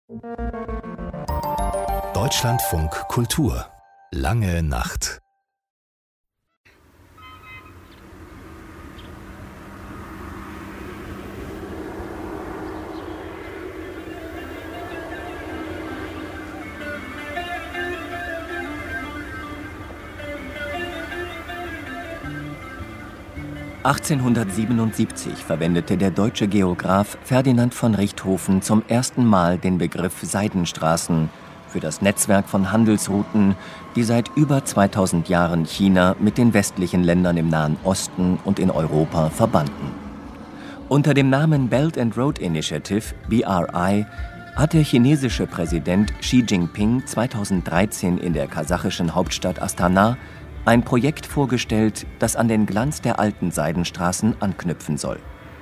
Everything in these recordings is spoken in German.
Deutschlandfunk Kultur. Lange Nacht. (1877) verwendete der deutsche Geograph Ferdinand von Richthofen zum ersten Mal den Begriff Seidenstraßen für das Netzwerk von Handelsrouten, die seit über 2000 Jahren China mit den westlichen Ländern im Nahen Osten und in Europa verbanden. Unter dem Namen Belt and Road Initiative, BRI, hat der chinesische Präsident Xi Jinping 2013 in der kasachischen Hauptstadt Astana ein Projekt vorgestellt, das an den Glanz der alten Seidenstraßen anknüpfen soll.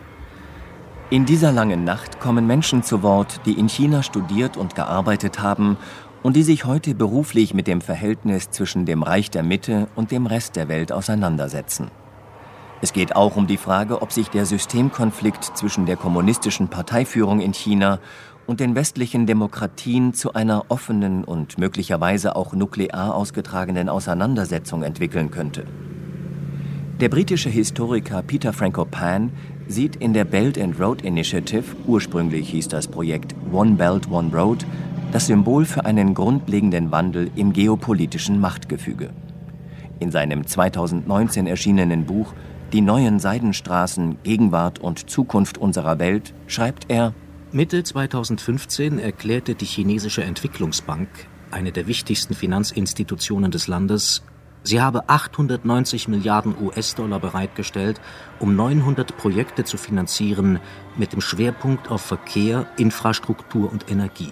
In dieser langen Nacht kommen Menschen zu Wort, die in China studiert und gearbeitet haben und die sich heute beruflich mit dem Verhältnis zwischen dem Reich der Mitte und dem Rest der Welt auseinandersetzen. Es geht auch um die Frage, ob sich der Systemkonflikt zwischen der kommunistischen Parteiführung in China und den westlichen Demokratien zu einer offenen und möglicherweise auch nuklear ausgetragenen Auseinandersetzung entwickeln könnte. Der britische Historiker Peter Frankopan sieht in der Belt and Road Initiative, ursprünglich hieß das Projekt One Belt, One Road, das Symbol für einen grundlegenden Wandel im geopolitischen Machtgefüge. In seinem 2019 erschienenen Buch »Die neuen Seidenstraßen, Gegenwart und Zukunft unserer Welt« schreibt er: Mitte 2015 erklärte die chinesische Entwicklungsbank, eine der wichtigsten Finanzinstitutionen des Landes, sie habe 890 Milliarden US-Dollar bereitgestellt, um 900 Projekte zu finanzieren, mit dem Schwerpunkt auf Verkehr, Infrastruktur und Energie.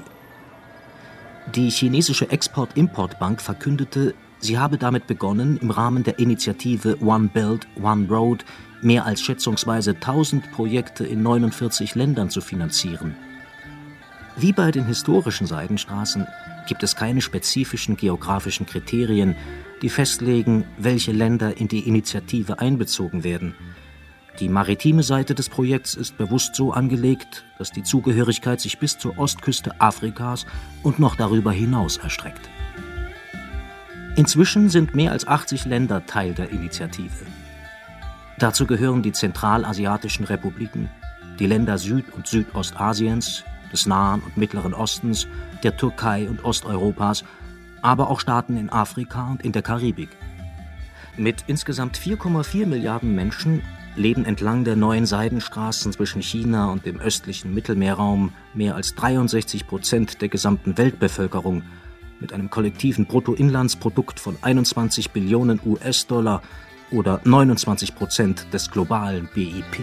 Die chinesische Export-Import-Bank verkündete, sie habe damit begonnen, im Rahmen der Initiative One Belt, One Road mehr als schätzungsweise 1000 Projekte in 49 Ländern zu finanzieren. Wie bei den historischen Seidenstraßen gibt es keine spezifischen geografischen Kriterien, die festlegen, welche Länder in die Initiative einbezogen werden. Die maritime Seite des Projekts ist bewusst so angelegt, dass die Zugehörigkeit sich bis zur Ostküste Afrikas und noch darüber hinaus erstreckt. Inzwischen sind mehr als 80 Länder Teil der Initiative. Dazu gehören die zentralasiatischen Republiken, die Länder Süd- und Südostasiens, des Nahen und Mittleren Ostens, der Türkei und Osteuropas, aber auch Staaten in Afrika und in der Karibik. Mit insgesamt 4,4 Milliarden Menschen leben entlang der neuen Seidenstraßen zwischen China und dem östlichen Mittelmeerraum mehr als 63% der gesamten Weltbevölkerung, mit einem kollektiven Bruttoinlandsprodukt von 21 Billionen US-Dollar oder 29% des globalen BIP.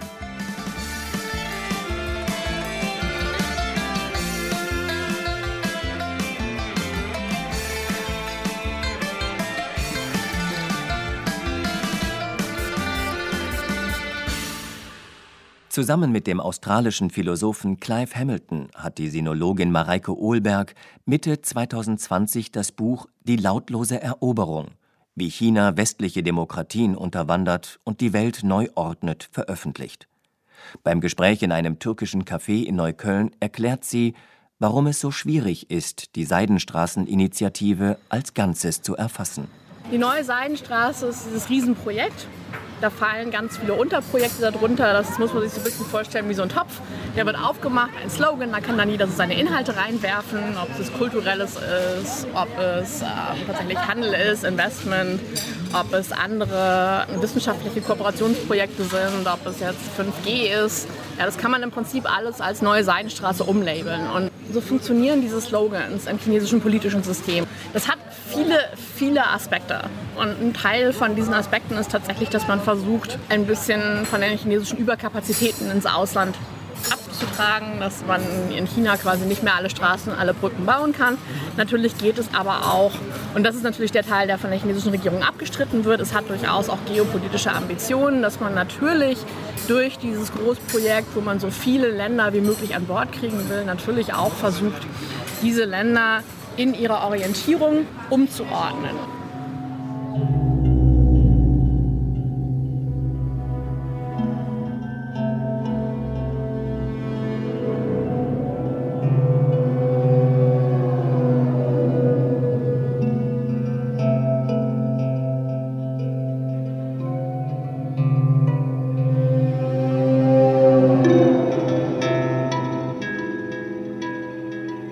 Zusammen mit dem australischen Philosophen Clive Hamilton hat die Sinologin Mareike Ohlberg Mitte 2020 das Buch »Die lautlose Eroberung – Wie China westliche Demokratien unterwandert und die Welt neu ordnet« veröffentlicht. Beim Gespräch in einem türkischen Café in Neukölln erklärt sie, warum es so schwierig ist, die Seidenstraßen-Initiative als Ganzes zu erfassen. Die neue Seidenstraße ist dieses Riesenprojekt. Da fallen ganz viele Unterprojekte darunter. Das muss man sich so ein bisschen vorstellen wie so ein Topf. Der wird aufgemacht, ein Slogan, da kann dann jeder so seine Inhalte reinwerfen, ob es Kulturelles ist, ob es tatsächlich Handel ist, Investment, ob es andere wissenschaftliche Kooperationsprojekte sind, ob es jetzt 5G ist. Ja, das kann man im Prinzip alles als neue Seidenstraße umlabeln. Und so funktionieren diese Slogans im chinesischen politischen System. Das hat viele Aspekte. Und ein Teil von diesen Aspekten ist tatsächlich, dass man versucht, ein bisschen von den chinesischen Überkapazitäten ins Ausland abzutragen, dass man in China quasi nicht mehr alle Straßen, alle Brücken bauen kann. Natürlich geht es aber auch, und das ist natürlich der Teil, der von der chinesischen Regierung abgestritten wird, es hat durchaus auch geopolitische Ambitionen, dass man natürlich durch dieses Großprojekt, wo man so viele Länder wie möglich an Bord kriegen will, natürlich auch versucht, diese Länder in ihrer Orientierung umzuordnen.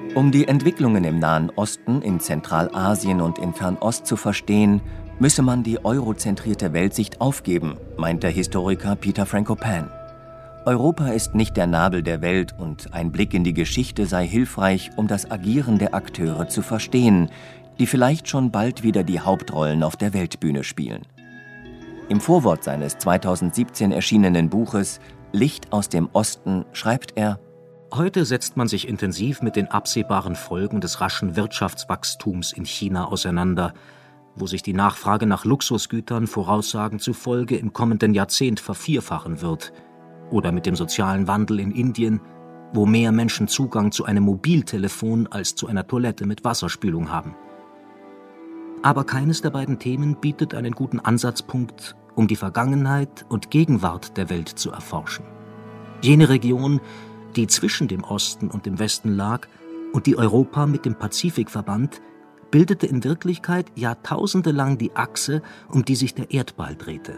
Um die Entwicklungen im Nahen Osten, in Zentralasien und in Fernost zu verstehen, müsse man die eurozentrierte Weltsicht aufgeben, meint der Historiker Peter Frankopan. Europa ist nicht der Nabel der Welt und ein Blick in die Geschichte sei hilfreich, um das Agieren der Akteure zu verstehen, die vielleicht schon bald wieder die Hauptrollen auf der Weltbühne spielen. Im Vorwort seines 2017 erschienenen Buches Licht aus dem Osten schreibt er: Heute setzt man sich intensiv mit den absehbaren Folgen des raschen Wirtschaftswachstums in China auseinander, wo sich die Nachfrage nach Luxusgütern Voraussagen zufolge im kommenden Jahrzehnt vervierfachen wird. Oder mit dem sozialen Wandel in Indien, wo mehr Menschen Zugang zu einem Mobiltelefon als zu einer Toilette mit Wasserspülung haben. Aber keines der beiden Themen bietet einen guten Ansatzpunkt, um die Vergangenheit und Gegenwart der Welt zu erforschen. Jene Region, die zwischen dem Osten und dem Westen lag und die Europa mit dem Pazifik verband, bildete in Wirklichkeit jahrtausendelang die Achse, um die sich der Erdball drehte.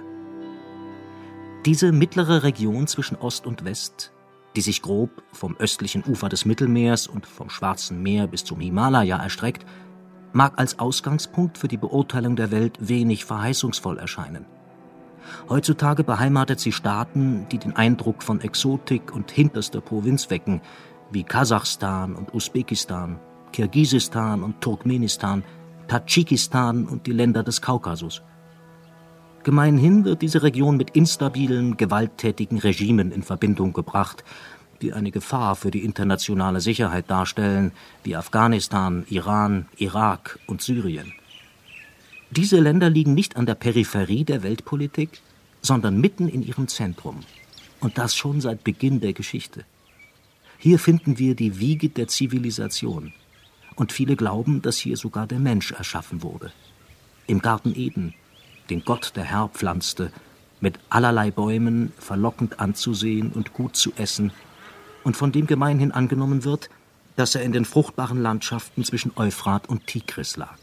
Diese mittlere Region zwischen Ost und West, die sich grob vom östlichen Ufer des Mittelmeers und vom Schwarzen Meer bis zum Himalaya erstreckt, mag als Ausgangspunkt für die Beurteilung der Welt wenig verheißungsvoll erscheinen. Heutzutage beheimatet sie Staaten, die den Eindruck von Exotik und hinterster Provinz wecken, wie Kasachstan und Usbekistan, Kirgisistan und Turkmenistan, Tadschikistan und die Länder des Kaukasus. Gemeinhin wird diese Region mit instabilen, gewalttätigen Regimen in Verbindung gebracht, die eine Gefahr für die internationale Sicherheit darstellen, wie Afghanistan, Iran, Irak und Syrien. Diese Länder liegen nicht an der Peripherie der Weltpolitik, sondern mitten in ihrem Zentrum. Und das schon seit Beginn der Geschichte. Hier finden wir die Wiege der Zivilisation. Und viele glauben, dass hier sogar der Mensch erschaffen wurde. Im Garten Eden, den Gott der Herr pflanzte, mit allerlei Bäumen verlockend anzusehen und gut zu essen, und von dem gemeinhin angenommen wird, dass er in den fruchtbaren Landschaften zwischen Euphrat und Tigris lag.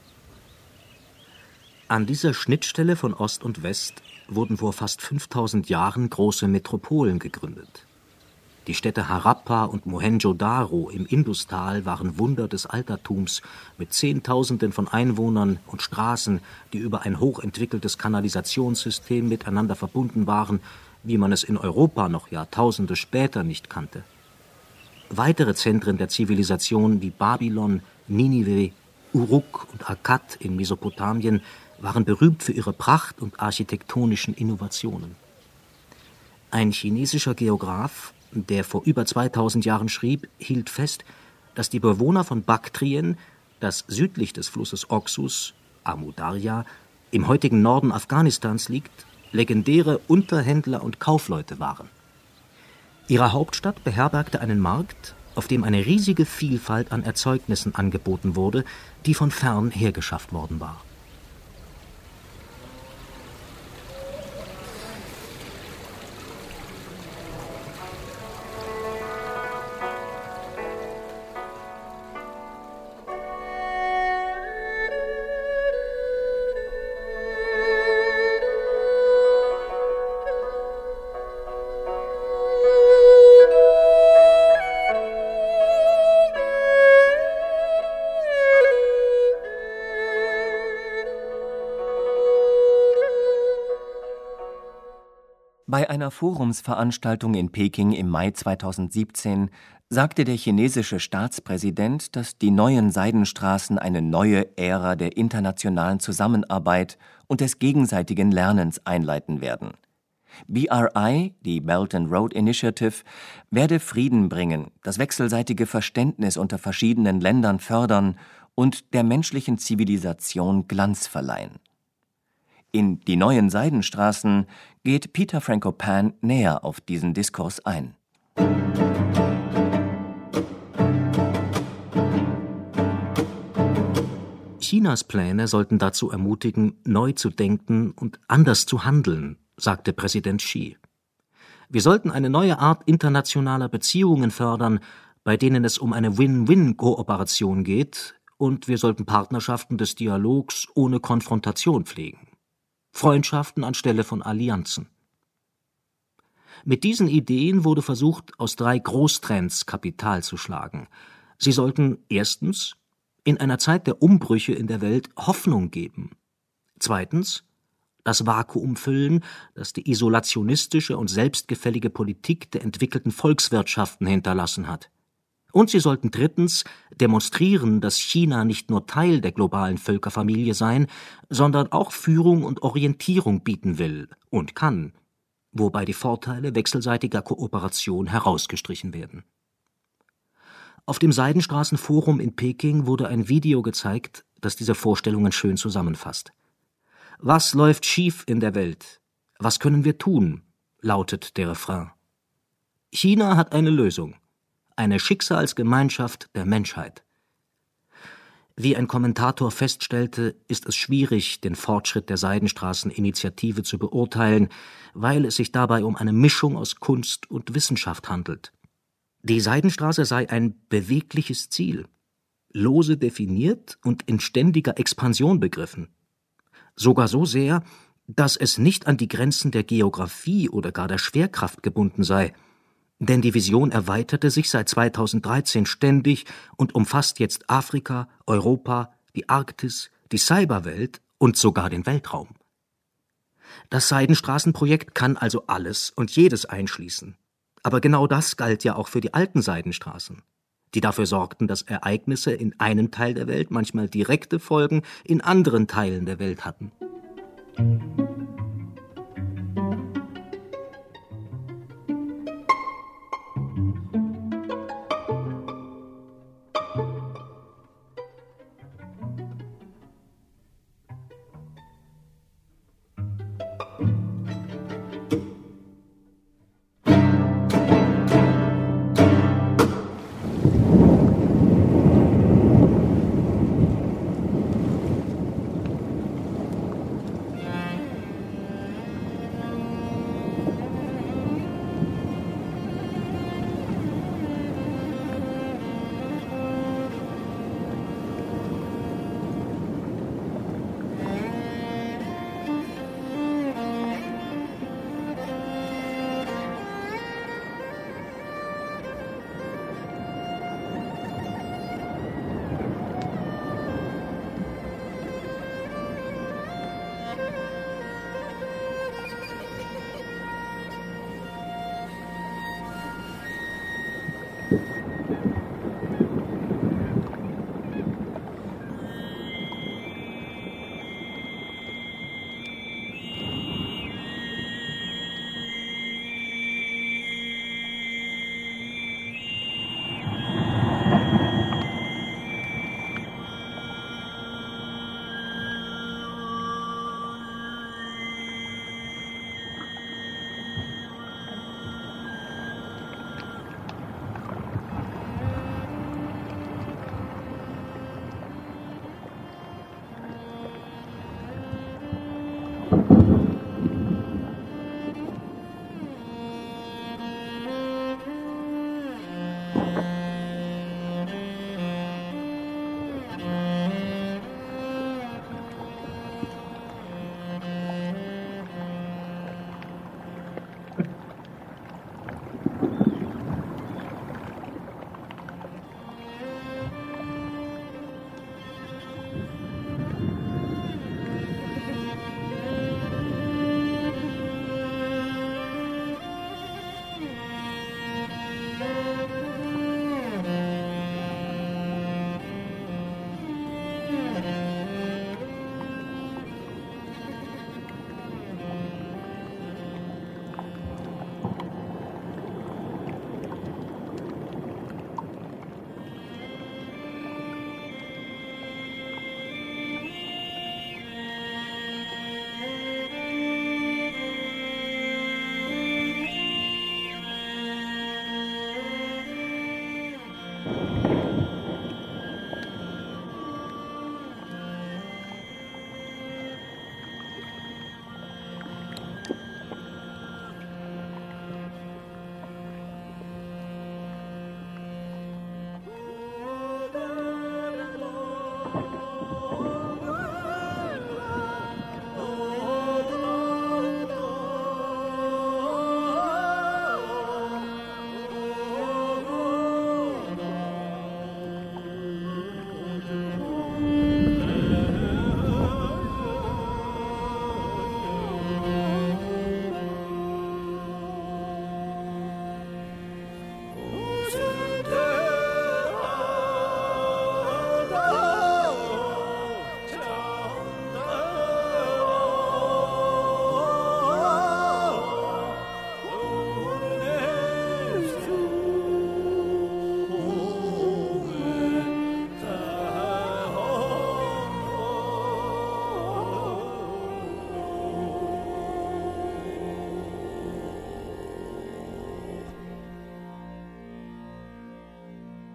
An dieser Schnittstelle von Ost und West wurden vor fast 5000 Jahren große Metropolen gegründet. Die Städte Harappa und Mohenjo-Daro im Industal waren Wunder des Altertums mit Zehntausenden von Einwohnern und Straßen, die über ein hochentwickeltes Kanalisationssystem miteinander verbunden waren, wie man es in Europa noch Jahrtausende später nicht kannte. Weitere Zentren der Zivilisation wie Babylon, Ninive, Uruk und Akkad in Mesopotamien waren berühmt für ihre Pracht und architektonischen Innovationen. Ein chinesischer Geograph, der vor über 2000 Jahren schrieb, hielt fest, dass die Bewohner von Baktrien, das südlich des Flusses Oxus, Amu Darya, im heutigen Norden Afghanistans liegt, legendäre Unterhändler und Kaufleute waren. Ihre Hauptstadt beherbergte einen Markt, auf dem eine riesige Vielfalt an Erzeugnissen angeboten wurde, die von fern hergeschafft worden war. Bei einer Forumsveranstaltung in Peking im Mai 2017 sagte der chinesische Staatspräsident, dass die neuen Seidenstraßen eine neue Ära der internationalen Zusammenarbeit und des gegenseitigen Lernens einleiten werden. BRI, die Belt and Road Initiative, werde Frieden bringen, das wechselseitige Verständnis unter verschiedenen Ländern fördern und der menschlichen Zivilisation Glanz verleihen. In Die neuen Seidenstraßen geht Peter Frankopan näher auf diesen Diskurs ein. Chinas Pläne sollten dazu ermutigen, neu zu denken und anders zu handeln, sagte Präsident Xi. Wir sollten eine neue Art internationaler Beziehungen fördern, bei denen es um eine Win-Win-Kooperation geht, und wir sollten Partnerschaften des Dialogs ohne Konfrontation pflegen. Freundschaften anstelle von Allianzen. Mit diesen Ideen wurde versucht, aus 3 Großtrends Kapital zu schlagen. Sie sollten erstens in einer Zeit der Umbrüche in der Welt Hoffnung geben. Zweitens das Vakuum füllen, das die isolationistische und selbstgefällige Politik der entwickelten Volkswirtschaften hinterlassen hat. Und sie sollten drittens demonstrieren, dass China nicht nur Teil der globalen Völkerfamilie sein, sondern auch Führung und Orientierung bieten will und kann, wobei die Vorteile wechselseitiger Kooperation herausgestrichen werden. Auf dem Seidenstraßenforum in Peking wurde ein Video gezeigt, das diese Vorstellungen schön zusammenfasst. Was läuft schief in der Welt? Was können wir tun? Lautet der Refrain. China hat eine Lösung. Eine Schicksalsgemeinschaft der Menschheit. Wie ein Kommentator feststellte, ist es schwierig, den Fortschritt der Seidenstraßeninitiative zu beurteilen, weil es sich dabei um eine Mischung aus Kunst und Wissenschaft handelt. Die Seidenstraße sei ein bewegliches Ziel, lose definiert und in ständiger Expansion begriffen. Sogar so sehr, dass es nicht an die Grenzen der Geographie oder gar der Schwerkraft gebunden sei. Denn die Vision erweiterte sich seit 2013 ständig und umfasst jetzt Afrika, Europa, die Arktis, die Cyberwelt und sogar den Weltraum. Das Seidenstraßenprojekt kann also alles und jedes einschließen. Aber genau das galt ja auch für die alten Seidenstraßen, die dafür sorgten, dass Ereignisse in einem Teil der Welt manchmal direkte Folgen in anderen Teilen der Welt hatten.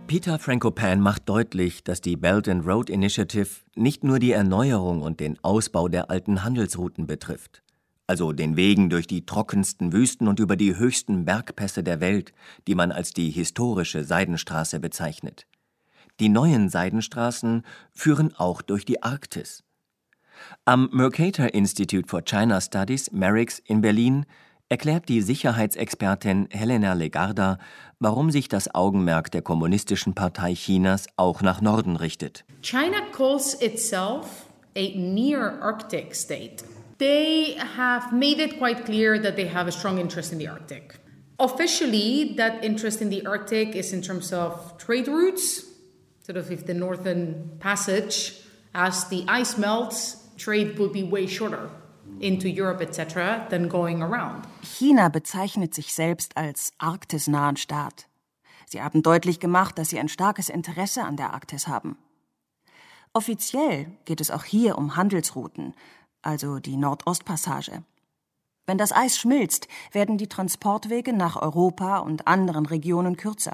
Peter Frankopan macht deutlich, dass die Belt and Road Initiative nicht nur die Erneuerung und den Ausbau der alten Handelsrouten betrifft, also den Wegen durch die trockensten Wüsten und über die höchsten Bergpässe der Welt, die man als die historische Seidenstraße bezeichnet. Die neuen Seidenstraßen führen auch durch die Arktis. Am Mercator Institute for China Studies, MERICS in Berlin, erklärt die Sicherheitsexpertin Helena Legarda, warum sich das Augenmerk der Kommunistischen Partei Chinas auch nach Norden richtet. China calls itself a near Arctic state. They have made it quite clear that they have a strong interest in the Arctic. Officially, that interest in the Arctic is in terms of trade routes. Sort of if the Northern Passage, as the ice melts, trade will be way shorter into Europe etc. than going around. China bezeichnet sich selbst als arktisnahen Staat. Sie haben deutlich gemacht, dass sie ein starkes Interesse an der Arktis haben. Offiziell geht es auch hier um Handelsrouten, also die Nordostpassage. Wenn das Eis schmilzt, werden die Transportwege nach Europa und anderen Regionen kürzer.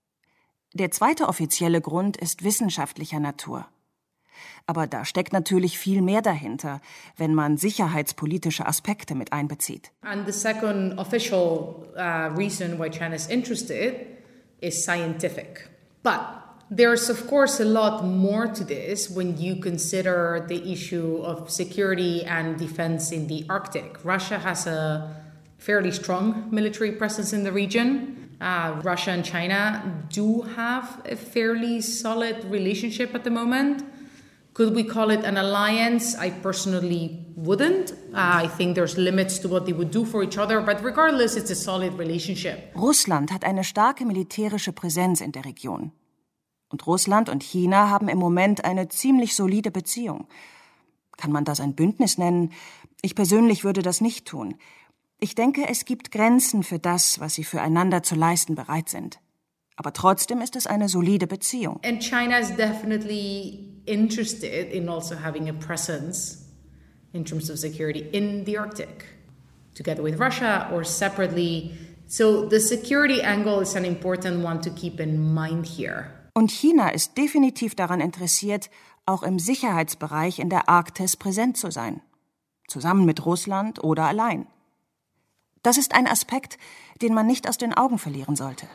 Der zweite offizielle Grund ist wissenschaftlicher Natur. Aber da steckt natürlich viel mehr dahinter, wenn man sicherheitspolitische Aspekte mit einbezieht. And the second official reason why China is interested is scientific. But there's of course a lot more to this when you consider the issue of security and defense in the Arctic. Russia has a fairly strong military presence in the region. Russia and China do have a fairly solid relationship at the moment. Could we call it an alliance? I personally wouldn't. I think there's limits to what they would do for each other, but regardless, it's a solid relationship. Russland hat eine starke militärische Präsenz in der Region. Und Russland und China haben im Moment eine ziemlich solide Beziehung. Kann man das ein Bündnis nennen? Ich persönlich würde das nicht tun. Ich denke, es gibt Grenzen für das, was sie füreinander zu leisten bereit sind. Aber trotzdem ist es eine solide Beziehung. And China is definitely interested in also having a presence in terms of security in the Arctic, together with Russia or separately. So the security angle is an important one to keep in mind here. Und China ist definitiv daran interessiert, auch im Sicherheitsbereich in der Arktis präsent zu sein. Zusammen mit Russland oder allein. Das ist ein Aspekt, den man nicht aus den Augen verlieren sollte.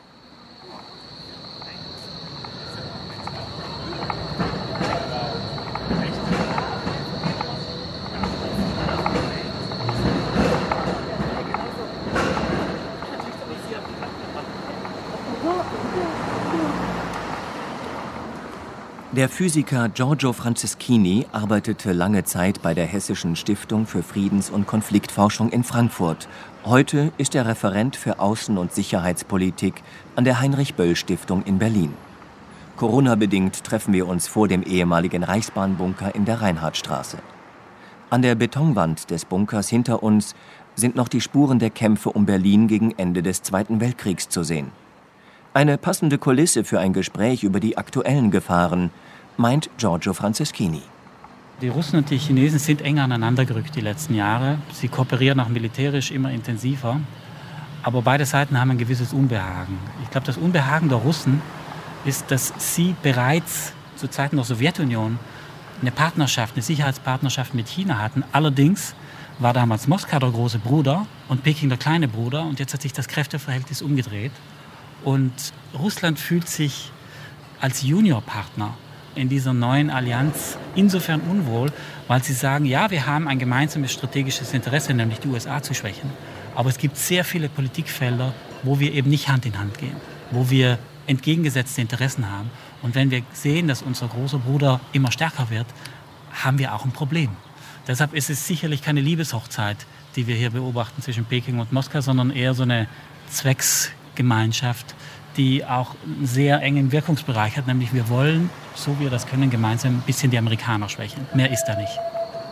Der Physiker Giorgio Franceschini arbeitete lange Zeit bei der Hessischen Stiftung für Friedens- und Konfliktforschung in Frankfurt. Heute ist er Referent für Außen- und Sicherheitspolitik an der Heinrich-Böll-Stiftung in Berlin. Corona-bedingt treffen wir uns vor dem ehemaligen Reichsbahnbunker in der Reinhardtstraße. An der Betonwand des Bunkers hinter uns sind noch die Spuren der Kämpfe um Berlin gegen Ende des Zweiten Weltkriegs zu sehen. Eine passende Kulisse für ein Gespräch über die aktuellen Gefahren, meint Giorgio Franceschini. Die Russen und die Chinesen sind eng aneinander gerückt die letzten Jahre. Sie kooperieren auch militärisch immer intensiver. Aber beide Seiten haben ein gewisses Unbehagen. Ich glaube, das Unbehagen der Russen ist, dass sie bereits zu Zeiten der Sowjetunion eine Partnerschaft, eine Sicherheitspartnerschaft mit China hatten. Allerdings war damals Moskau der große Bruder und Peking der kleine Bruder. Und jetzt hat sich das Kräfteverhältnis umgedreht. Und Russland fühlt sich als Juniorpartner in dieser neuen Allianz insofern unwohl, weil sie sagen, ja, wir haben ein gemeinsames strategisches Interesse, nämlich die USA zu schwächen. Aber es gibt sehr viele Politikfelder, wo wir eben nicht Hand in Hand gehen, wo wir entgegengesetzte Interessen haben. Und wenn wir sehen, dass unser großer Bruder immer stärker wird, haben wir auch ein Problem. Deshalb ist es sicherlich keine Liebeshochzeit, die wir hier beobachten zwischen Peking und Moskau, sondern eher so eine Zwecksgemeinschaft, die auch einen sehr engen Wirkungsbereich hat, nämlich wir wollen, so wir das können, gemeinsam ein bisschen die Amerikaner schwächen. Mehr ist da nicht.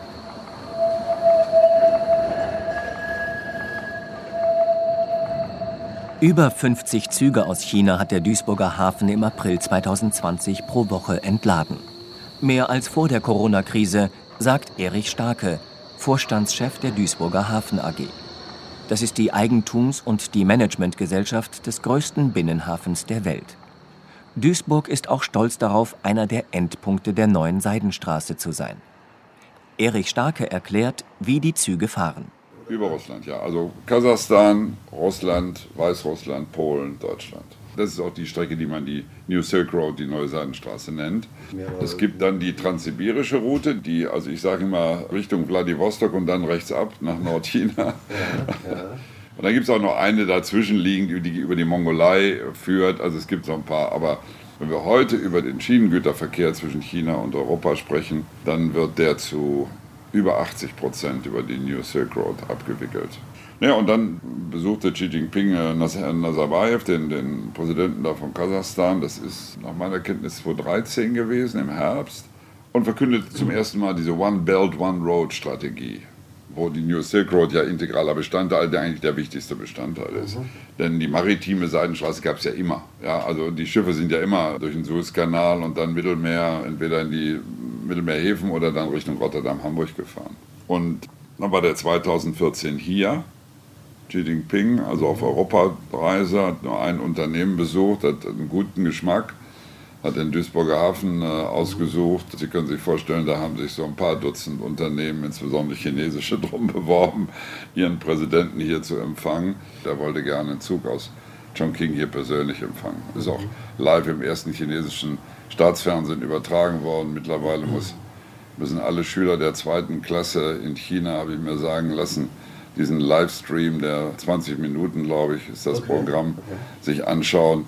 Über 50 Züge aus China hat der Duisburger Hafen im April 2020 pro Woche entladen. Mehr als vor der Corona-Krise, sagt Erich Starke, Vorstandschef der Duisburger Hafen AG. Das ist die Eigentums- und die Managementgesellschaft des größten Binnenhafens der Welt. Duisburg ist auch stolz darauf, einer der Endpunkte der neuen Seidenstraße zu sein. Erich Starke erklärt, wie die Züge fahren. Über Russland, ja. Also Kasachstan, Russland, Weißrussland, Polen, Deutschland. Das ist auch die Strecke, die man die New Silk Road, die neue Seidenstraße nennt. Es gibt dann die transsibirische Route, die, also ich sage immer Richtung Wladiwostok und dann rechts ab nach Nordchina. Und dann gibt es auch noch eine dazwischen liegend, die über die Mongolei führt. Also es gibt so ein paar. Aber wenn wir heute über den Schienengüterverkehr zwischen China und Europa sprechen, dann wird der zu über 80% über die New Silk Road abgewickelt. Ja, und dann besuchte Xi Jinping Nazarbayev, den Präsidenten da von Kasachstan. Das ist nach meiner Kenntnis 2013 gewesen, im Herbst. Und verkündete zum ersten Mal diese One Belt, One Road Strategie, wo die New Silk Road ja integraler Bestandteil, der eigentlich der wichtigste Bestandteil ist. Denn die maritime Seidenstraße gab es ja immer. Ja, also die Schiffe sind ja immer durch den Suezkanal und dann Mittelmeer, entweder in die Mittelmeerhäfen oder dann Richtung Rotterdam, Hamburg gefahren. Und dann war der 2014 hier. Xi Jinping, also auf Europareise, hat nur ein Unternehmen besucht, hat einen guten Geschmack, hat den Duisburger Hafen ausgesucht. Sie können sich vorstellen, da haben sich so ein paar Dutzend Unternehmen, insbesondere chinesische, drum beworben, ihren Präsidenten hier zu empfangen. Der wollte gerne einen Zug aus Chongqing hier persönlich empfangen. Ist auch live im ersten chinesischen Staatsfernsehen übertragen worden. Mittlerweile müssen alle Schüler der 2. Klasse in China, habe ich mir sagen lassen, diesen Livestream, der 20 Minuten, glaube ich, ist das Programm, sich anschauen.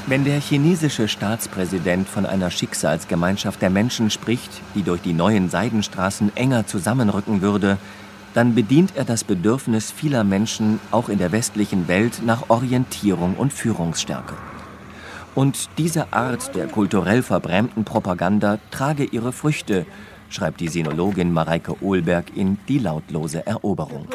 Wenn der chinesische Staatspräsident von einer Schicksalsgemeinschaft der Menschen spricht, die durch die neuen Seidenstraßen enger zusammenrücken würde, dann bedient er das Bedürfnis vieler Menschen, auch in der westlichen Welt, nach Orientierung und Führungsstärke. Und diese Art der kulturell verbrämten Propaganda trage ihre Früchte, schreibt die Sinologin Mareike Ohlberg in Die lautlose Eroberung.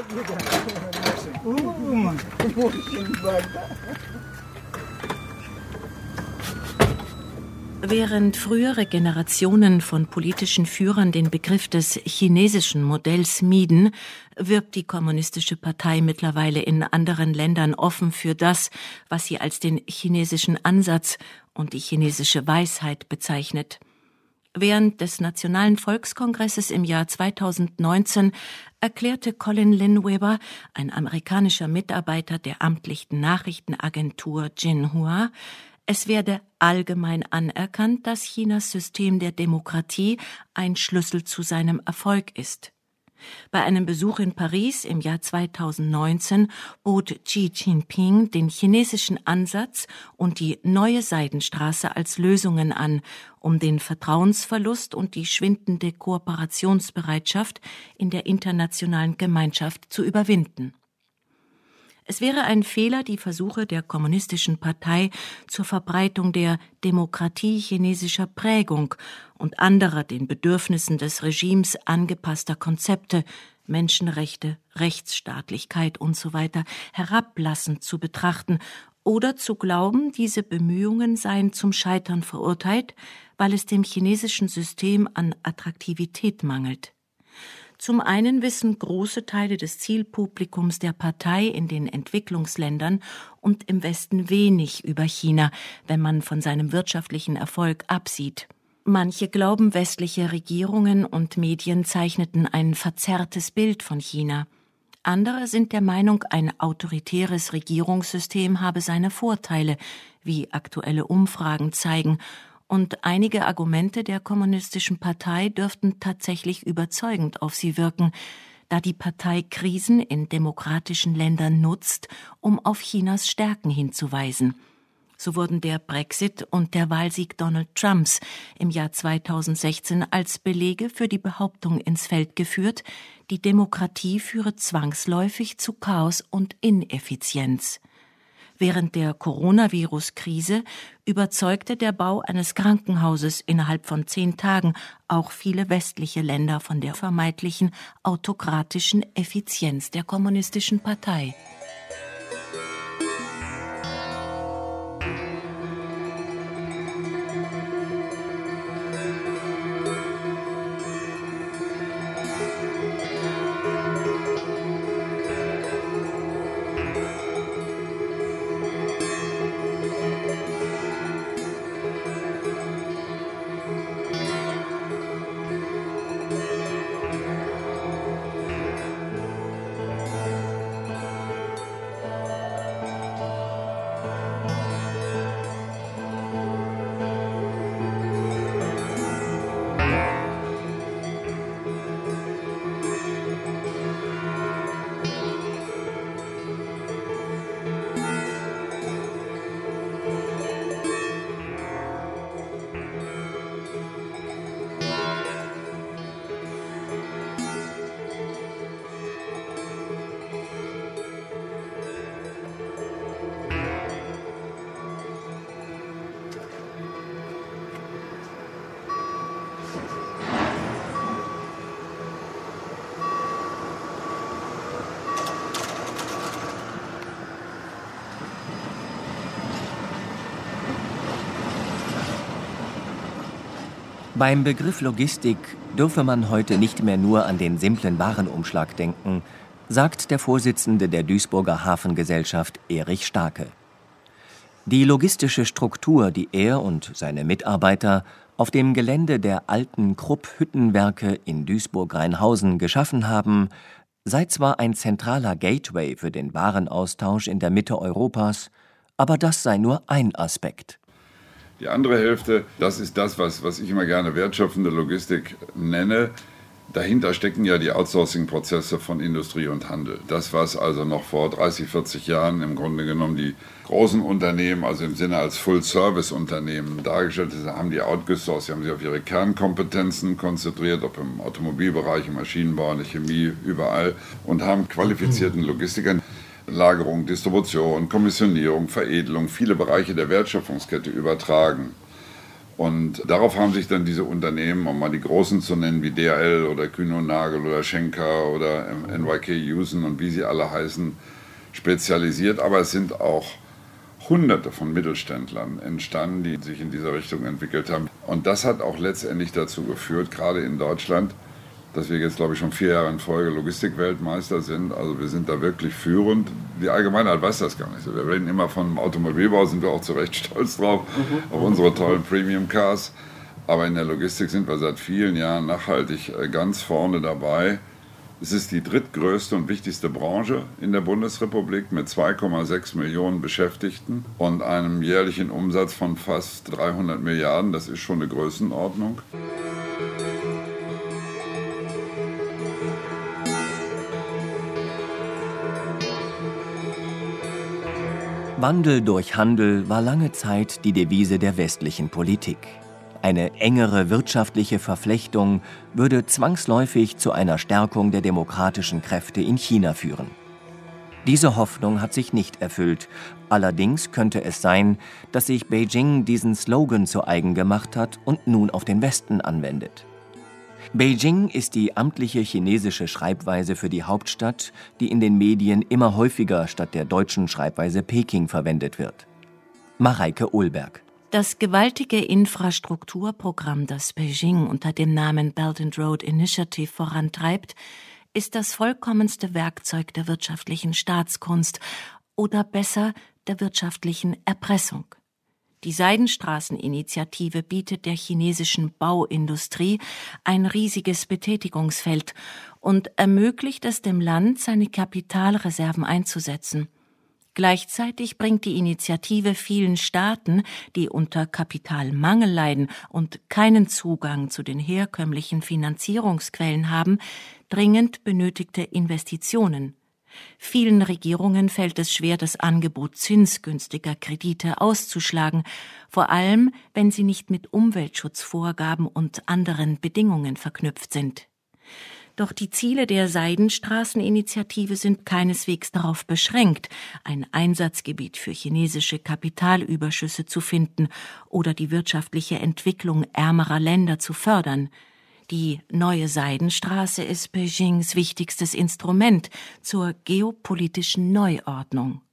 Während frühere Generationen von politischen Führern den Begriff des chinesischen Modells mieden, wirbt die Kommunistische Partei mittlerweile in anderen Ländern offen für das, was sie als den chinesischen Ansatz und die chinesische Weisheit bezeichnet. Während des Nationalen Volkskongresses im Jahr 2019 erklärte Colin Linweber, ein amerikanischer Mitarbeiter der amtlichen Nachrichtenagentur Jinhua, es werde allgemein anerkannt, dass Chinas System der Demokratie ein Schlüssel zu seinem Erfolg ist. Bei einem Besuch in Paris im Jahr 2019 bot Xi Jinping den chinesischen Ansatz und die neue Seidenstraße als Lösungen an, um den Vertrauensverlust und die schwindende Kooperationsbereitschaft in der internationalen Gemeinschaft zu überwinden. Es wäre ein Fehler, die Versuche der Kommunistischen Partei zur Verbreitung der Demokratie chinesischer Prägung und anderer den Bedürfnissen des Regimes angepasster Konzepte, Menschenrechte, Rechtsstaatlichkeit usw. herablassend zu betrachten oder zu glauben, diese Bemühungen seien zum Scheitern verurteilt, weil es dem chinesischen System an Attraktivität mangelt. Zum einen wissen große Teile des Zielpublikums der Partei in den Entwicklungsländern und im Westen wenig über China, wenn man von seinem wirtschaftlichen Erfolg absieht. Manche glauben, westliche Regierungen und Medien zeichneten ein verzerrtes Bild von China. Andere sind der Meinung, ein autoritäres Regierungssystem habe seine Vorteile, wie aktuelle Umfragen zeigen, und einige Argumente der Kommunistischen Partei dürften tatsächlich überzeugend auf sie wirken, da die Partei Krisen in demokratischen Ländern nutzt, um auf Chinas Stärken hinzuweisen. So wurden der Brexit und der Wahlsieg Donald Trumps im Jahr 2016 als Belege für die Behauptung ins Feld geführt, die Demokratie führe zwangsläufig zu Chaos und Ineffizienz. Während der Coronavirus-Krise überzeugte der Bau eines Krankenhauses innerhalb von 10 Tagen auch viele westliche Länder von der vermeintlichen autokratischen Effizienz der Kommunistischen Partei. Beim Begriff Logistik dürfe man heute nicht mehr nur an den simplen Warenumschlag denken, sagt der Vorsitzende der Duisburger Hafengesellschaft Erich Starke. Die logistische Struktur, die er und seine Mitarbeiter auf dem Gelände der alten Krupp-Hüttenwerke in Duisburg-Rheinhausen geschaffen haben, sei zwar ein zentraler Gateway für den Warenaustausch in der Mitte Europas, aber das sei nur ein Aspekt. Die andere Hälfte, das ist das, was ich immer gerne wertschöpfende Logistik nenne. Dahinter stecken ja die Outsourcing-Prozesse von Industrie und Handel. Das, was also noch vor 30, 40 Jahren im Grunde genommen die großen Unternehmen, also im Sinne als Full-Service-Unternehmen dargestellt ist, haben die outgesourced, sie haben sich auf ihre Kernkompetenzen konzentriert, ob im Automobilbereich, im Maschinenbau, in der Chemie, überall, und haben qualifizierten Logistikern Lagerung, Distribution, Kommissionierung, Veredelung, viele Bereiche der Wertschöpfungskette übertragen. Und darauf haben sich dann diese Unternehmen, um mal die Großen zu nennen, wie DHL oder Kühne & Nagel oder Schenker oder NYK Usen und wie sie alle heißen, spezialisiert. Aber es sind auch Hunderte von Mittelständlern entstanden, die sich in dieser Richtung entwickelt haben. Und das hat auch letztendlich dazu geführt, gerade in Deutschland, dass wir jetzt, glaube ich, schon 4 Jahre in Folge Logistikweltmeister sind. Also wir sind da wirklich führend. Die Allgemeinheit weiß das gar nicht so. Wir reden immer vom Automobilbau, sind wir auch zu Recht stolz drauf, auf unsere tollen Premium-Cars. Aber in der Logistik sind wir seit vielen Jahren nachhaltig ganz vorne dabei. Es ist die drittgrößte und wichtigste Branche in der Bundesrepublik mit 2,6 Millionen Beschäftigten und einem jährlichen Umsatz von fast 300 Milliarden. Das ist schon eine Größenordnung. Wandel durch Handel war lange Zeit die Devise der westlichen Politik. Eine engere wirtschaftliche Verflechtung würde zwangsläufig zu einer Stärkung der demokratischen Kräfte in China führen. Diese Hoffnung hat sich nicht erfüllt. Allerdings könnte es sein, dass sich Beijing diesen Slogan zu eigen gemacht hat und nun auf den Westen anwendet. Beijing ist die amtliche chinesische Schreibweise für die Hauptstadt, die in den Medien immer häufiger statt der deutschen Schreibweise Peking verwendet wird. Mareike Ohlberg. Das gewaltige Infrastrukturprogramm, das Beijing unter dem Namen Belt and Road Initiative vorantreibt, ist das vollkommenste Werkzeug der wirtschaftlichen Staatskunst oder besser der wirtschaftlichen Erpressung. Die Seidenstraßeninitiative bietet der chinesischen Bauindustrie ein riesiges Betätigungsfeld und ermöglicht es dem Land, seine Kapitalreserven einzusetzen. Gleichzeitig bringt die Initiative vielen Staaten, die unter Kapitalmangel leiden und keinen Zugang zu den herkömmlichen Finanzierungsquellen haben, dringend benötigte Investitionen. Vielen Regierungen fällt es schwer, das Angebot zinsgünstiger Kredite auszuschlagen, vor allem wenn sie nicht mit Umweltschutzvorgaben und anderen Bedingungen verknüpft sind. Doch die Ziele der Seidenstraßeninitiative sind keineswegs darauf beschränkt, ein Einsatzgebiet für chinesische Kapitalüberschüsse zu finden oder die wirtschaftliche Entwicklung ärmerer Länder zu fördern. Die neue Seidenstraße ist Beijings wichtigstes Instrument zur geopolitischen Neuordnung.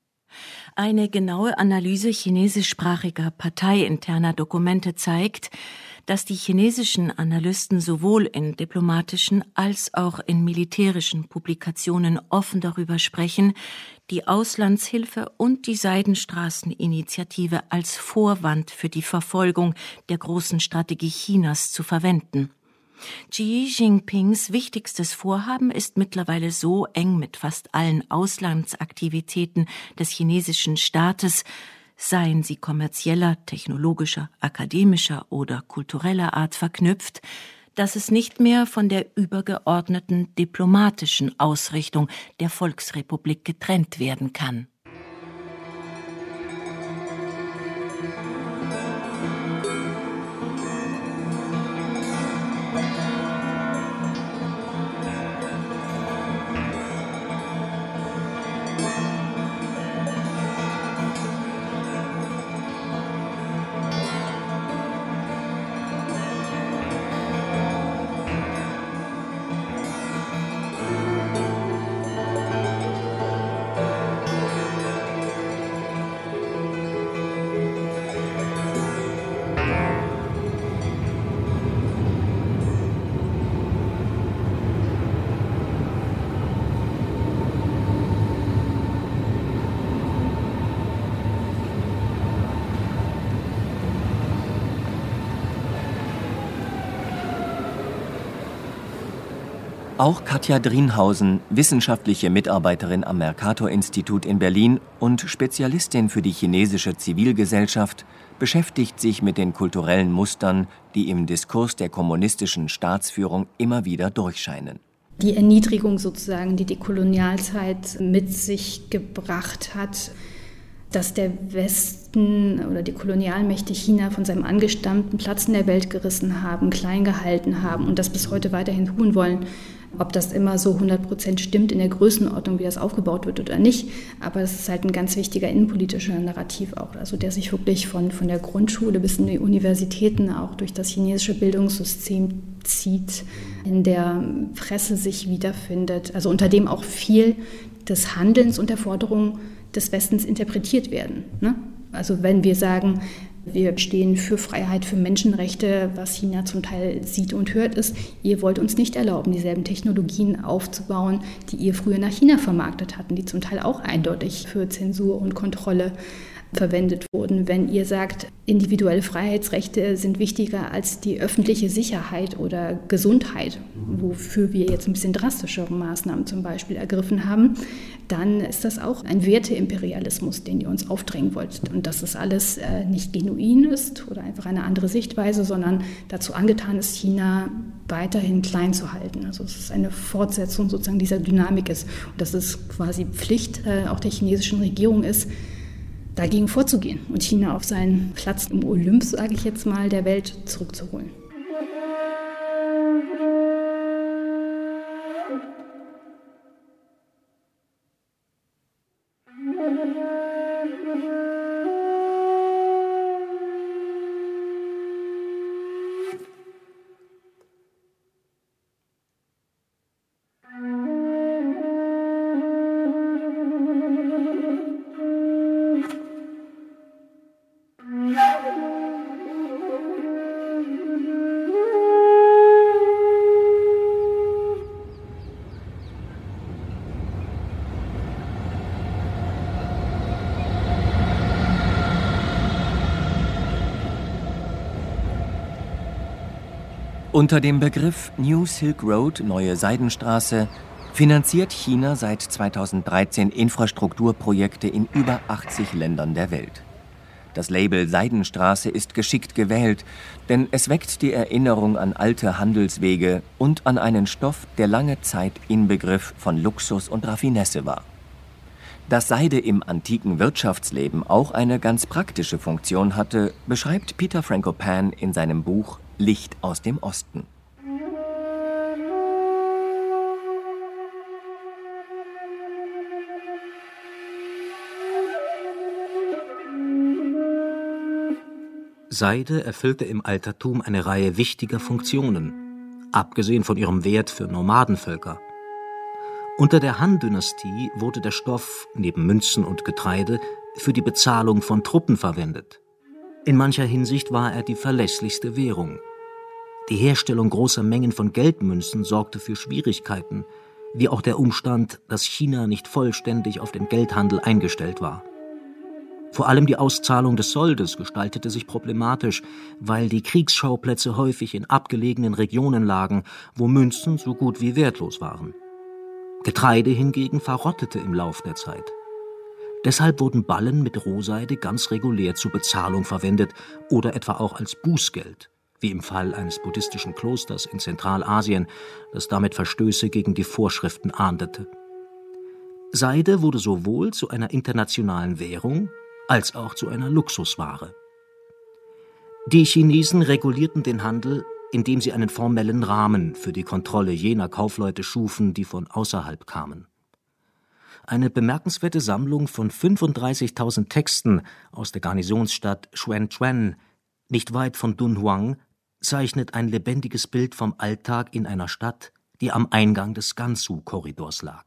Eine genaue Analyse chinesischsprachiger parteiinterner Dokumente zeigt, dass die chinesischen Analysten sowohl in diplomatischen als auch in militärischen Publikationen offen darüber sprechen, die Auslandshilfe und die Seidenstraßeninitiative als Vorwand für die Verfolgung der großen Strategie Chinas zu verwenden. Xi Jinpings wichtigstes Vorhaben ist mittlerweile so eng mit fast allen Auslandsaktivitäten des chinesischen Staates, seien sie kommerzieller, technologischer, akademischer oder kultureller Art verknüpft, dass es nicht mehr von der übergeordneten diplomatischen Ausrichtung der Volksrepublik getrennt werden kann. Auch Katja Drienhausen, wissenschaftliche Mitarbeiterin am Mercator-Institut in Berlin und Spezialistin für die chinesische Zivilgesellschaft, beschäftigt sich mit den kulturellen Mustern, die im Diskurs der kommunistischen Staatsführung immer wieder durchscheinen. Die Erniedrigung sozusagen, die die Kolonialzeit mit sich gebracht hat, dass der Westen oder die Kolonialmächte China von seinem angestammten Platz in der Welt gerissen haben, klein gehalten haben und das bis heute weiterhin tun wollen. Ob das immer so 100% stimmt in der Größenordnung, wie das aufgebaut wird oder nicht, aber es ist halt ein ganz wichtiger innenpolitischer Narrativ auch, also der sich wirklich von der Grundschule bis in die Universitäten auch durch das chinesische Bildungssystem zieht, in der Presse sich wiederfindet, also unter dem auch viel des Handelns und der Forderungen des Westens interpretiert werden. Ne? Also wenn wir sagen, wir stehen für Freiheit, für Menschenrechte, was China zum Teil sieht und hört, ist, ihr wollt uns nicht erlauben, dieselben Technologien aufzubauen, die ihr früher nach China vermarktet hatten, die zum Teil auch eindeutig für Zensur und Kontrolle verwendet wurden. Wenn ihr sagt, individuelle Freiheitsrechte sind wichtiger als die öffentliche Sicherheit oder Gesundheit, wofür wir jetzt ein bisschen drastischere Maßnahmen zum Beispiel ergriffen haben, dann ist das auch ein Werteimperialismus, den ihr uns aufdrängen wollt. Und dass das alles nicht genuin ist oder einfach eine andere Sichtweise, sondern dazu angetan ist, China weiterhin klein zu halten. Also es ist eine Fortsetzung sozusagen dieser Dynamik ist. Und dass es quasi Pflicht auch der chinesischen Regierung ist, dagegen vorzugehen und China auf seinen Platz im Olymp, sage ich jetzt mal, der Welt zurückzuholen. Unter dem Begriff New Silk Road, Neue Seidenstraße, finanziert China seit 2013 Infrastrukturprojekte in über 80 Ländern der Welt. Das Label Seidenstraße ist geschickt gewählt, denn es weckt die Erinnerung an alte Handelswege und an einen Stoff, der lange Zeit Inbegriff von Luxus und Raffinesse war. Dass Seide im antiken Wirtschaftsleben auch eine ganz praktische Funktion hatte, beschreibt Peter Frankopan in seinem Buch Licht aus dem Osten. Seide erfüllte im Altertum eine Reihe wichtiger Funktionen, abgesehen von ihrem Wert für Nomadenvölker. Unter der Han-Dynastie wurde der Stoff, neben Münzen und Getreide, für die Bezahlung von Truppen verwendet. In mancher Hinsicht war er die verlässlichste Währung. Die Herstellung großer Mengen von Geldmünzen sorgte für Schwierigkeiten, wie auch der Umstand, dass China nicht vollständig auf den Geldhandel eingestellt war. Vor allem die Auszahlung des Soldes gestaltete sich problematisch, weil die Kriegsschauplätze häufig in abgelegenen Regionen lagen, wo Münzen so gut wie wertlos waren. Getreide hingegen verrottete im Lauf der Zeit. Deshalb wurden Ballen mit Rohseide ganz regulär zur Bezahlung verwendet oder etwa auch als Bußgeld, wie im Fall eines buddhistischen Klosters in Zentralasien, das damit Verstöße gegen die Vorschriften ahndete. Seide wurde sowohl zu einer internationalen Währung als auch zu einer Luxusware. Die Chinesen regulierten den Handel, indem sie einen formellen Rahmen für die Kontrolle jener Kaufleute schufen, die von außerhalb kamen. Eine bemerkenswerte Sammlung von 35.000 Texten aus der Garnisonsstadt Xuanchuan, nicht weit von Dunhuang, zeichnet ein lebendiges Bild vom Alltag in einer Stadt, die am Eingang des Gansu-Korridors lag.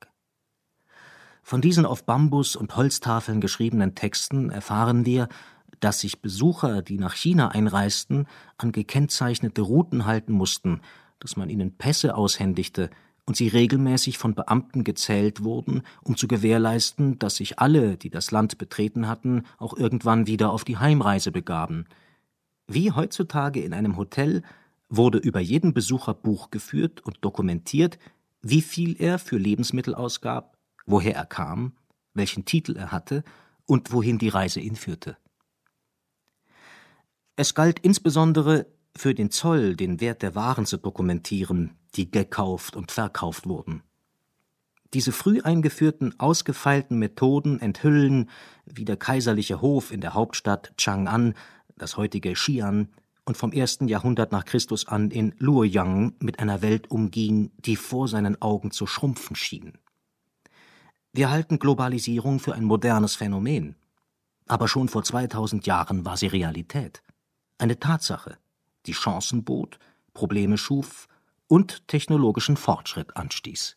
Von diesen auf Bambus- und Holztafeln geschriebenen Texten erfahren wir, dass sich Besucher, die nach China einreisten, an gekennzeichnete Routen halten mussten, dass man ihnen Pässe aushändigte und sie regelmäßig von Beamten gezählt wurden, um zu gewährleisten, dass sich alle, die das Land betreten hatten, auch irgendwann wieder auf die Heimreise begaben. Wie heutzutage in einem Hotel wurde über jeden Besucher Buch geführt und dokumentiert, wie viel er für Lebensmittel ausgab, woher er kam, welchen Titel er hatte und wohin die Reise ihn führte. Es galt insbesondere, für den Zoll den Wert der Waren zu dokumentieren, die gekauft und verkauft wurden. Diese früh eingeführten, ausgefeilten Methoden enthüllen, wie der kaiserliche Hof in der Hauptstadt Chang'an, das heutige Xi'an, und vom 1. Jahrhundert nach Christus an in Luoyang mit einer Welt umging, die vor seinen Augen zu schrumpfen schien. Wir halten Globalisierung für ein modernes Phänomen, aber schon vor 2000 Jahren war sie Realität. Eine Tatsache, die Chancen bot, Probleme schuf und technologischen Fortschritt anstieß.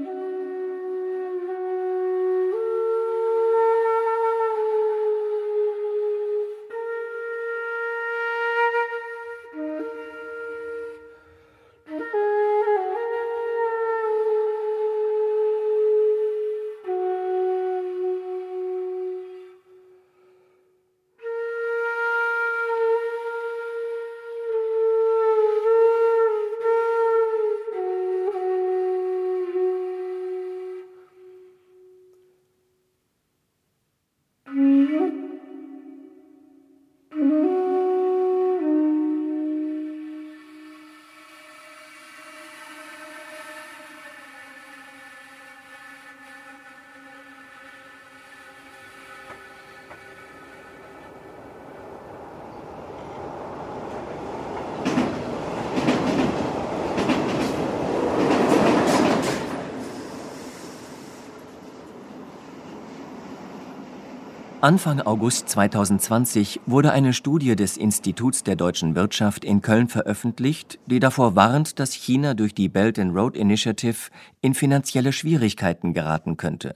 Anfang August 2020 wurde eine Studie des Instituts der deutschen Wirtschaft in Köln veröffentlicht, die davor warnt, dass China durch die Belt and Road Initiative in finanzielle Schwierigkeiten geraten könnte.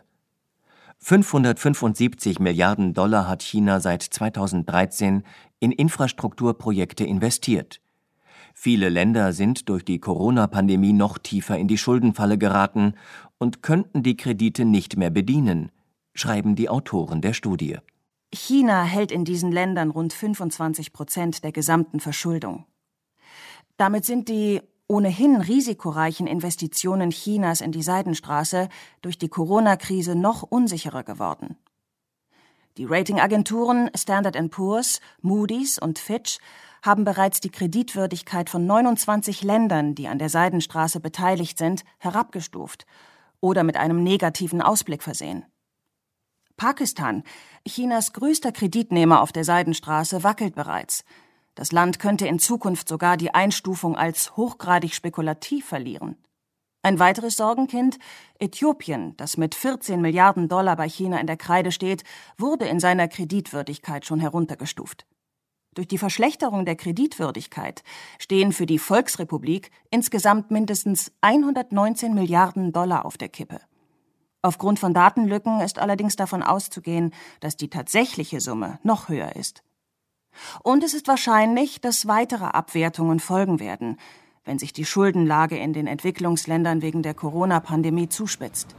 575 Milliarden Dollar hat China seit 2013 in Infrastrukturprojekte investiert. Viele Länder sind durch die Corona-Pandemie noch tiefer in die Schuldenfalle geraten und könnten die Kredite nicht mehr bedienen, schreiben die Autoren der Studie. China hält in diesen Ländern rund 25% der gesamten Verschuldung. Damit sind die ohnehin risikoreichen Investitionen Chinas in die Seidenstraße durch die Corona-Krise noch unsicherer geworden. Die Ratingagenturen Standard & Poor's, Moody's und Fitch haben bereits die Kreditwürdigkeit von 29 Ländern, die an der Seidenstraße beteiligt sind, herabgestuft oder mit einem negativen Ausblick versehen. Pakistan, Chinas größter Kreditnehmer auf der Seidenstraße, wackelt bereits. Das Land könnte in Zukunft sogar die Einstufung als hochgradig spekulativ verlieren. Ein weiteres Sorgenkind, Äthiopien, das mit 14 Milliarden Dollar bei China in der Kreide steht, wurde in seiner Kreditwürdigkeit schon heruntergestuft. Durch die Verschlechterung der Kreditwürdigkeit stehen für die Volksrepublik insgesamt mindestens 119 Milliarden Dollar auf der Kippe. Aufgrund von Datenlücken ist allerdings davon auszugehen, dass die tatsächliche Summe noch höher ist. Und es ist wahrscheinlich, dass weitere Abwertungen folgen werden, wenn sich die Schuldenlage in den Entwicklungsländern wegen der Corona-Pandemie zuspitzt.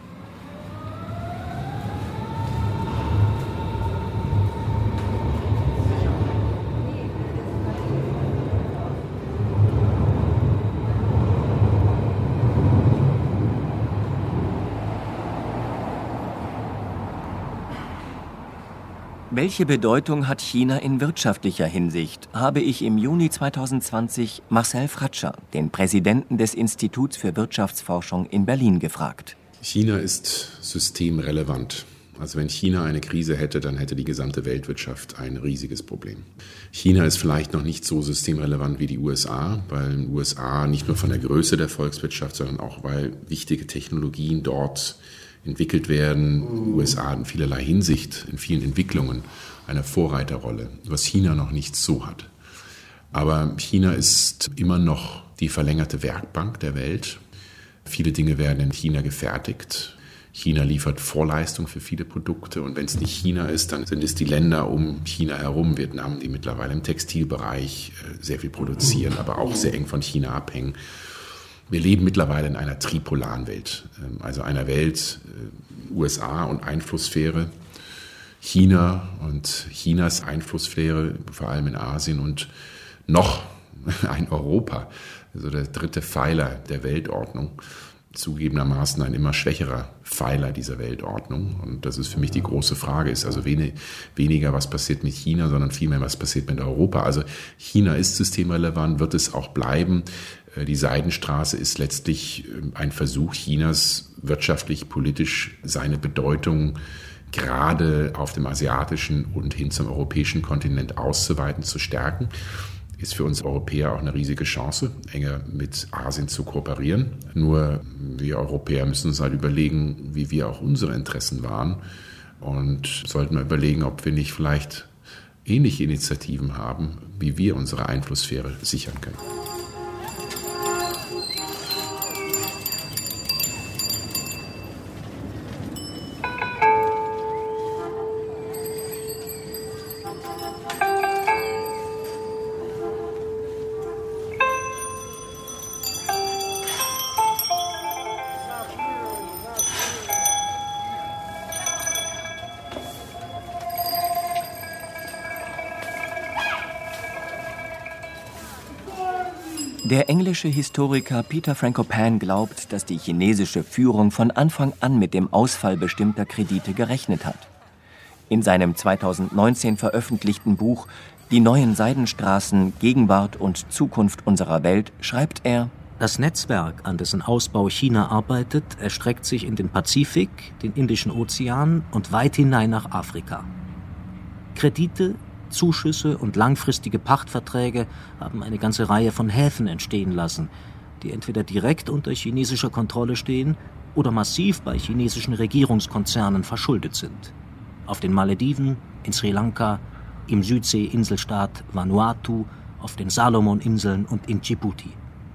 Welche Bedeutung hat China in wirtschaftlicher Hinsicht, habe ich im Juni 2020 Marcel Fratscher, den Präsidenten des Instituts für Wirtschaftsforschung in Berlin, gefragt. China ist systemrelevant. Also wenn China eine Krise hätte, dann hätte die gesamte Weltwirtschaft ein riesiges Problem. China ist vielleicht noch nicht so systemrelevant wie die USA, weil in den USA nicht nur von der Größe der Volkswirtschaft, sondern auch weil wichtige Technologien dort entwickelt werden. Die USA hat in vielerlei Hinsicht, in vielen Entwicklungen eine Vorreiterrolle, was China noch nicht so hat. Aber China ist immer noch die verlängerte Werkbank der Welt. Viele Dinge werden in China gefertigt. China liefert Vorleistung für viele Produkte. Und wenn es nicht China ist, dann sind es die Länder um China herum, Vietnam, die mittlerweile im Textilbereich sehr viel produzieren, aber auch sehr eng von China abhängen. Wir leben mittlerweile in einer tripolaren Welt, also einer Welt USA und Einflusssphäre, China und Chinas Einflusssphäre, vor allem in Asien, und noch ein Europa, also der dritte Pfeiler der Weltordnung. zugegebenermaßen ein immer schwächerer Pfeiler dieser Weltordnung. Und das ist für mich die große Frage, ist also weniger, was passiert mit China, sondern vielmehr, was passiert mit Europa. Also China ist systemrelevant, wird es auch bleiben. Die Seidenstraße ist letztlich ein Versuch Chinas, wirtschaftlich, politisch seine Bedeutung gerade auf dem asiatischen und hin zum europäischen Kontinent auszuweiten, zu stärken. Ist für uns Europäer auch eine riesige Chance, enger mit Asien zu kooperieren. Nur wir Europäer müssen uns halt überlegen, wie wir auch unsere Interessen wahren und sollten mal überlegen, ob wir nicht vielleicht ähnliche Initiativen haben, wie wir unsere Einflusssphäre sichern können. Der englische Historiker Peter Frankopan glaubt, dass die chinesische Führung von Anfang an mit dem Ausfall bestimmter Kredite gerechnet hat. In seinem 2019 veröffentlichten Buch »Die neuen Seidenstraßen, Gegenwart und Zukunft unserer Welt« schreibt er: Das Netzwerk, an dessen Ausbau China arbeitet, erstreckt sich in den Pazifik, den Indischen Ozean und weit hinein nach Afrika. Kredite, Zuschüsse und langfristige Pachtverträge haben eine ganze Reihe von Häfen entstehen lassen, die entweder direkt unter chinesischer Kontrolle stehen oder massiv bei chinesischen Regierungskonzernen verschuldet sind. Auf den Malediven, in Sri Lanka, im Südsee-Inselstaat Vanuatu, auf den Salomoninseln und in Djibouti.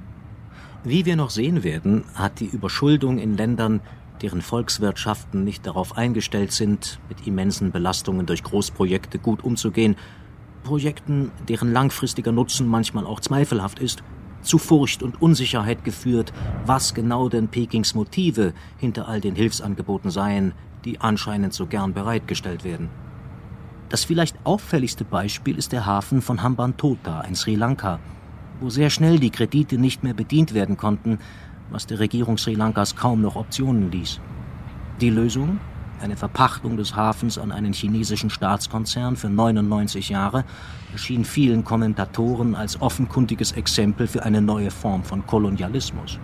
Wie wir noch sehen werden, hat die Überschuldung in Ländern, deren Volkswirtschaften nicht darauf eingestellt sind, mit immensen Belastungen durch Großprojekte gut umzugehen, Projekten, deren langfristiger Nutzen manchmal auch zweifelhaft ist, zu Furcht und Unsicherheit geführt, was genau denn Pekings Motive hinter all den Hilfsangeboten seien, die anscheinend so gern bereitgestellt werden. Das vielleicht auffälligste Beispiel ist der Hafen von Hambantota in Sri Lanka, wo sehr schnell die Kredite nicht mehr bedient werden konnten, was der Regierung Sri Lankas kaum noch Optionen ließ. Die Lösung? Eine Verpachtung des Hafens an einen chinesischen Staatskonzern für 99 Jahre erschien vielen Kommentatoren als offenkundiges Exempel für eine neue Form von Kolonialismus.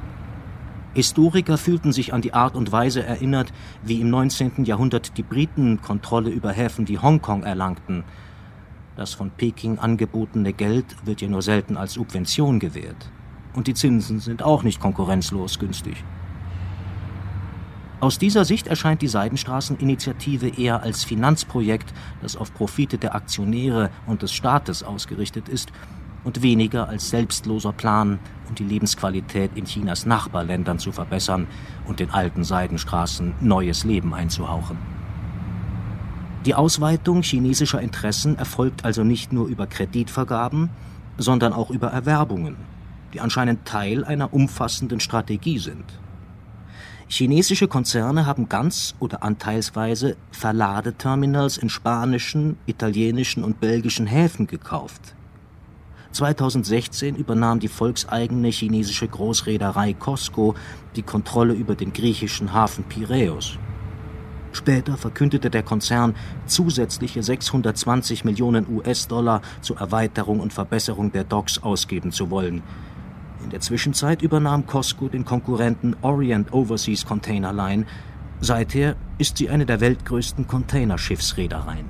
Historiker fühlten sich an die Art und Weise erinnert, wie im 19. Jahrhundert die Briten Kontrolle über Häfen wie Hongkong erlangten. Das von Peking angebotene Geld wird ja nur selten als Subvention gewährt. Und die Zinsen sind auch nicht konkurrenzlos günstig. Aus dieser Sicht erscheint die Seidenstraßeninitiative eher als Finanzprojekt, das auf Profite der Aktionäre und des Staates ausgerichtet ist, und weniger als selbstloser Plan, um die Lebensqualität in Chinas Nachbarländern zu verbessern und den alten Seidenstraßen neues Leben einzuhauchen. Die Ausweitung chinesischer Interessen erfolgt also nicht nur über Kreditvergaben, sondern auch über Erwerbungen, die anscheinend Teil einer umfassenden Strategie sind. Chinesische Konzerne haben ganz oder anteilsweise Verladeterminals in spanischen, italienischen und belgischen Häfen gekauft. 2016 übernahm die volkseigene chinesische Großreederei COSCO die Kontrolle über den griechischen Hafen Piräus. Später verkündete der Konzern, zusätzliche 620 Millionen US-Dollar zur Erweiterung und Verbesserung der Docks ausgeben zu wollen. In der Zwischenzeit übernahm COSCO den Konkurrenten Orient Overseas Container Line. Seither ist sie eine der weltgrößten Containerschiffsreedereien.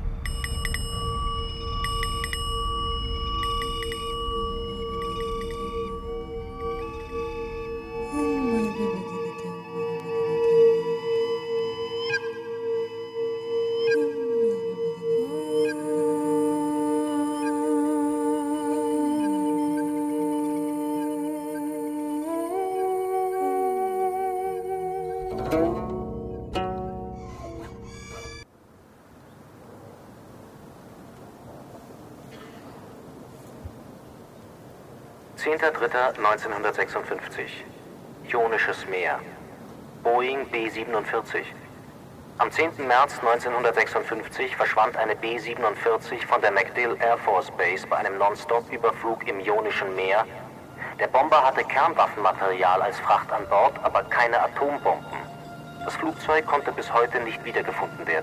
Ionisches Meer. Boeing B-47. Am 10. März 1956 verschwand eine B-47 von der MacDill Air Force Base bei einem Non-Stop-Überflug im Ionischen Meer, Der Bomber hatte Kernwaffenmaterial als Fracht an Bord, aber keine Atombomben. Das Flugzeug konnte bis heute nicht wiedergefunden werden.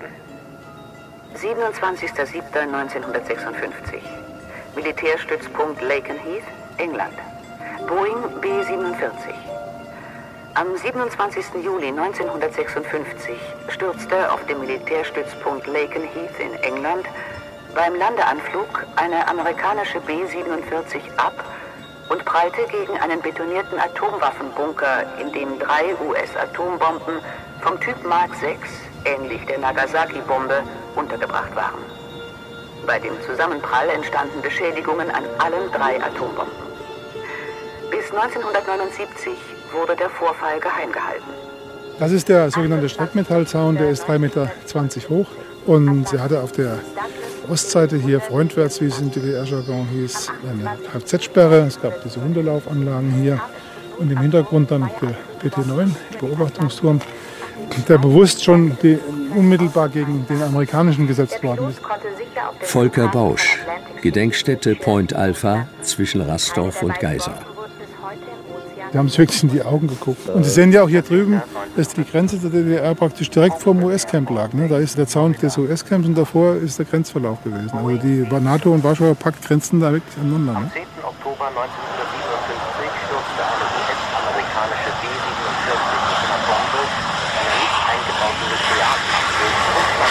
27.07.1956. Militärstützpunkt Lakenheath, England. Boeing B-47. Am 27. Juli 1956 stürzte auf dem Militärstützpunkt Lakenheath in England beim Landeanflug eine amerikanische B-47 ab und prallte gegen einen betonierten Atomwaffenbunker, in dem 3 US-Atombomben vom Typ Mark 6, ähnlich der Nagasaki-Bombe, untergebracht waren. Bei dem Zusammenprall entstanden Beschädigungen an allen 3 Atombomben. Bis 1979 wurde der Vorfall geheim gehalten. Das ist der sogenannte Streckmetallzaun, der ist 3,20 Meter hoch und er hatte auf der Ostseite hier frontwärts, wie es im DDR-Jargon hieß, eine Kfz-Sperre. Es gab diese Hundelaufanlagen hier und im Hintergrund dann der PT-9, Beobachtungsturm, der bewusst schon unmittelbar gegen den amerikanischen gesetzt worden ist. Volker Bausch, Gedenkstätte Point Alpha zwischen Rastorf und Geisa. Die haben sich wirklich in die Augen geguckt. Und Sie sehen ja auch hier drüben, dass die Grenze der DDR praktisch direkt vor dem US-Camp lag. Ne? Da ist der Zaun des US-Camps und davor ist der Grenzverlauf gewesen. Also die NATO und Warschauer Pakt grenzen da wirklich aneinander. Ne? Am 10. Oktober 1957 stürzte eine US-amerikanische B-47 mit einer Bombe, einer nicht eingebauten Nuklearkapsel, und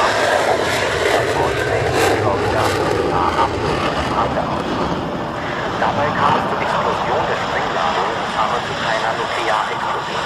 dabei kam es zur Explosion der Sprengladung, aber zu keiner Nuklearexplosion.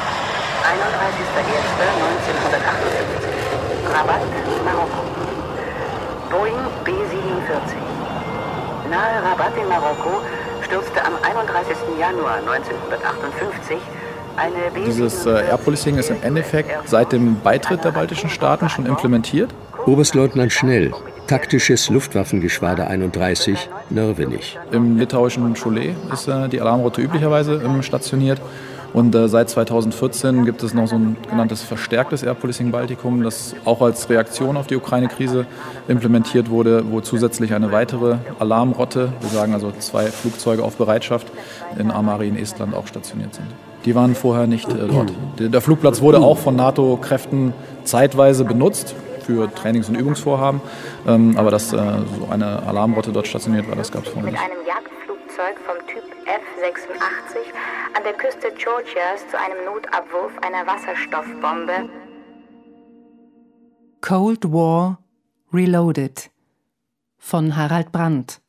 31.01.1958. Rabat, Marokko. Boeing B-47. Nahe Rabat in Marokko stürzte am 31. Januar 1958 eine B-47. Dieses Air Policing ist im Endeffekt seit dem Beitritt der baltischen Staaten schon implementiert. Oberstleutnant Schnell, taktisches Luftwaffengeschwader 31, Nörvenich. Im litauischen Cholet ist die Alarmroute üblicherweise stationiert. Und seit 2014 gibt es noch so ein genanntes verstärktes Air Policing Baltikum, das auch als Reaktion auf die Ukraine-Krise implementiert wurde, wo zusätzlich eine weitere Alarmrotte, wir sagen also 2 Flugzeuge auf Bereitschaft, in Amari in Estland auch stationiert sind. Die waren vorher nicht dort. Der Flugplatz wurde auch von NATO-Kräften zeitweise benutzt für Trainings- und Übungsvorhaben, aber dass so eine Alarmrotte dort stationiert war, das gab es vorher nicht. Mit einem Jagdflugzeug vom Typ F-86 an der Küste Georgias zu einem Notabwurf einer Wasserstoffbombe. Cold War Reloaded von Harald Brandt.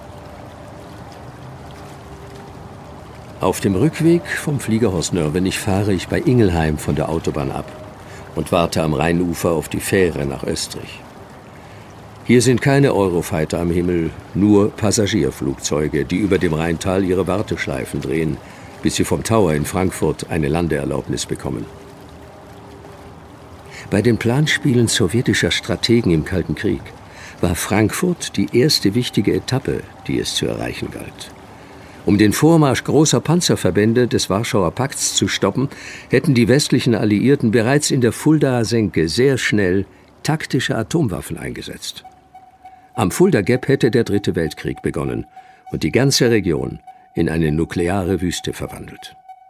Auf dem Rückweg vom Fliegerhorst Nörvenich fahre ich bei Ingelheim von der Autobahn ab und warte am Rheinufer auf die Fähre nach Österreich. Hier sind keine Eurofighter am Himmel, nur Passagierflugzeuge, die über dem Rheintal ihre Warteschleifen drehen, bis sie vom Tower in Frankfurt eine Landeerlaubnis bekommen. Bei den Planspielen sowjetischer Strategen im Kalten Krieg war Frankfurt die erste wichtige Etappe, die es zu erreichen galt. Um den Vormarsch großer Panzerverbände des Warschauer Pakts zu stoppen, hätten die westlichen Alliierten bereits in der Fuldaer Senke sehr schnell taktische Atomwaffen eingesetzt. Am Fulda Gap hätte der Dritte Weltkrieg begonnen und die ganze Region in eine nukleare Wüste verwandelt.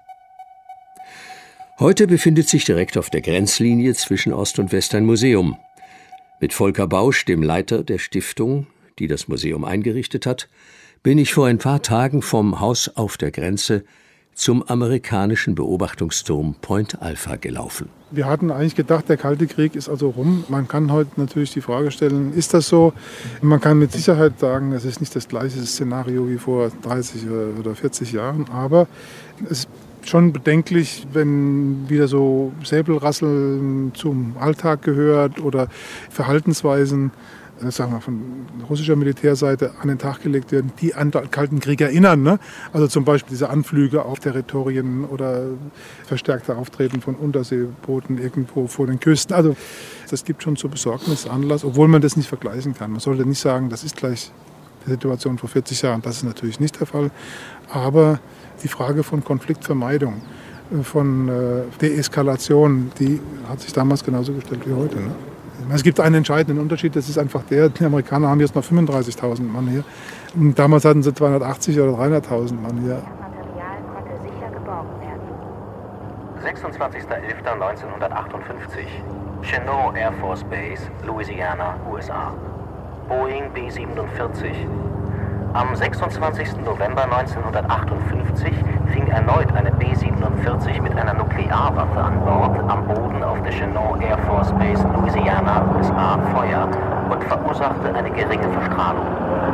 Heute befindet sich direkt auf der Grenzlinie zwischen Ost und West ein Museum. Mit Volker Bausch, dem Leiter der Stiftung, die das Museum eingerichtet hat, bin ich vor ein paar Tagen vom Haus auf der Grenze zum amerikanischen Beobachtungsturm Point Alpha gelaufen. Wir hatten eigentlich gedacht, der Kalte Krieg ist also rum. Man kann heute natürlich die Frage stellen, ist das so? Man kann mit Sicherheit sagen, es ist nicht das gleiche Szenario wie vor 30 oder 40 Jahren, aber es ist schon bedenklich, wenn wieder so Säbelrasseln zum Alltag gehört oder Verhaltensweisen, sagen wir, von russischer Militärseite an den Tag gelegt werden, die an den Kalten Krieg erinnern. Ne? Also zum Beispiel diese Anflüge auf Territorien oder verstärkte Auftreten von Unterseebooten irgendwo vor den Küsten. Also das gibt schon zur Besorgnis Anlass, obwohl man das nicht vergleichen kann. Man sollte nicht sagen, das ist gleich die Situation vor 40 Jahren. Das ist natürlich nicht der Fall. Aber die Frage von Konfliktvermeidung, von Deeskalation, die hat sich damals genauso gestellt wie heute. Ne? Es gibt einen entscheidenden Unterschied, das ist einfach der, die Amerikaner haben jetzt noch 35.000 Mann hier. Und damals hatten sie 280.000 oder 300.000 Mann hier. 26.11.1958, Chennault Air Force Base, Louisiana, USA. Boeing B-47. Am 26. November 1958 fing erneut eine B-47 mit einer Nuklearwaffe an Bord am Boden auf der Chennault Air Force Base, Louisiana, USA, Feuer und verursachte eine geringe Verstrahlung.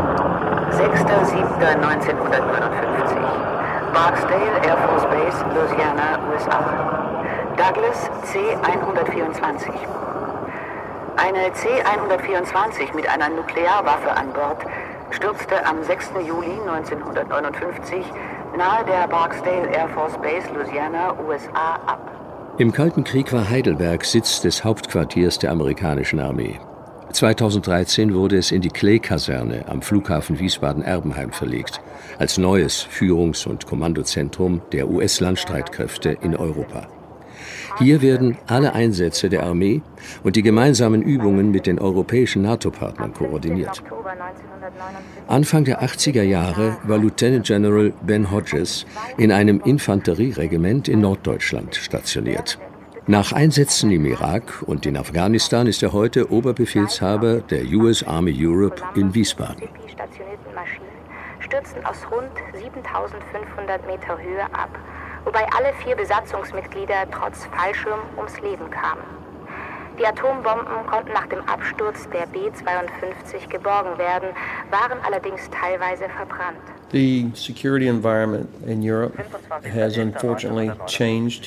6.7.1959. Barksdale Air Force Base, Louisiana, USA. Douglas C-124. Eine C-124 mit einer Nuklearwaffe an Bord stürzte am 6. Juli 1959 nahe der Barksdale Air Force Base, Louisiana, USA ab. Im Kalten Krieg war Heidelberg Sitz des Hauptquartiers der amerikanischen Armee. 2013 wurde es in die Clay-Kaserne am Flughafen Wiesbaden-Erbenheim verlegt, als neues Führungs- und Kommandozentrum der US-Landstreitkräfte in Europa. Hier werden alle Einsätze der Armee und die gemeinsamen Übungen mit den europäischen NATO-Partnern koordiniert. Anfang der 80er Jahre war Lieutenant General Ben Hodges in einem Infanterieregiment in Norddeutschland stationiert. Nach Einsätzen im Irak und in Afghanistan ist er heute Oberbefehlshaber der US Army Europe in Wiesbaden. Stationierten Maschinen stürzten aus rund 7.500 Meter Höhe ab, wobei alle 4 Besatzungsmitglieder trotz Fallschirm ums Leben kamen. Die Atombomben konnten nach dem Absturz der B-52 geborgen werden, waren allerdings teilweise verbrannt. The security environment in Europe has unfortunately changed.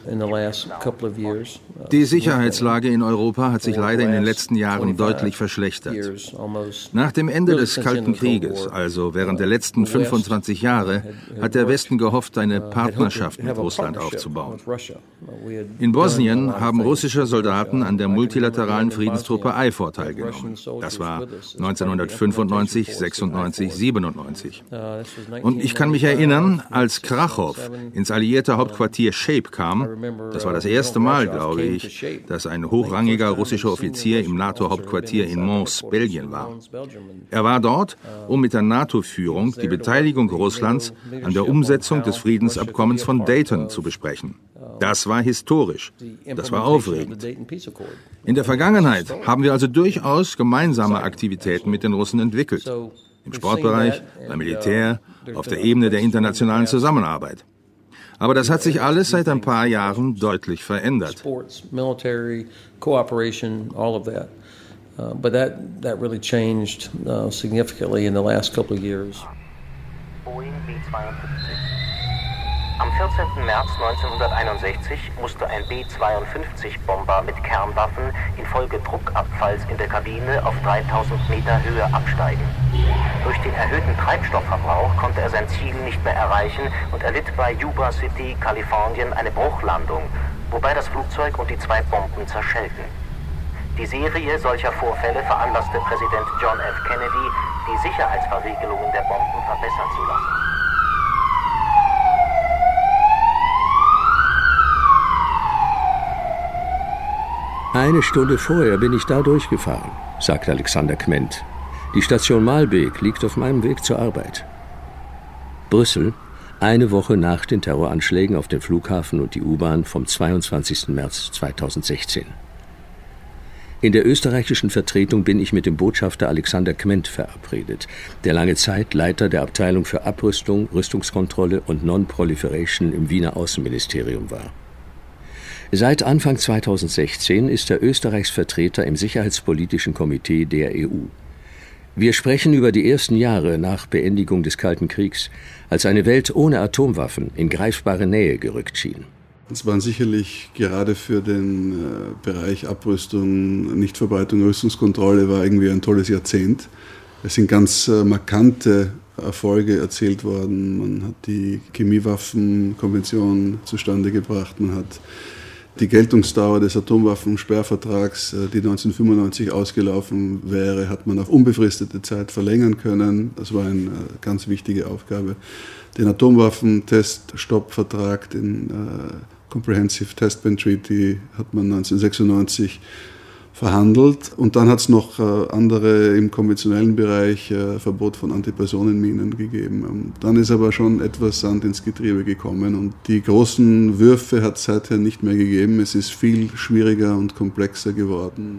Die Sicherheitslage in Europa hat sich leider in den letzten Jahren deutlich verschlechtert. Nach dem Ende des Kalten Krieges, also während der letzten 25 Jahre, hat der Westen gehofft, eine Partnerschaft mit Russland aufzubauen. In Bosnien haben russische Soldaten an der multilateralen Friedenstruppe IFOR teilgenommen. Das war 1995, 96, 97. Und ich kann mich erinnern, als Krachow ins alliierte Hauptquartier SHAPE kam, das war das erste Mal, glaube ich, dass ein hochrangiger russischer Offizier im NATO-Hauptquartier in Mons, Belgien war. Er war dort, um mit der NATO-Führung die Beteiligung Russlands an der Umsetzung des Friedensabkommens von Dayton zu besprechen. Das war historisch. Das war aufregend. In der Vergangenheit haben wir also durchaus gemeinsame Aktivitäten mit den Russen entwickelt. Im Sportbereich, beim Militär, auf der Ebene der internationalen Zusammenarbeit. Aber das hat sich alles seit ein paar Jahren deutlich verändert. Sports, military, cooperation, all of that. But that really changed significantly in the last couple of years. Boeing B-52. Am 14. März 1961 musste ein B-52-Bomber mit Kernwaffen infolge Druckabfalls in der Kabine auf 3000 Meter Höhe absteigen. Durch den erhöhten Treibstoffverbrauch konnte er sein Ziel nicht mehr erreichen und erlitt bei Yuba City, Kalifornien, eine Bruchlandung, wobei das Flugzeug und die 2 Bomben zerschellten. Die Serie solcher Vorfälle veranlasste Präsident John F. Kennedy, die Sicherheitsverriegelungen der Bomben verbessern zu lassen. Eine Stunde vorher bin ich da durchgefahren, sagt Alexander Kment. Die Station Mahlbeek liegt auf meinem Weg zur Arbeit. Brüssel, eine Woche nach den Terroranschlägen auf den Flughafen und die U-Bahn vom 22. März 2016. In der österreichischen Vertretung bin ich mit dem Botschafter Alexander Kment verabredet, der lange Zeit Leiter der Abteilung für Abrüstung, Rüstungskontrolle und Non-Proliferation im Wiener Außenministerium war. Seit Anfang 2016 ist er Österreichs Vertreter im Sicherheitspolitischen Komitee der EU. Wir sprechen über die ersten Jahre nach Beendigung des Kalten Kriegs, als eine Welt ohne Atomwaffen in greifbare Nähe gerückt schien. Es waren sicherlich gerade für den Bereich Abrüstung, Nichtverbreitung, Rüstungskontrolle war irgendwie ein tolles Jahrzehnt. Es sind ganz markante Erfolge erzielt worden. Man hat die Chemiewaffenkonvention zustande gebracht, man hat die Geltungsdauer des Atomwaffensperrvertrags, die 1995 ausgelaufen wäre, hat man auf unbefristete Zeit verlängern können. Das war eine ganz wichtige Aufgabe. Den Atomwaffenteststoppvertrag, den Comprehensive Test Ban Treaty, hat man 1996 verhandelt. Und dann hat es noch andere im konventionellen Bereich, Verbot von Antipersonenminen gegeben. Und dann ist aber schon etwas Sand ins Getriebe gekommen und die großen Würfe hat es seither nicht mehr gegeben. Es ist viel schwieriger und komplexer geworden.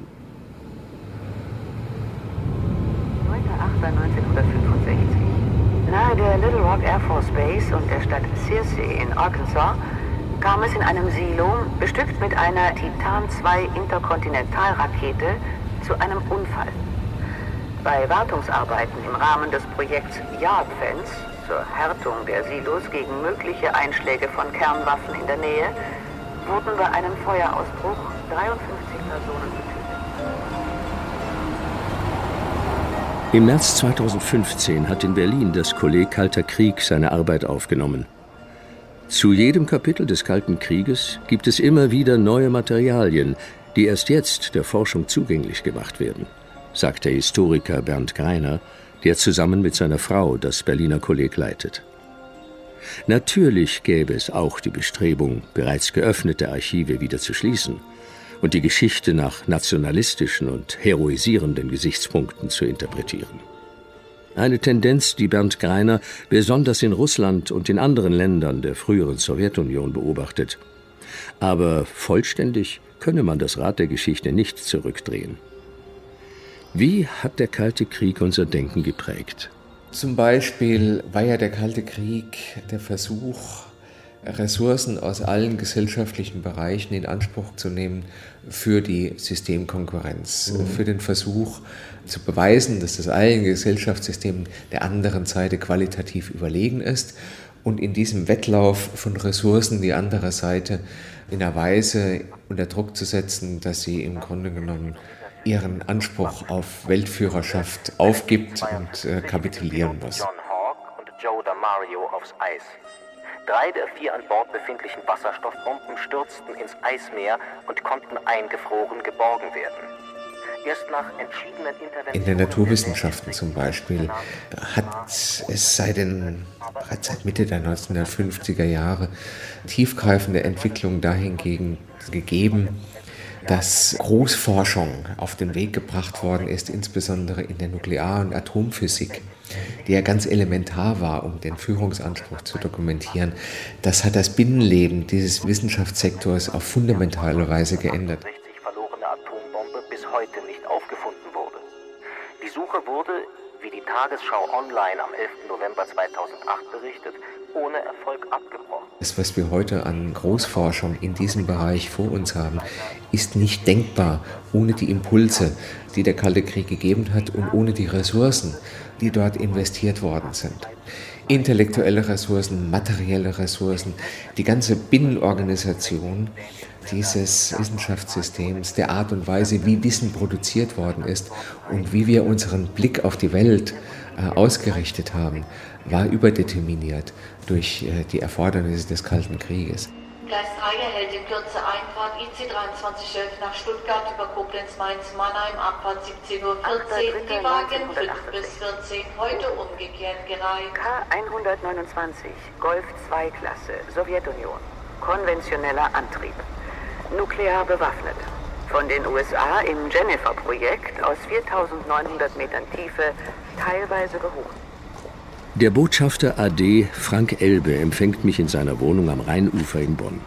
1965. Nahe der Little Rock Air Force Base und der Stadt Searcy in Arkansas kam es in einem Silo, bestückt mit einer Titan-II-Interkontinentalrakete, zu einem Unfall. Bei Wartungsarbeiten im Rahmen des Projekts Yard Fence zur Härtung der Silos gegen mögliche Einschläge von Kernwaffen in der Nähe wurden bei einem Feuerausbruch 53 Personen getötet. Im März 2015 hat in Berlin das Kolleg Kalter Krieg seine Arbeit aufgenommen. Zu jedem Kapitel des Kalten Krieges gibt es immer wieder neue Materialien, die erst jetzt der Forschung zugänglich gemacht werden, sagt der Historiker Bernd Greiner, der zusammen mit seiner Frau das Berliner Kolleg leitet. Natürlich gäbe es auch die Bestrebung, bereits geöffnete Archive wieder zu schließen und die Geschichte nach nationalistischen und heroisierenden Gesichtspunkten zu interpretieren. Eine Tendenz, die Bernd Greiner besonders in Russland und in anderen Ländern der früheren Sowjetunion beobachtet. Aber vollständig könne man das Rad der Geschichte nicht zurückdrehen. Wie hat der Kalte Krieg unser Denken geprägt? Zum Beispiel war ja der Kalte Krieg der Versuch, Ressourcen aus allen gesellschaftlichen Bereichen in Anspruch zu nehmen für die Systemkonkurrenz, für den Versuch zu beweisen, dass das eigene Gesellschaftssystem der anderen Seite qualitativ überlegen ist und in diesem Wettlauf von Ressourcen die andere Seite in einer Weise unter Druck zu setzen, dass sie im Grunde genommen ihren Anspruch auf Weltführerschaft aufgibt und kapitulieren muss. John Hawk und Joe DeMario aufs Eis. 3 der 4 an Bord befindlichen Wasserstoffbomben stürzten ins Eismeer und konnten eingefroren geborgen werden. Erst nach entschiedenen Interventionen... In den Naturwissenschaften zum Beispiel hat es bereits seit Mitte der 1950er Jahre tiefgreifende Entwicklungen dahingehend gegeben, dass Großforschung auf den Weg gebracht worden ist, insbesondere in der Nuklear- und Atomphysik, die ja ganz elementar war, um den Führungsanspruch zu dokumentieren. Das hat das Binnenleben dieses Wissenschaftssektors auf fundamentale Weise geändert. verlorene Atombombe bis heute nicht aufgefunden wurde. Die Suche wurde, wie die Tagesschau Online am 11. November 2008 berichtet, ohne Erfolg abgebrochen. Das, was wir heute an Großforschung in diesem Bereich vor uns haben, ist nicht denkbar ohne die Impulse, die der Kalte Krieg gegeben hat und ohne die Ressourcen, die dort investiert worden sind. Intellektuelle Ressourcen, materielle Ressourcen, die ganze Binnenorganisation dieses Wissenschaftssystems, der Art und Weise, wie Wissen produziert worden ist und wie wir unseren Blick auf die Welt ausgerichtet haben, war überdeterminiert durch die Erfordernisse des Kalten Krieges. Gleis 3 erhält in Kürze Einfahrt IC 2311 nach Stuttgart über Koblenz, Mainz, Mannheim, Abfahrt 17:14 Uhr. Die Wagen 5 bis 14 heute umgekehrt gereiht. K129, Golf 2 Klasse, Sowjetunion. Konventioneller Antrieb. Nuklear bewaffnet. Von den USA im Jennifer-Projekt aus 4.900 Metern Tiefe, teilweise gehoben. Der Botschafter AD Frank Elbe empfängt mich in seiner Wohnung am Rheinufer in Bonn.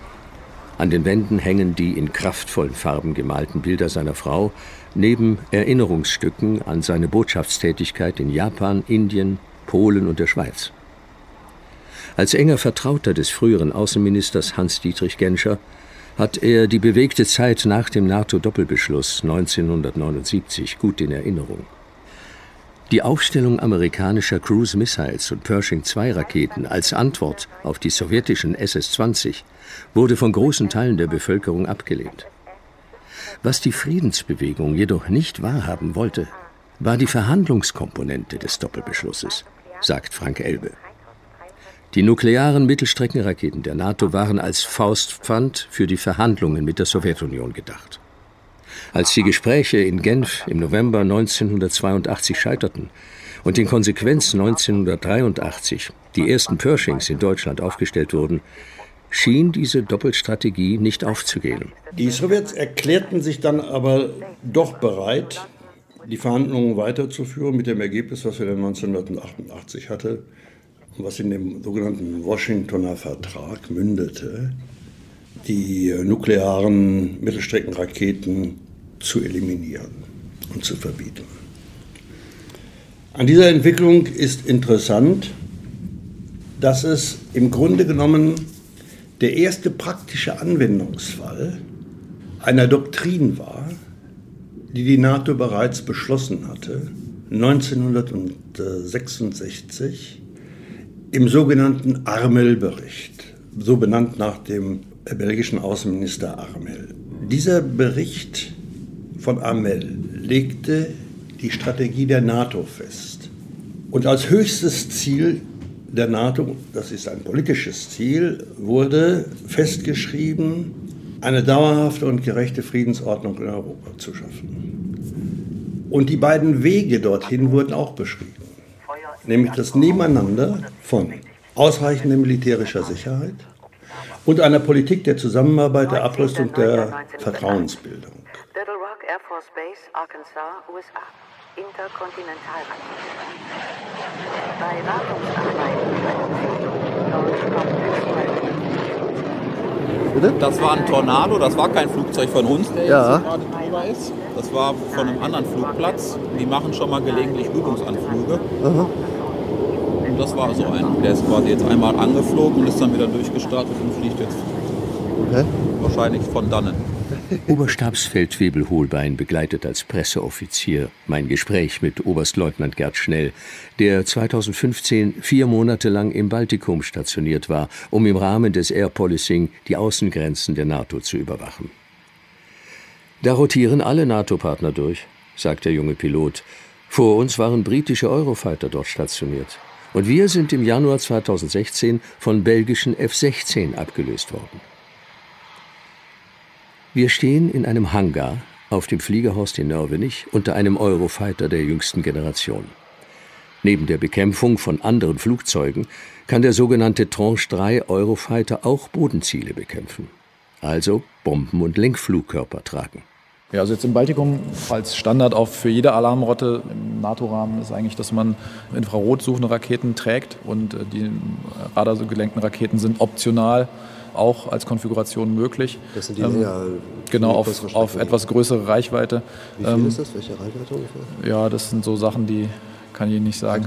An den Wänden hängen die in kraftvollen Farben gemalten Bilder seiner Frau, neben Erinnerungsstücken an seine Botschaftstätigkeit in Japan, Indien, Polen und der Schweiz. Als enger Vertrauter des früheren Außenministers Hans-Dietrich Genscher hat er die bewegte Zeit nach dem NATO-Doppelbeschluss 1979 gut in Erinnerung. Die Aufstellung amerikanischer Cruise Missiles und Pershing-2-Raketen als Antwort auf die sowjetischen SS-20 wurde von großen Teilen der Bevölkerung abgelehnt. Was die Friedensbewegung jedoch nicht wahrhaben wollte, war die Verhandlungskomponente des Doppelbeschlusses, sagt Frank Elbe. Die nuklearen Mittelstreckenraketen der NATO waren als Faustpfand für die Verhandlungen mit der Sowjetunion gedacht. Als die Gespräche in Genf im November 1982 scheiterten und in Konsequenz 1983 die ersten Pershings in Deutschland aufgestellt wurden, schien diese Doppelstrategie nicht aufzugehen. Die Sowjets erklärten sich dann aber doch bereit, die Verhandlungen weiterzuführen mit dem Ergebnis, was wir dann 1988 hatten, was in dem sogenannten Washingtoner Vertrag mündete, die nuklearen Mittelstreckenraketen zu eliminieren und zu verbieten. An dieser Entwicklung ist interessant, dass es im Grunde genommen der erste praktische Anwendungsfall einer Doktrin war, die NATO bereits beschlossen hatte, 1966 im sogenannten Armel-Bericht, so benannt nach dem belgischen Außenminister Armel. Dieser Bericht von Armel legte die Strategie der NATO fest. Und als höchstes Ziel der NATO, das ist ein politisches Ziel, wurde festgeschrieben, eine dauerhafte und gerechte Friedensordnung in Europa zu schaffen. Und die beiden Wege dorthin wurden auch beschrieben, nämlich das Nebeneinander von ausreichender militärischer Sicherheit und einer Politik der Zusammenarbeit, der Abrüstung, der Vertrauensbildung. Little Rock Air Force Base, Arkansas, USA. Interkontinentalrakete. Bei Wartungsarbeiten Das war ein Tornado, das war kein Flugzeug von uns, der jetzt gerade drüber ist. Das war von einem anderen Flugplatz. Die machen schon mal gelegentlich Übungsanflüge. Aha. Und das war so ein. Der ist quasi jetzt einmal angeflogen und ist dann wieder durchgestartet und fliegt jetzt wahrscheinlich von dannen. Oberstabsfeldwebel Holbein begleitet als Presseoffizier mein Gespräch mit Oberstleutnant Gerd Schnell, der 2015 4 Monate lang im Baltikum stationiert war, um im Rahmen des Air Policing die Außengrenzen der NATO zu überwachen. Da rotieren alle NATO-Partner durch, sagt der junge Pilot. Vor uns waren britische Eurofighter dort stationiert. Und wir sind im Januar 2016 von belgischen F-16 abgelöst worden. Wir stehen in einem Hangar auf dem Fliegerhorst in Nörvenich unter einem Eurofighter der jüngsten Generation. Neben der Bekämpfung von anderen Flugzeugen kann der sogenannte Tranche 3 Eurofighter auch Bodenziele bekämpfen. Also Bomben- und Lenkflugkörper tragen. Ja, also jetzt im Baltikum als Standard auch für jede Alarmrotte im NATO-Rahmen ist eigentlich, dass man infrarotsuchende Raketen trägt und die radargelenkten Raketen sind optional auch als Konfiguration möglich. Das sind die länger. Genau, auf etwas größere Reichweite. Wie viel ist das? Welche Reichweite ungefähr? Ja, das sind so Sachen, die kann ich Ihnen nicht sagen.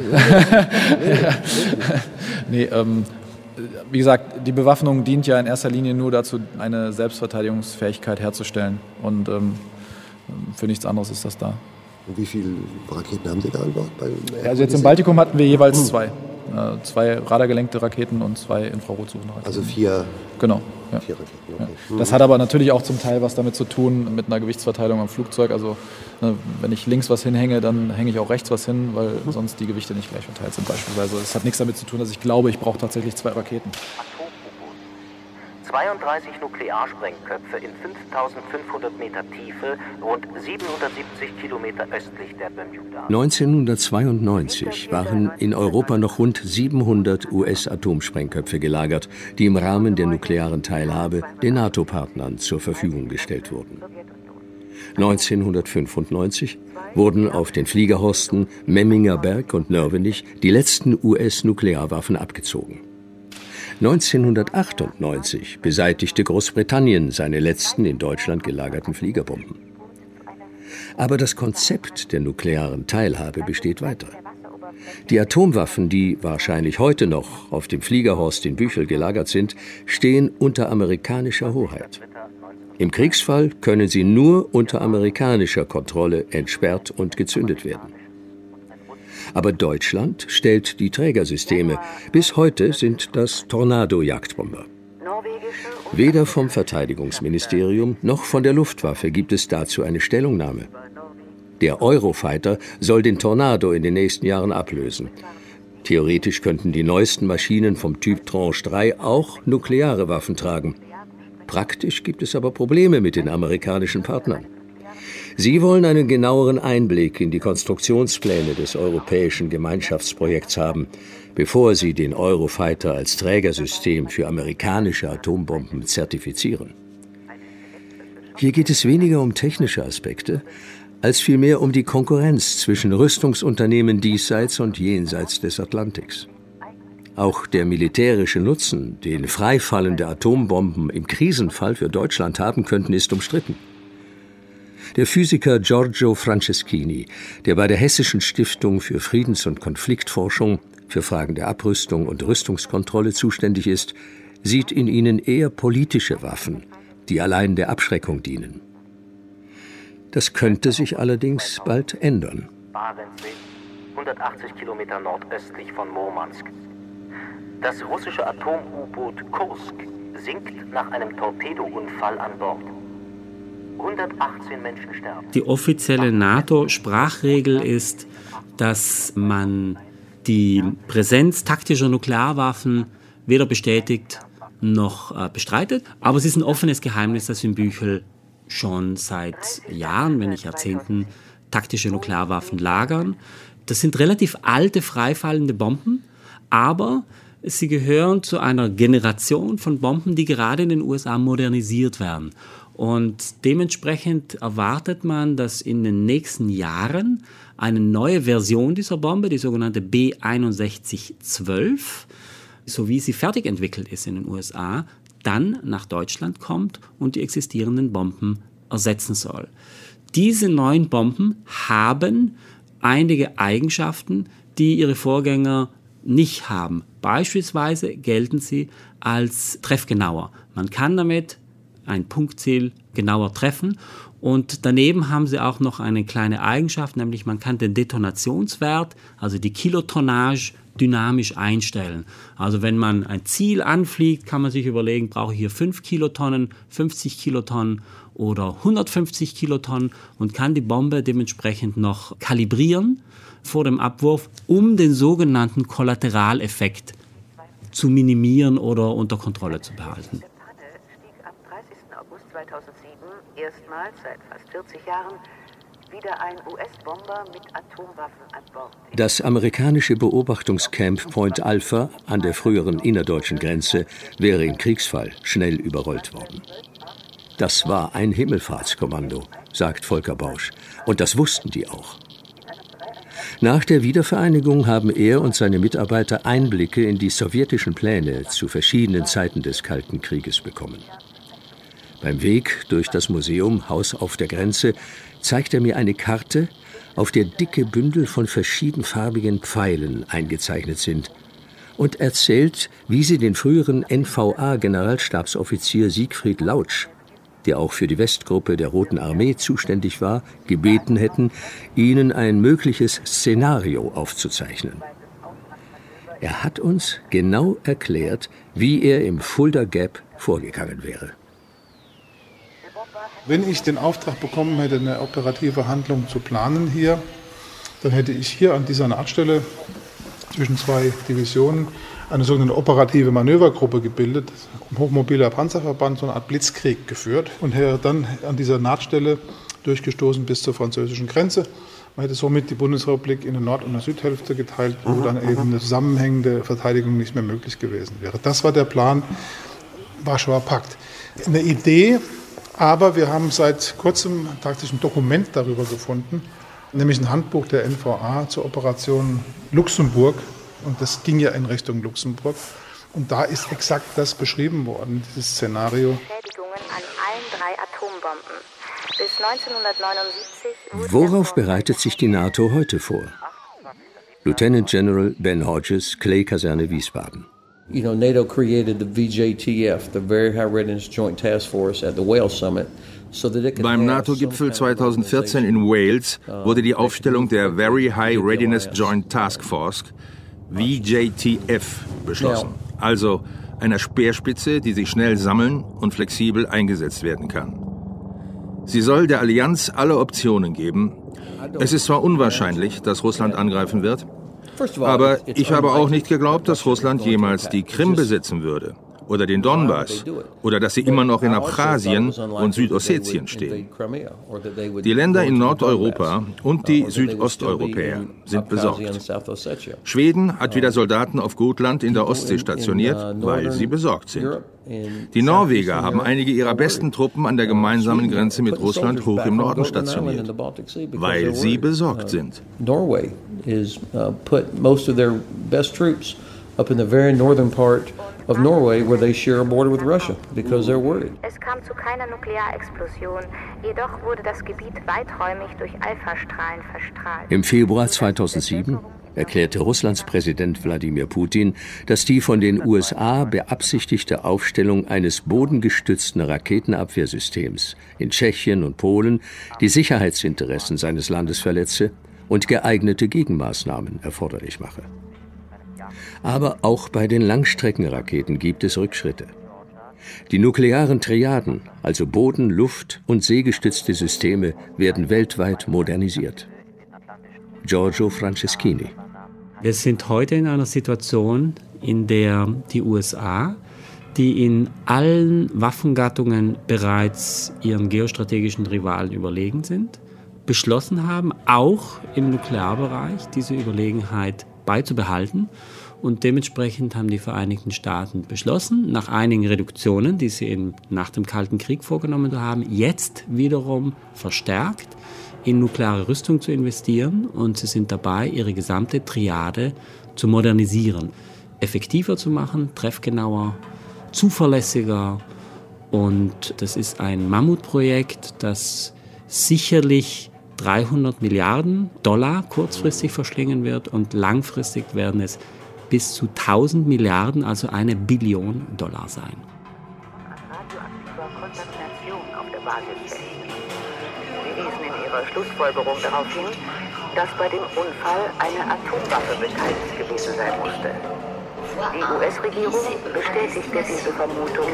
Wie gesagt, die Bewaffnung dient ja in erster Linie nur dazu, eine Selbstverteidigungsfähigkeit herzustellen. Und für nichts anderes ist das da. Und wie viele Raketen haben Sie da an Bord? Also jetzt im Baltikum hatten wir jeweils 2. 2 radargelenkte Raketen und 2 infrarotsuchende Raketen. Also 4? Genau. Ja. 4 Raketen, okay. Ja. Das hat aber natürlich auch zum Teil was damit zu tun, mit einer Gewichtsverteilung am Flugzeug. Also wenn ich links was hinhänge, dann hänge ich auch rechts was hin, weil sonst die Gewichte nicht gleich verteilt sind beispielsweise. Es hat nichts damit zu tun, dass ich glaube, ich brauche tatsächlich 2 Raketen. 32 Nuklearsprengköpfe in 5500 Meter Tiefe, rund 770 Kilometer östlich der Bermuda. 1992 waren in Europa noch rund 700 US-Atomsprengköpfe gelagert, die im Rahmen der nuklearen Teilhabe den NATO-Partnern zur Verfügung gestellt wurden. 1995 wurden auf den Fliegerhorsten Memminger Berg und Nörvenich die letzten US-Nuklearwaffen abgezogen. 1998 beseitigte Großbritannien seine letzten in Deutschland gelagerten Fliegerbomben. Aber das Konzept der nuklearen Teilhabe besteht weiter. Die Atomwaffen, die wahrscheinlich heute noch auf dem Fliegerhorst in Büchel gelagert sind, stehen unter amerikanischer Hoheit. Im Kriegsfall können sie nur unter amerikanischer Kontrolle entsperrt und gezündet werden. Aber Deutschland stellt die Trägersysteme. Bis heute sind das Tornado-Jagdbomber. Weder vom Verteidigungsministerium noch von der Luftwaffe gibt es dazu eine Stellungnahme. Der Eurofighter soll den Tornado in den nächsten Jahren ablösen. Theoretisch könnten die neuesten Maschinen vom Typ Tranche 3 auch nukleare Waffen tragen. Praktisch gibt es aber Probleme mit den amerikanischen Partnern. Sie wollen einen genaueren Einblick in die Konstruktionspläne des europäischen Gemeinschaftsprojekts haben, bevor Sie den Eurofighter als Trägersystem für amerikanische Atombomben zertifizieren. Hier geht es weniger um technische Aspekte, als vielmehr um die Konkurrenz zwischen Rüstungsunternehmen diesseits und jenseits des Atlantiks. Auch der militärische Nutzen, den freifallende Atombomben im Krisenfall für Deutschland haben könnten, ist umstritten. Der Physiker Giorgio Franceschini, der bei der Hessischen Stiftung für Friedens- und Konfliktforschung für Fragen der Abrüstung und Rüstungskontrolle zuständig ist, sieht in ihnen eher politische Waffen, die allein der Abschreckung dienen. Das könnte sich allerdings bald ändern. Barentssee, 180 Kilometer nordöstlich von Murmansk. Das russische Atom-U-Boot Kursk sinkt nach einem Torpedounfall an Bord. 118 Menschen sterben. Die offizielle NATO-Sprachregel ist, dass man die Präsenz taktischer Nuklearwaffen weder bestätigt noch bestreitet. Aber es ist ein offenes Geheimnis, dass in Büchel schon seit Jahren, wenn nicht Jahrzehnten, taktische Nuklearwaffen lagern. Das sind relativ alte, freifallende Bomben, aber sie gehören zu einer Generation von Bomben, die gerade in den USA modernisiert werden. Und dementsprechend erwartet man, dass in den nächsten Jahren eine neue Version dieser Bombe, die sogenannte B-6112, so wie sie fertig entwickelt ist in den USA, dann nach Deutschland kommt und die existierenden Bomben ersetzen soll. Diese neuen Bomben haben einige Eigenschaften, die ihre Vorgänger nicht haben. Beispielsweise gelten sie als treffgenauer. Man kann damit ein Punktziel genauer treffen und daneben haben sie auch noch eine kleine Eigenschaft, nämlich man kann den Detonationswert, also die Kilotonnage, dynamisch einstellen. Also wenn man ein Ziel anfliegt, kann man sich überlegen, brauche ich hier 5 Kilotonnen, 50 Kilotonnen oder 150 Kilotonnen und kann die Bombe dementsprechend noch kalibrieren vor dem Abwurf, um den sogenannten Kollateraleffekt zu minimieren oder unter Kontrolle zu behalten. Stieg am 30. August 2007 erstmals seit fast 40 Jahren wieder ein US-Bomber mit Atomwaffen an Bord. Das amerikanische Beobachtungscamp Point Alpha an der früheren innerdeutschen Grenze wäre im Kriegsfall schnell überrollt worden. Das war ein Himmelfahrtskommando, sagt Volker Bausch. Und das wussten die auch. Nach der Wiedervereinigung haben er und seine Mitarbeiter Einblicke in die sowjetischen Pläne zu verschiedenen Zeiten des Kalten Krieges bekommen. Beim Weg durch das Museum Haus auf der Grenze zeigt er mir eine Karte, auf der dicke Bündel von verschiedenfarbigen Pfeilen eingezeichnet sind und erzählt, wie sie den früheren NVA-Generalstabsoffizier Siegfried Lautsch, der auch für die Westgruppe der Roten Armee zuständig war, gebeten hätten, ihnen ein mögliches Szenario aufzuzeichnen. Er hat uns genau erklärt, wie er im Fulda Gap vorgegangen wäre. Wenn ich den Auftrag bekommen hätte, eine operative Handlung zu planen hier, dann hätte ich hier an dieser Nahtstelle zwischen zwei Divisionen eine sogenannte operative Manövergruppe gebildet, ein hochmobiler Panzerverband, so eine Art Blitzkrieg geführt und wäre dann an dieser Nahtstelle durchgestoßen bis zur französischen Grenze. Man hätte somit die Bundesrepublik in eine Nord- und eine Südhälfte geteilt, wo dann eben eine zusammenhängende Verteidigung nicht mehr möglich gewesen wäre. Das war der Plan Warschauer Pakt. Eine Idee, aber wir haben seit kurzem tatsächlich ein Dokument darüber gefunden, nämlich ein Handbuch der NVA zur Operation Luxemburg. Und das ging ja in Richtung Luxemburg. Und da ist exakt das beschrieben worden, dieses Szenario. Schädigungen an allen 3 Atombomben. Bis 1979 Worauf bereitet sich die NATO heute vor? Lieutenant General Ben Hodges, Clay-Kaserne Wiesbaden. You know, NATO created the VJTF, the Very High Readiness Joint Task Force, at the Wales Summit. Beim NATO-Gipfel 2014 in Wales wurde die Aufstellung der Very High Readiness Joint Task Force, VJTF, beschlossen. Also einer Speerspitze, die sich schnell sammeln und flexibel eingesetzt werden kann. Sie soll der Allianz alle Optionen geben. Es ist zwar unwahrscheinlich, dass Russland angreifen wird, aber ich habe auch nicht geglaubt, dass Russland jemals die Krim besitzen würde. oder den Donbass oder dass sie immer noch in Abchasien und Südossetien stehen. Die Länder in Nordeuropa und die Südosteuropäer sind besorgt. Schweden hat wieder Soldaten auf Gotland in der Ostsee stationiert, weil sie besorgt sind. Die Norweger haben einige ihrer besten Truppen an der gemeinsamen Grenze mit Russland hoch im Norden stationiert, weil sie besorgt sind. Norway is put most of their best troops up in the very northern part of Norway, where they share a border with Russia, because they're worried. Es kam zu keiner Nuklearexplosion, jedoch wurde das Gebiet weiträumig durch Alphastrahlen verstrahlt. Im Februar 2007 erklärte Russlands Präsident Wladimir Putin, dass die von den USA beabsichtigte Aufstellung eines bodengestützten Raketenabwehrsystems in Tschechien und Polen die Sicherheitsinteressen seines Landes verletze und geeignete Gegenmaßnahmen erforderlich mache. Aber auch bei den Langstreckenraketen gibt es Rückschritte. Die nuklearen Triaden, also Boden-, Luft- und seegestützte Systeme, werden weltweit modernisiert. Giorgio Franceschini. Wir sind heute in einer Situation, in der die USA, die in allen Waffengattungen bereits ihren geostrategischen Rivalen überlegen sind, beschlossen haben, auch im Nuklearbereich diese Überlegenheit beizubehalten. Und dementsprechend haben die Vereinigten Staaten beschlossen, nach einigen Reduktionen, die sie nach dem Kalten Krieg vorgenommen haben, jetzt wiederum verstärkt in nukleare Rüstung zu investieren. Und sie sind dabei, ihre gesamte Triade zu modernisieren, effektiver zu machen, treffgenauer, zuverlässiger. Und das ist ein Mammutprojekt, das sicherlich 300 Milliarden $, kurzfristig verschlingen wird, und langfristig werden es bis zu 1000 Milliarden, also $1 Billion sein. Radioaktiver Kontamination auf der Basis fest. Sie wiesen in ihrer Schlussfolgerung darauf hin, dass bei dem Unfall eine Atomwaffe beteiligt gewesen sein musste. Die US-Regierung bestätigte diese Vermutung.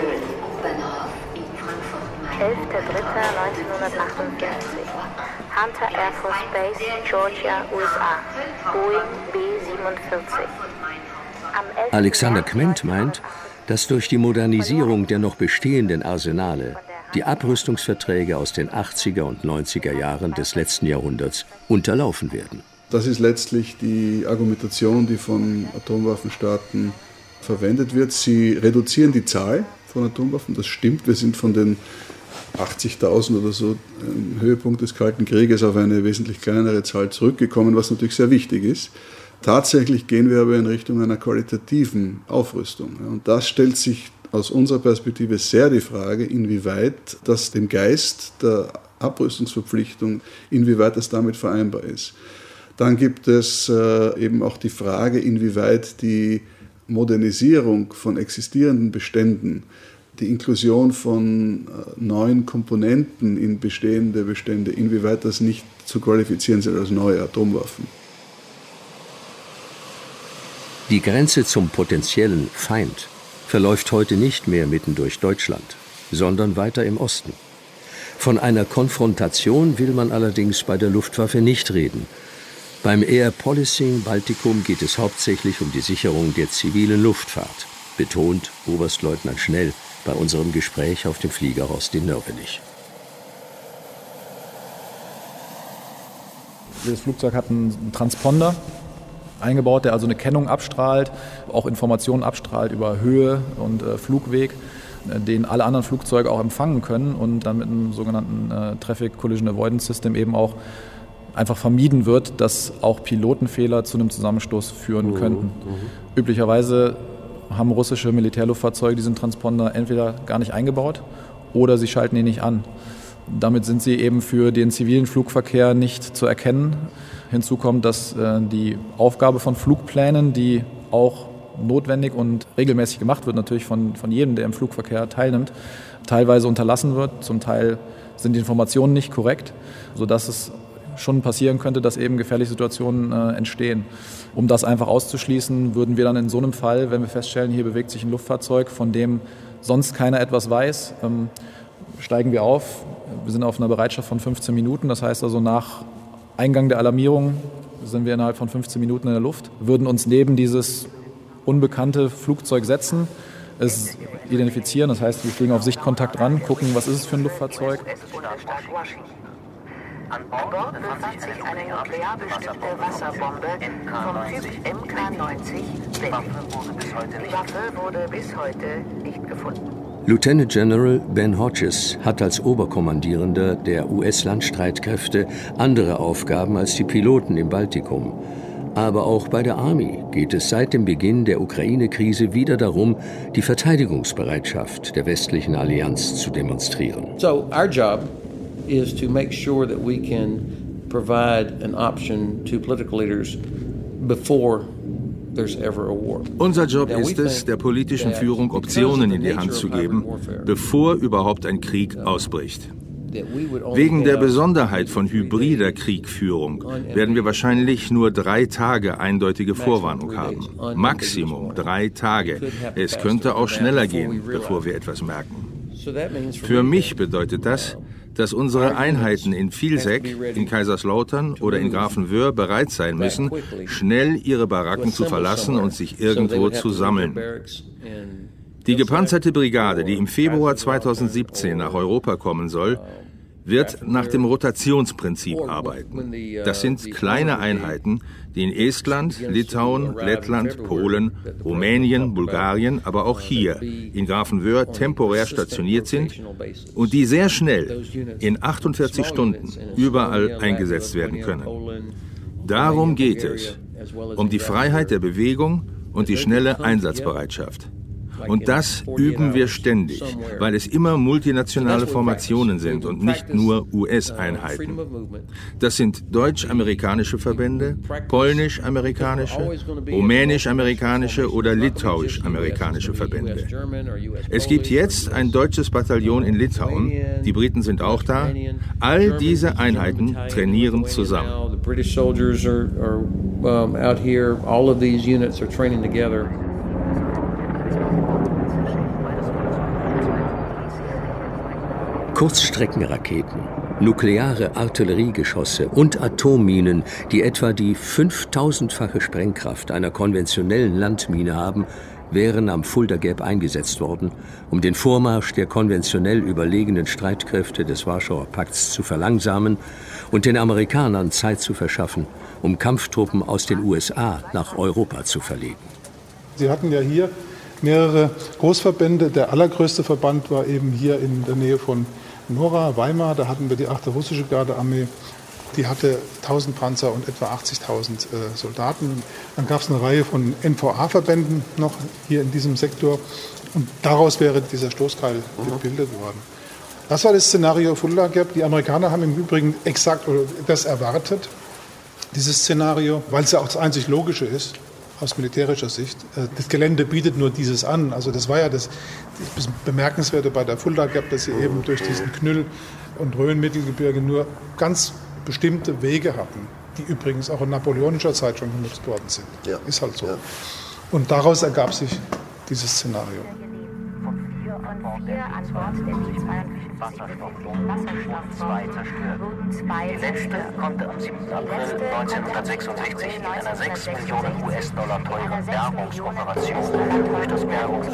11.03.1948. Hunter Air Force Base, Georgia, USA. Boeing B-47. Alexander Kment meint, dass durch die Modernisierung der noch bestehenden Arsenale die Abrüstungsverträge aus den 80er und 90er Jahren des letzten Jahrhunderts unterlaufen werden. Das ist letztlich die Argumentation, die von Atomwaffenstaaten verwendet wird. Sie reduzieren die Zahl von Atomwaffen, das stimmt. Wir sind von den 80.000 oder so im Höhepunkt des Kalten Krieges auf eine wesentlich kleinere Zahl zurückgekommen, was natürlich sehr wichtig ist. Tatsächlich gehen wir aber in Richtung einer qualitativen Aufrüstung. Und das stellt sich aus unserer Perspektive sehr die Frage, inwieweit das dem Geist der Abrüstungsverpflichtung, inwieweit das damit vereinbar ist. Dann gibt es eben auch die Frage, inwieweit die Modernisierung von existierenden Beständen, die Inklusion von neuen Komponenten in bestehende Bestände, inwieweit das nicht zu qualifizieren sind als neue Atomwaffen. Die Grenze zum potenziellen Feind verläuft heute nicht mehr mitten durch Deutschland, sondern weiter im Osten. Von einer Konfrontation will man allerdings bei der Luftwaffe nicht reden. Beim Air Policing Baltikum geht es hauptsächlich um die Sicherung der zivilen Luftfahrt, betont Oberstleutnant Schnell bei unserem Gespräch auf dem Fliegerhorst in Nörvenich. Das Flugzeug hat einen Transponder eingebaut, der also eine Kennung abstrahlt, auch Informationen abstrahlt über Höhe und Flugweg, den alle anderen Flugzeuge auch empfangen können und dann mit einem sogenannten Traffic Collision Avoidance System eben auch einfach vermieden wird, dass auch Pilotenfehler zu einem Zusammenstoß führen könnten. Üblicherweise haben russische Militärluftfahrzeuge diesen Transponder entweder gar nicht eingebaut oder sie schalten ihn nicht an. Damit sind sie eben für den zivilen Flugverkehr nicht zu erkennen. Hinzu kommt, dass die Aufgabe von Flugplänen, die auch notwendig und regelmäßig gemacht wird, natürlich von jedem, der im Flugverkehr teilnimmt, teilweise unterlassen wird. Zum Teil sind die Informationen nicht korrekt, sodass es schon passieren könnte, dass eben gefährliche Situationen entstehen. Um das einfach auszuschließen, würden wir dann in so einem Fall, wenn wir feststellen, hier bewegt sich ein Luftfahrzeug, von dem sonst keiner etwas weiß, steigen wir auf. Wir sind auf einer Bereitschaft von 15 Minuten, das heißt also nach Eingang der Alarmierung sind wir innerhalb von 15 Minuten in der Luft, würden uns neben dieses unbekannte Flugzeug setzen, es identifizieren. Das heißt, wir fliegen auf Sichtkontakt ran, gucken, was ist es für ein Luftfahrzeug. An Bord befand sich eine nuklearbestückte Wasserbombe vom Typ MK-90 Benny. Die Waffe wurde bis heute nicht gefunden. Lieutenant General Ben Hodges hat als Oberkommandierender der US-Landstreitkräfte andere Aufgaben als die Piloten im Baltikum. Aber auch bei der Army geht es seit dem Beginn der Ukraine-Krise wieder darum, die Verteidigungsbereitschaft der westlichen Allianz zu demonstrieren. So our job is to make sure that we can provide an option to political leaders before there's ever a war. Unser Job ist es, der politischen Führung Optionen in die Hand zu geben, bevor überhaupt ein Krieg ausbricht. Wegen der Besonderheit von hybrider Kriegführung werden wir wahrscheinlich nur 3 Tage eindeutige Vorwarnung haben. Maximum 3 Tage. Es könnte auch schneller gehen, bevor wir etwas merken. Für mich bedeutet das, dass unsere Einheiten in Vilseck, in Kaiserslautern oder in Grafenwöhr bereit sein müssen, schnell ihre Baracken zu verlassen und sich irgendwo zu sammeln. Die gepanzerte Brigade, die im Februar 2017 nach Europa kommen soll, wird nach dem Rotationsprinzip arbeiten. Das sind kleine Einheiten, die in Estland, Litauen, Lettland, Polen, Rumänien, Bulgarien, aber auch hier in Grafenwöhr temporär stationiert sind und die sehr schnell in 48 Stunden überall eingesetzt werden können. Darum geht es, um die Freiheit der Bewegung und die schnelle Einsatzbereitschaft. Und das üben wir ständig, weil es immer multinationale Formationen sind und nicht nur US-Einheiten. Das sind deutsch-amerikanische Verbände, polnisch-amerikanische, rumänisch-amerikanische oder litauisch-amerikanische Verbände. Es gibt jetzt ein deutsches Bataillon in Litauen, die Briten sind auch da. All diese Einheiten trainieren zusammen. Kurzstreckenraketen, nukleare Artilleriegeschosse und Atomminen, die etwa die 5000-fache Sprengkraft einer konventionellen Landmine haben, wären am Fulda Gap eingesetzt worden, um den Vormarsch der konventionell überlegenen Streitkräfte des Warschauer Pakts zu verlangsamen und den Amerikanern Zeit zu verschaffen, um Kampftruppen aus den USA nach Europa zu verlegen. Sie hatten ja hier mehrere Großverbände. Der allergrößte Verband war eben hier in der Nähe von Nora, Weimar. Da hatten wir die 8. russische Gardearmee. Die hatte 1000 Panzer und etwa 80.000 Soldaten. Dann gab es eine Reihe von NVA-Verbänden noch hier in diesem Sektor. Und daraus wäre dieser Stoßkeil gebildet worden. Das war das Szenario Fulda Gap. Die Amerikaner haben im Übrigen exakt das erwartet, dieses Szenario, weil es ja auch das einzig Logische ist. Aus militärischer Sicht. Das Gelände bietet nur dieses an. Also das war ja das Bemerkenswerte bei der Fulda Gap, dass sie eben durch diesen Knüll- und Rhön-Mittelgebirge nur ganz bestimmte Wege hatten, die übrigens auch in napoleonischer Zeit schon genutzt worden sind. Ja. Ist halt so. Ja. Und daraus ergab sich dieses Szenario. An Bord der Wasserstoff 2 zerstört. Die letzte konnte am 7. April 1966 in einer 6 Millionen US-Dollar teuren Bergungsoperation durch das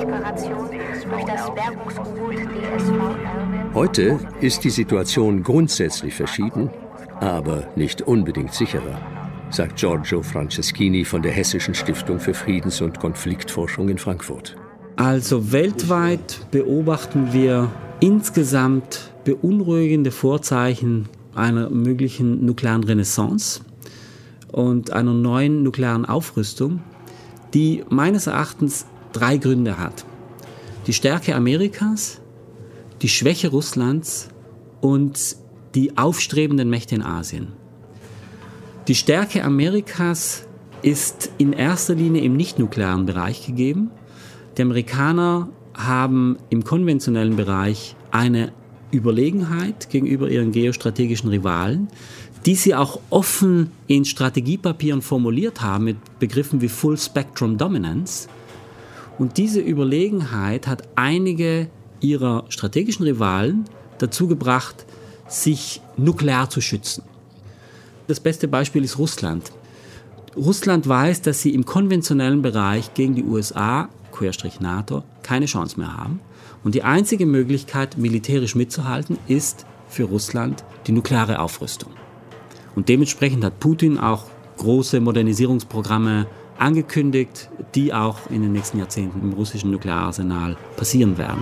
Bergungsboot DSV Erwin. Heute ist die Situation grundsätzlich verschieden, aber nicht unbedingt sicherer, sagt Giorgio Franceschini von der Hessischen Stiftung für Friedens- und Konfliktforschung in Frankfurt. Also weltweit beobachten wir insgesamt beunruhigende Vorzeichen einer möglichen nuklearen Renaissance und einer neuen nuklearen Aufrüstung, die meines Erachtens 3 Gründe hat. Die Stärke Amerikas, die Schwäche Russlands und die aufstrebenden Mächte in Asien. Die Stärke Amerikas ist in erster Linie im nicht-nuklearen Bereich gegeben. Die Amerikaner haben im konventionellen Bereich eine Überlegenheit gegenüber ihren geostrategischen Rivalen, die sie auch offen in Strategiepapieren formuliert haben mit Begriffen wie Full Spectrum Dominance. Und diese Überlegenheit hat einige ihrer strategischen Rivalen dazu gebracht, sich nuklear zu schützen. Das beste Beispiel ist Russland. Russland weiß, dass sie im konventionellen Bereich gegen die USA /NATO keine Chance mehr haben. Und die einzige Möglichkeit, militärisch mitzuhalten, ist für Russland die nukleare Aufrüstung. Und dementsprechend hat Putin auch große Modernisierungsprogramme angekündigt, die auch in den nächsten Jahrzehnten im russischen Nukleararsenal passieren werden.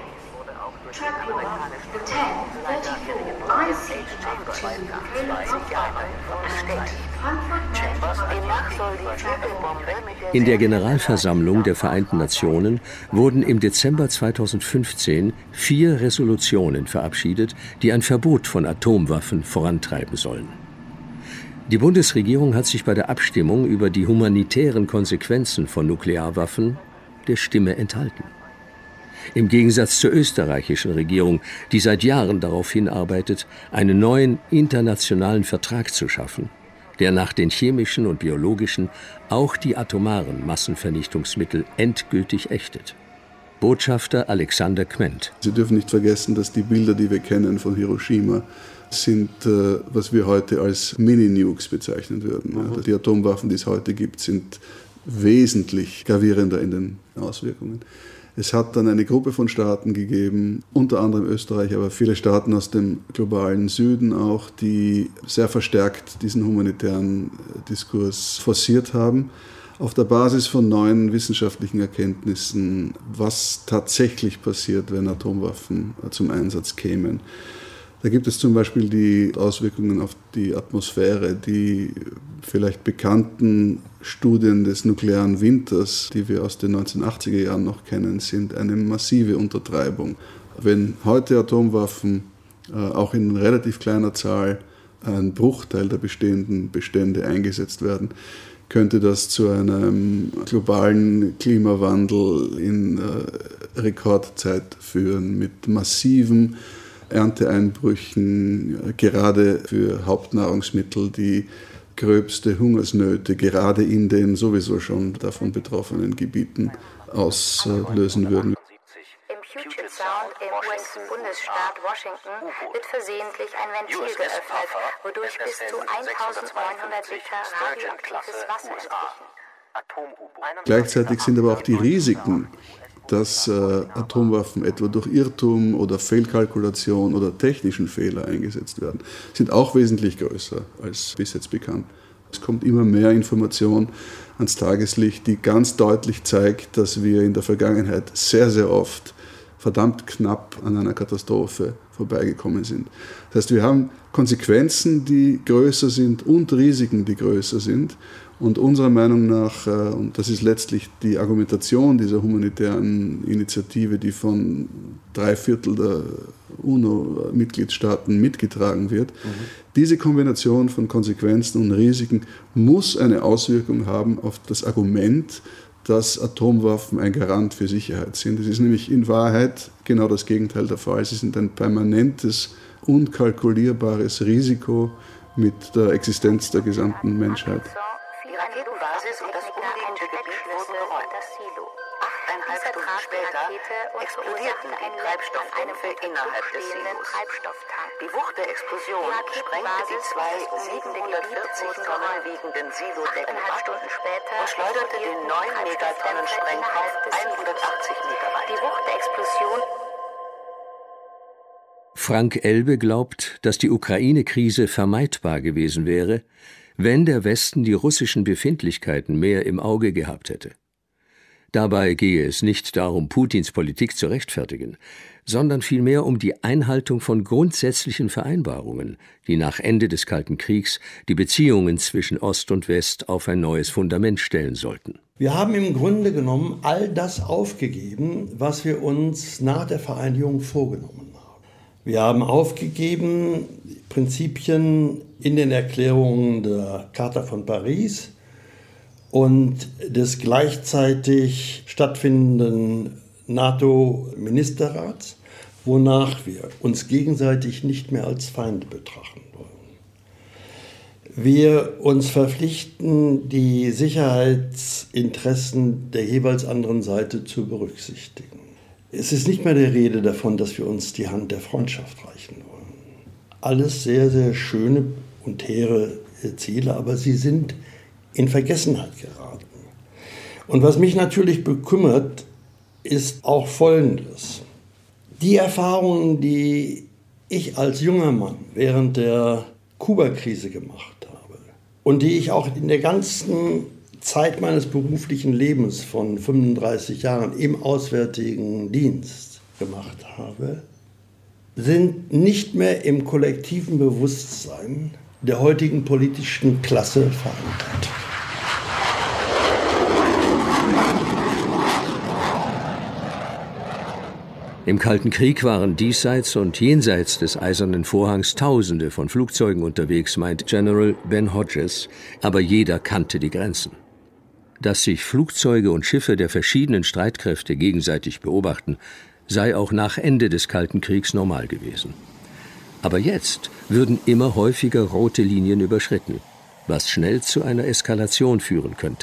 In der Generalversammlung der Vereinten Nationen wurden im Dezember 2015 4 Resolutionen verabschiedet, die ein Verbot von Atomwaffen vorantreiben sollen. Die Bundesregierung hat sich bei der Abstimmung über die humanitären Konsequenzen von Nuklearwaffen der Stimme enthalten. Im Gegensatz zur österreichischen Regierung, die seit Jahren darauf hinarbeitet, einen neuen internationalen Vertrag zu schaffen, der nach den chemischen und biologischen auch die atomaren Massenvernichtungsmittel endgültig ächtet. Botschafter Alexander Quent. Sie dürfen nicht vergessen, dass die Bilder, die wir kennen von Hiroshima, sind, was wir heute als Mini-Nukes bezeichnen würden. Mhm. Die Atomwaffen, die es heute gibt, sind wesentlich gravierender in den Auswirkungen. Es hat dann eine Gruppe von Staaten gegeben, unter anderem Österreich, aber viele Staaten aus dem globalen Süden auch, die sehr verstärkt diesen humanitären Diskurs forciert haben, auf der Basis von neuen wissenschaftlichen Erkenntnissen, was tatsächlich passiert, wenn Atomwaffen zum Einsatz kämen. Da gibt es zum Beispiel die Auswirkungen auf die Atmosphäre, die vielleicht bekannten Studien des nuklearen Winters, die wir aus den 1980er Jahren noch kennen, sind eine massive Untertreibung. Wenn heute Atomwaffen auch in relativ kleiner Zahl ein Bruchteil der bestehenden Bestände eingesetzt werden, könnte das zu einem globalen Klimawandel in Rekordzeit führen mit massiven Ernteeinbrüchen, gerade für Hauptnahrungsmittel, die gröbste Hungersnöte gerade in den sowieso schon davon betroffenen Gebieten auslösen würden. Im Puget Sound im US-Bundesstaat Washington wird versehentlich ein Ventil geöffnet, wodurch bis zu 1900 Liter radioaktives Wasser entweichen. Gleichzeitig sind aber auch die Risiken, dass Atomwaffen etwa durch Irrtum oder Fehlkalkulation oder technischen Fehler eingesetzt werden, sind auch wesentlich größer als bis jetzt bekannt. Es kommt immer mehr Information ans Tageslicht, die ganz deutlich zeigt, dass wir in der Vergangenheit sehr, sehr oft verdammt knapp an einer Katastrophe vorbeigekommen sind. Das heißt, wir haben Konsequenzen, die größer sind und Risiken, die größer sind. Und unserer Meinung nach, und das ist letztlich die Argumentation dieser humanitären Initiative, die von 3/4 der UNO-Mitgliedstaaten mitgetragen wird, diese Kombination von Konsequenzen und Risiken muss eine Auswirkung haben auf das Argument, dass Atomwaffen ein Garant für Sicherheit sind. Es ist nämlich in Wahrheit genau das Gegenteil der Fall. Sie sind ein permanentes, unkalkulierbares Risiko mit der Existenz der gesamten Menschheit. Die Raketenbasis und das umliegende Gebiet wurden geräumt. 8,5 Stunden später explodierten die Treibstoffdämpfe innerhalb des Silos. Die Wucht der Explosion sprengte die 2 740 Tonnen wiegenden Silodecken ab und schleuderte den 9 Megatonnen Sprengkopf 180 Meter weit. Die Wucht der Explosion. Frank Elbe glaubt, dass die Ukraine-Krise vermeidbar gewesen wäre, wenn der Westen die russischen Befindlichkeiten mehr im Auge gehabt hätte. Dabei gehe es nicht darum, Putins Politik zu rechtfertigen, sondern vielmehr um die Einhaltung von grundsätzlichen Vereinbarungen, die nach Ende des Kalten Kriegs die Beziehungen zwischen Ost und West auf ein neues Fundament stellen sollten. Wir haben im Grunde genommen all das aufgegeben, was wir uns nach der Vereinigung vorgenommen haben. Wir haben aufgegeben Prinzipien in den Erklärungen der Charta von Paris und des gleichzeitig stattfindenden NATO-Ministerrats, wonach wir uns gegenseitig nicht mehr als Feinde betrachten wollen. Wir uns verpflichten, die Sicherheitsinteressen der jeweils anderen Seite zu berücksichtigen. Es ist nicht mehr die Rede davon, dass wir uns die Hand der Freundschaft reichen wollen. Alles sehr, sehr schöne und hehre Ziele, aber sie sind in Vergessenheit geraten. Und was mich natürlich bekümmert, ist auch Folgendes. Die Erfahrungen, die ich als junger Mann während der Kuba-Krise gemacht habe und die ich auch in der ganzen Zeit meines beruflichen Lebens von 35 Jahren im Auswärtigen Dienst gemacht habe, sind nicht mehr im kollektiven Bewusstsein der heutigen politischen Klasse verankert. Im Kalten Krieg waren diesseits und jenseits des Eisernen Vorhangs Tausende von Flugzeugen unterwegs, meint General Ben Hodges, aber jeder kannte die Grenzen. Dass sich Flugzeuge und Schiffe der verschiedenen Streitkräfte gegenseitig beobachten, sei auch nach Ende des Kalten Kriegs normal gewesen. Aber jetzt würden immer häufiger rote Linien überschritten, was schnell zu einer Eskalation führen könnte.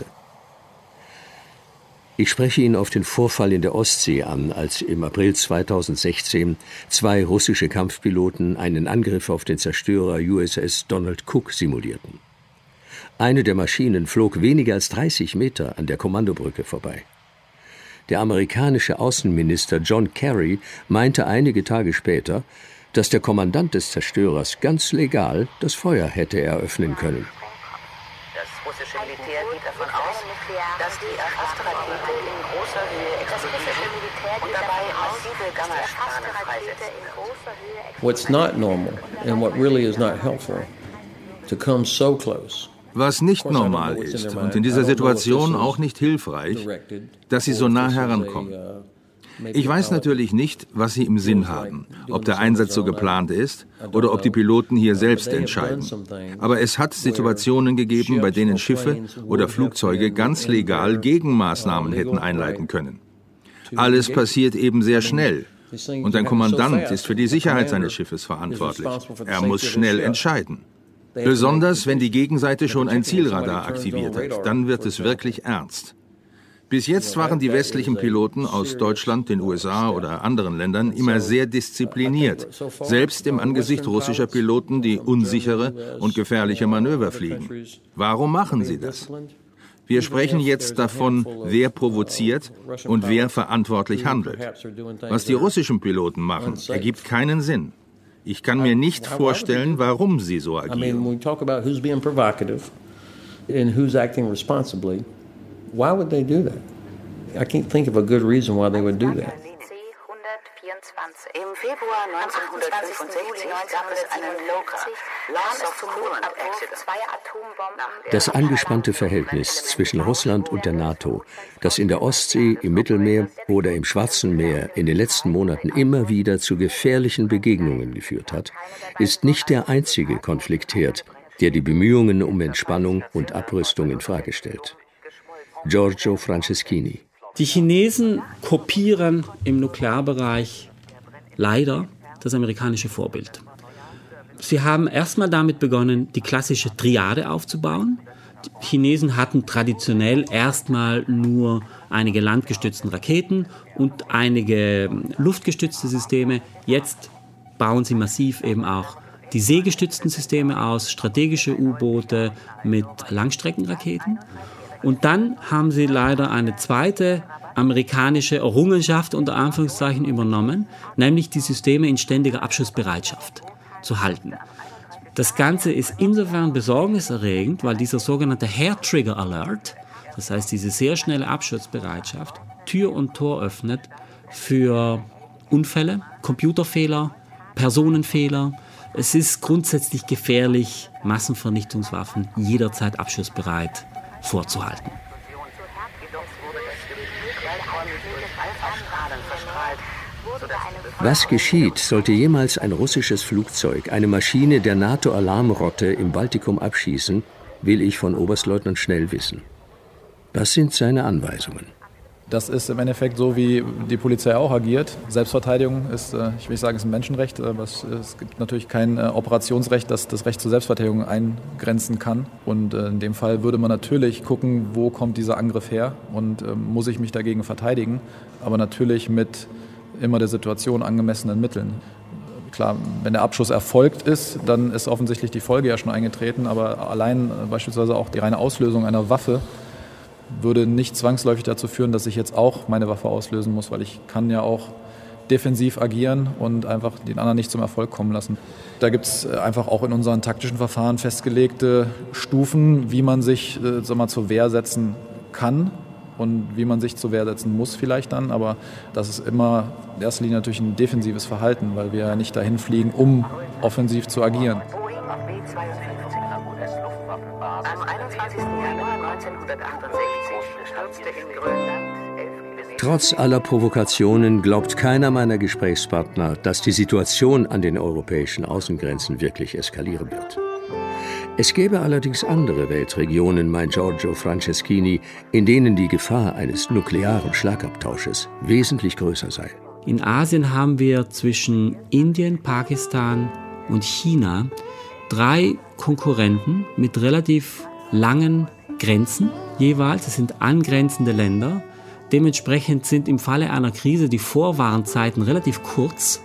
Ich spreche ihn auf den Vorfall in der Ostsee an, als im April 2016 2 russische Kampfpiloten einen Angriff auf den Zerstörer USS Donald Cook simulierten. Eine der Maschinen flog weniger als 30 Meter an der Kommandobrücke vorbei. Der amerikanische Außenminister John Kerry meinte einige Tage später, dass der Kommandant des Zerstörers ganz legal das Feuer hätte eröffnen können. Das russische Militär geht davon aus, dass die erfasste Rakete in großer Höhe explodieren und dabei massive Gammastrahlen freisetzen. What's not normal and what really is not helpful to come so close. Was nicht normal ist und in dieser Situation auch nicht hilfreich, dass sie so nah herankommen. Ich weiß natürlich nicht, was sie im Sinn haben, ob der Einsatz so geplant ist oder ob die Piloten hier selbst entscheiden. Aber es hat Situationen gegeben, bei denen Schiffe oder Flugzeuge ganz legal Gegenmaßnahmen hätten einleiten können. Alles passiert eben sehr schnell. Und ein Kommandant ist für die Sicherheit seines Schiffes verantwortlich. Er muss schnell entscheiden. Besonders, wenn die Gegenseite schon ein Zielradar aktiviert hat, dann wird es wirklich ernst. Bis jetzt waren die westlichen Piloten aus Deutschland, den USA oder anderen Ländern immer sehr diszipliniert, selbst im Angesicht russischer Piloten, die unsichere und gefährliche Manöver fliegen. Warum machen sie das? Wir sprechen jetzt davon, wer provoziert und wer verantwortlich handelt. Was die russischen Piloten machen, ergibt keinen Sinn. Ich kann mir nicht vorstellen, warum sie so agieren. Why would they do that? I can't think of a good reason why they would do that. Im Februar 1965 gab es einen LOCA, Loss of Coolant Accident. Das angespannte Verhältnis zwischen Russland und der NATO, das in der Ostsee, im Mittelmeer oder im Schwarzen Meer in den letzten Monaten immer wieder zu gefährlichen Begegnungen geführt hat, ist nicht der einzige Konfliktherd, der die Bemühungen um Entspannung und Abrüstung in Frage stellt. Giorgio Franceschini. Die Chinesen kopieren im Nuklearbereich leider das amerikanische Vorbild. Sie haben erstmal damit begonnen, die klassische Triade aufzubauen. Die Chinesen hatten traditionell erstmal nur einige landgestützten Raketen und einige luftgestützte Systeme. Jetzt bauen sie massiv eben auch die seegestützten Systeme aus, strategische U-Boote mit Langstreckenraketen. Und dann haben sie leider eine zweite amerikanische Errungenschaft unter Anführungszeichen übernommen, nämlich die Systeme in ständiger Abschussbereitschaft zu halten. Das Ganze ist insofern besorgniserregend, weil dieser sogenannte Hair Trigger Alert, das heißt diese sehr schnelle Abschussbereitschaft, Tür und Tor öffnet für Unfälle, Computerfehler, Personenfehler. Es ist grundsätzlich gefährlich, Massenvernichtungswaffen jederzeit abschussbereit vorzuhalten. Was geschieht, sollte jemals ein russisches Flugzeug eine Maschine der NATO-Alarmrotte im Baltikum abschießen, will ich von Oberstleutnant Schnell wissen. Was sind seine Anweisungen? Das ist im Endeffekt so, wie die Polizei auch agiert. Selbstverteidigung ist, ich will nicht sagen, ist ein Menschenrecht, aber es gibt natürlich kein Operationsrecht, das das Recht zur Selbstverteidigung eingrenzen kann. Und in dem Fall würde man natürlich gucken, wo kommt dieser Angriff her und muss ich mich dagegen verteidigen, aber natürlich mit immer der Situation angemessenen Mitteln. Klar, wenn der Abschuss erfolgt ist, dann ist offensichtlich die Folge ja schon eingetreten, aber allein beispielsweise auch die reine Auslösung einer Waffe würde nicht zwangsläufig dazu führen, dass ich jetzt auch meine Waffe auslösen muss, weil ich kann ja auch defensiv agieren und einfach den anderen nicht zum Erfolg kommen lassen. Da gibt es einfach auch in unseren taktischen Verfahren festgelegte Stufen, wie man sich zur Wehr setzen kann und wie man sich zur Wehr setzen muss vielleicht dann. Aber das ist immer in erster Linie natürlich ein defensives Verhalten, weil wir ja nicht dahin fliegen, um offensiv zu agieren. Am 21. Januar 1968 stürzte in Grönland 11 Kilometer. Trotz aller Provokationen glaubt keiner meiner Gesprächspartner, dass die Situation an den europäischen Außengrenzen wirklich eskalieren wird. Es gäbe allerdings andere Weltregionen, meint Giorgio Franceschini, in denen die Gefahr eines nuklearen Schlagabtausches wesentlich größer sei. In Asien haben wir zwischen Indien, Pakistan und China 3 Konkurrenten mit relativ langen Grenzen jeweils. Es sind angrenzende Länder. Dementsprechend sind im Falle einer Krise die Vorwarnzeiten relativ kurz.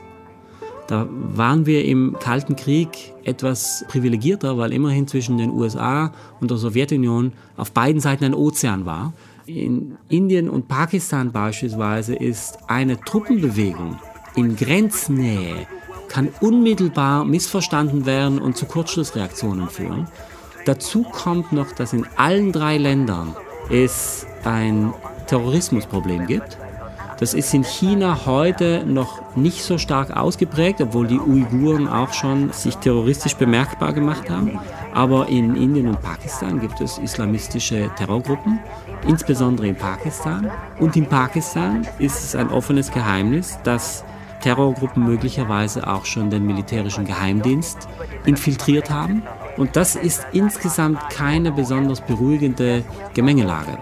Da waren wir im Kalten Krieg etwas privilegierter, weil immerhin zwischen den USA und der Sowjetunion auf beiden Seiten ein Ozean war. In Indien und Pakistan beispielsweise ist eine Truppenbewegung in Grenznähe kann unmittelbar missverstanden werden und zu Kurzschlussreaktionen führen. Dazu kommt noch, dass in allen 3 Ländern es ein Terrorismusproblem gibt. Das ist in China heute noch nicht so stark ausgeprägt, obwohl die Uiguren auch schon sich terroristisch bemerkbar gemacht haben. Aber in Indien und Pakistan gibt es islamistische Terrorgruppen, insbesondere in Pakistan. Und in Pakistan ist es ein offenes Geheimnis, dass Terrorgruppen möglicherweise auch schon den militärischen Geheimdienst infiltriert haben. Und das ist insgesamt keine besonders beruhigende Gemengelage.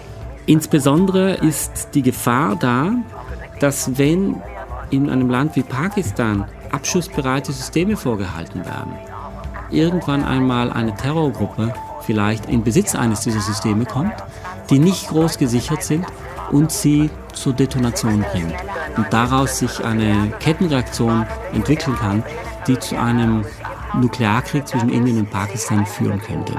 Insbesondere ist die Gefahr da, dass wenn in einem Land wie Pakistan abschussbereite Systeme vorgehalten werden, irgendwann einmal eine Terrorgruppe vielleicht in Besitz eines dieser Systeme kommt, die nicht groß gesichert sind und sie zur Detonation bringt. Und daraus sich eine Kettenreaktion entwickeln kann, die zu einem Nuklearkrieg zwischen Indien und Pakistan führen könnte.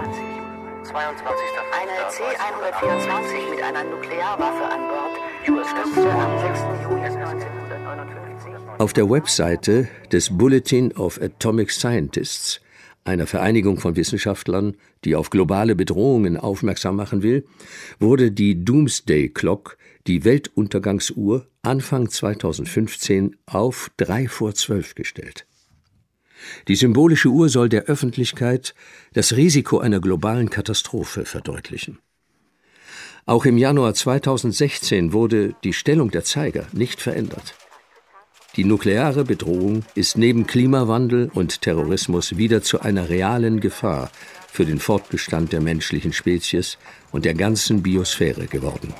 Eine C-124 mit einer Nuklearwaffe an Bord stürzte am 6. Juli 1959. Auf der Webseite des Bulletin of Atomic Scientists, einer Vereinigung von Wissenschaftlern, die auf globale Bedrohungen aufmerksam machen will, wurde die Doomsday Clock, die Weltuntergangsuhr, Anfang 2015 auf 11:55 gestellt. Die symbolische Uhr soll der Öffentlichkeit das Risiko einer globalen Katastrophe verdeutlichen. Auch im Januar 2016 wurde die Stellung der Zeiger nicht verändert. Die nukleare Bedrohung ist neben Klimawandel und Terrorismus wieder zu einer realen Gefahr für den Fortbestand der menschlichen Spezies und der ganzen Biosphäre geworden.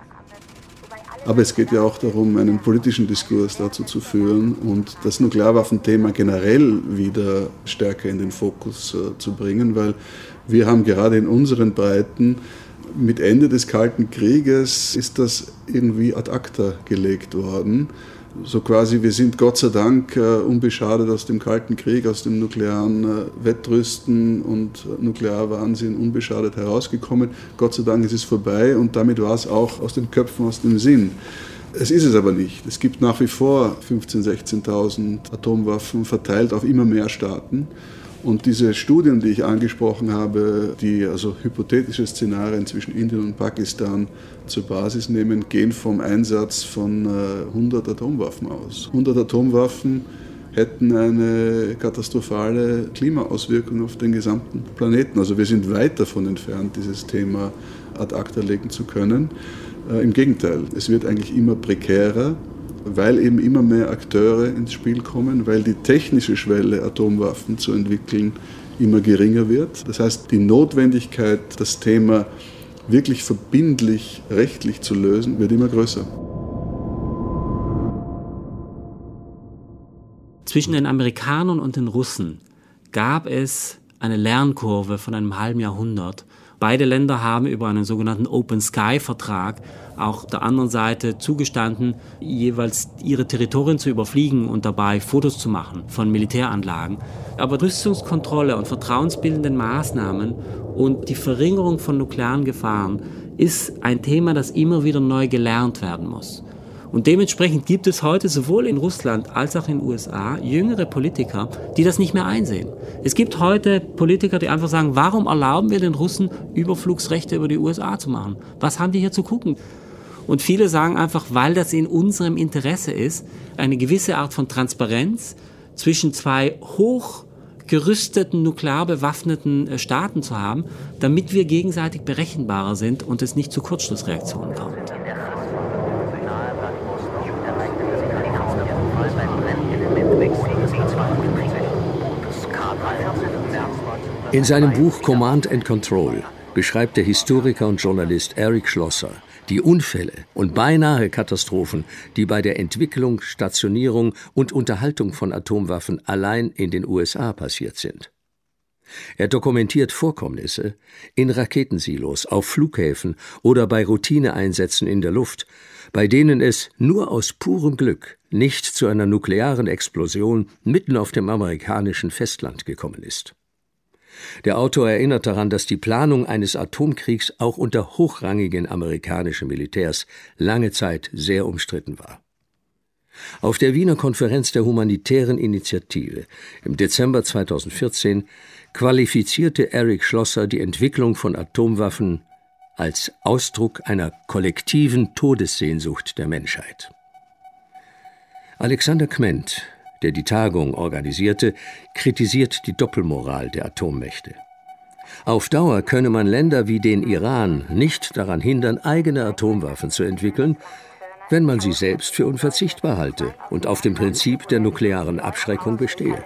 Aber es geht ja auch darum, einen politischen Diskurs dazu zu führen und das Nuklearwaffenthema generell wieder stärker in den Fokus zu bringen, weil wir haben gerade in unseren Breiten mit Ende des Kalten Krieges ist das irgendwie ad acta gelegt worden. So quasi, wir sind Gott sei Dank unbeschadet aus dem Kalten Krieg, aus dem nuklearen Wettrüsten und Nuklearwahnsinn unbeschadet herausgekommen. Gott sei Dank ist es vorbei und damit war es auch aus den Köpfen, aus dem Sinn. Es ist es aber nicht. Es gibt nach wie vor 15.000, 16.000 Atomwaffen verteilt auf immer mehr Staaten. Und diese Studien, die ich angesprochen habe, die also hypothetische Szenarien zwischen Indien und Pakistan zur Basis nehmen, gehen vom Einsatz von 100 Atomwaffen aus. 100 Atomwaffen hätten eine katastrophale Klimaauswirkung auf den gesamten Planeten. Also wir sind weit davon entfernt, dieses Thema ad acta legen zu können. Im Gegenteil, es wird eigentlich immer prekärer, weil eben immer mehr Akteure ins Spiel kommen, weil die technische Schwelle, Atomwaffen zu entwickeln, immer geringer wird. Das heißt, die Notwendigkeit, das Thema wirklich verbindlich, rechtlich zu lösen, wird immer größer. Zwischen den Amerikanern und den Russen gab es eine Lernkurve von einem halben Jahrhundert. Beide Länder haben über einen sogenannten Open-Sky-Vertrag auch der anderen Seite zugestanden, jeweils ihre Territorien zu überfliegen und dabei Fotos zu machen von Militäranlagen. Aber Rüstungskontrolle und vertrauensbildende Maßnahmen und die Verringerung von nuklearen Gefahren ist ein Thema, das immer wieder neu gelernt werden muss. Und dementsprechend gibt es heute sowohl in Russland als auch in den USA jüngere Politiker, die das nicht mehr einsehen. Es gibt heute Politiker, die einfach sagen, warum erlauben wir den Russen, Überflugsrechte über die USA zu machen? Was haben die hier zu gucken? Und viele sagen einfach, weil das in unserem Interesse ist, eine gewisse Art von Transparenz zwischen zwei hochgerüsteten, nuklear bewaffneten Staaten zu haben, damit wir gegenseitig berechenbarer sind und es nicht zu Kurzschlussreaktionen kommt. In seinem Buch Command and Control beschreibt der Historiker und Journalist Eric Schlosser die Unfälle und beinahe Katastrophen, die bei der Entwicklung, Stationierung und Unterhaltung von Atomwaffen allein in den USA passiert sind. Er dokumentiert Vorkommnisse in Raketensilos, auf Flughäfen oder bei Routineeinsätzen in der Luft, bei denen es nur aus purem Glück nicht zu einer nuklearen Explosion mitten auf dem amerikanischen Festland gekommen ist. Der Autor erinnert daran, dass die Planung eines Atomkriegs auch unter hochrangigen amerikanischen Militärs lange Zeit sehr umstritten war. Auf der Wiener Konferenz der Humanitären Initiative im Dezember 2014 qualifizierte Eric Schlosser die Entwicklung von Atomwaffen als Ausdruck einer kollektiven Todessehnsucht der Menschheit. Alexander Kment, der die Tagung organisierte, kritisiert die Doppelmoral der Atommächte. Auf Dauer könne man Länder wie den Iran nicht daran hindern, eigene Atomwaffen zu entwickeln, wenn man sie selbst für unverzichtbar halte und auf dem Prinzip der nuklearen Abschreckung bestehe.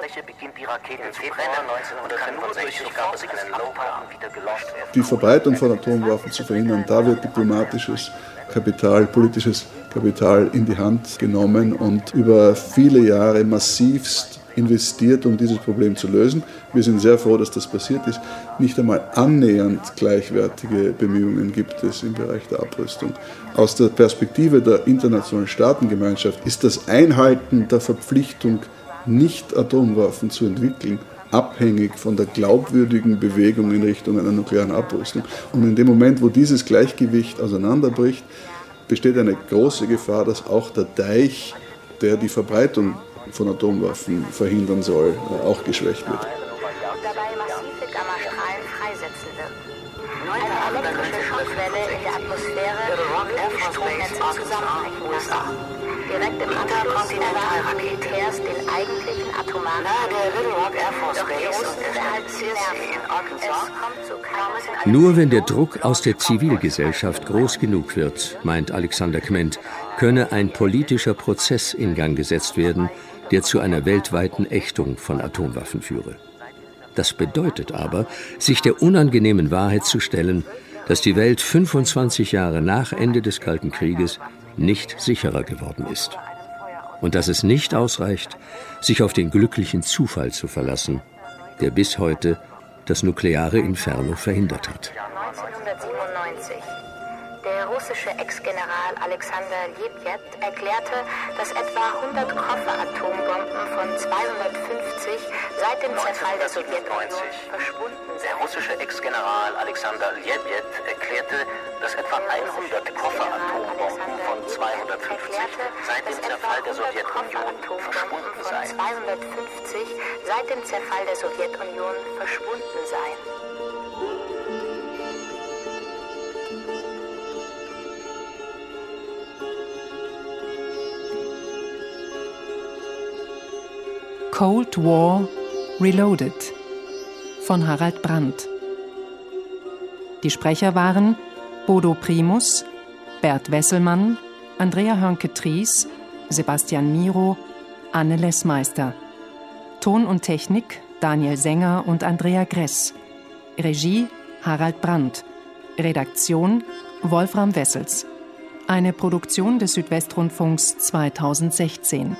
Die Verbreitung von Atomwaffen zu verhindern, da wird diplomatisches Kapital, politisches Kapital in die Hand genommen und über viele Jahre massivst investiert, um dieses Problem zu lösen. Wir sind sehr froh, dass das passiert ist. Nicht einmal annähernd gleichwertige Bemühungen gibt es im Bereich der Abrüstung. Aus der Perspektive der internationalen Staatengemeinschaft ist das Einhalten der Verpflichtung, nicht Atomwaffen zu entwickeln, abhängig von der glaubwürdigen Bewegung in Richtung einer nuklearen Abrüstung. Und in dem Moment, wo dieses Gleichgewicht auseinanderbricht, besteht eine große Gefahr, dass auch der Deich, der die Verbreitung von Atomwaffen verhindern soll, auch geschwächt wird. Dabei massive Gammastrahlen freisetzen wird. Eine elektrische Schockwelle in der Atmosphäre wird die Stromnetze zusammenbrechen lassen. Direkt im Anschluss erwarten Militärs den eigentlichen atomaren Doch die Russen behalten sie Nerven. Es kommt zu keinem... Nur wenn der Druck aus der Zivilgesellschaft groß genug wird, meint Alexander Kment, könne ein politischer Prozess in Gang gesetzt werden, der zu einer weltweiten Ächtung von Atomwaffen führe. Das bedeutet aber, sich der unangenehmen Wahrheit zu stellen, dass die Welt 25 Jahre nach Ende des Kalten Krieges nicht sicherer geworden ist. Und dass es nicht ausreicht, sich auf den glücklichen Zufall zu verlassen, der bis heute das nukleare Inferno verhindert hat. 1997. Der russische Ex-General Alexander Lebed erklärte, dass etwa 100 Koffer-Atombomben von 250 seit dem Zerfall der Sowjetunion verschwunden sind. Der russische Ex-General Alexander Lebed erklärte, dass etwa 100 Koffer-Atombomben von 250 seit dem Zerfall der Sowjetunion verschwunden seien. 250 seit dem Zerfall der Sowjetunion verschwunden seien. Cold War Reloaded von Harald Brandt. Die Sprecher waren Bodo Primus, Bert Wesselmann, Andrea Hörnke-Tries, Sebastian Miro, Anne Lessmeister. Ton und Technik Daniel Sänger und Andrea Gress. Regie Harald Brandt. Redaktion Wolfram Wessels. Eine Produktion des Südwestrundfunks 2016.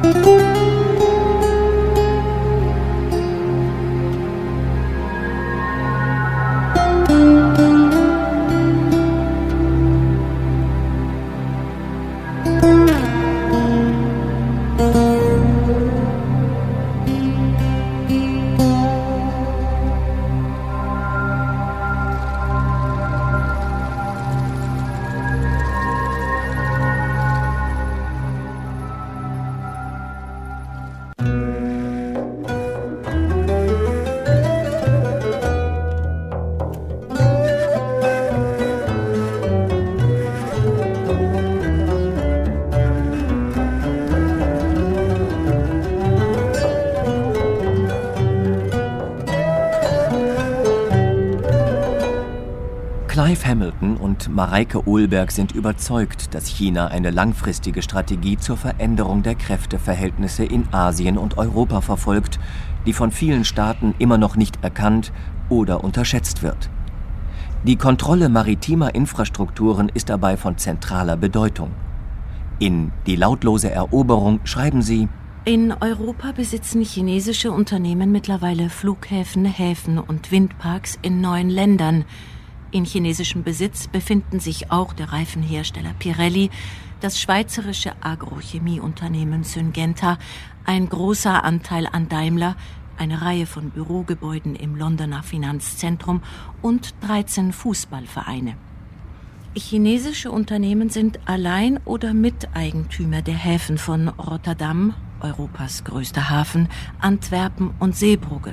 Clive Hamilton und Mareike Ohlberg sind überzeugt, dass China eine langfristige Strategie zur Veränderung der Kräfteverhältnisse in Asien und Europa verfolgt, die von vielen Staaten immer noch nicht erkannt oder unterschätzt wird. Die Kontrolle maritimer Infrastrukturen ist dabei von zentraler Bedeutung. In Die lautlose Eroberung schreiben sie: In Europa besitzen chinesische Unternehmen mittlerweile Flughäfen, Häfen und Windparks in 9 Ländern. In chinesischem Besitz befinden sich auch der Reifenhersteller Pirelli, das schweizerische Agrochemieunternehmen Syngenta, ein großer Anteil an Daimler, eine Reihe von Bürogebäuden im Londoner Finanzzentrum und 13 Fußballvereine. Chinesische Unternehmen sind allein oder Miteigentümer der Häfen von Rotterdam, Europas größter Hafen, Antwerpen und Seebrugge.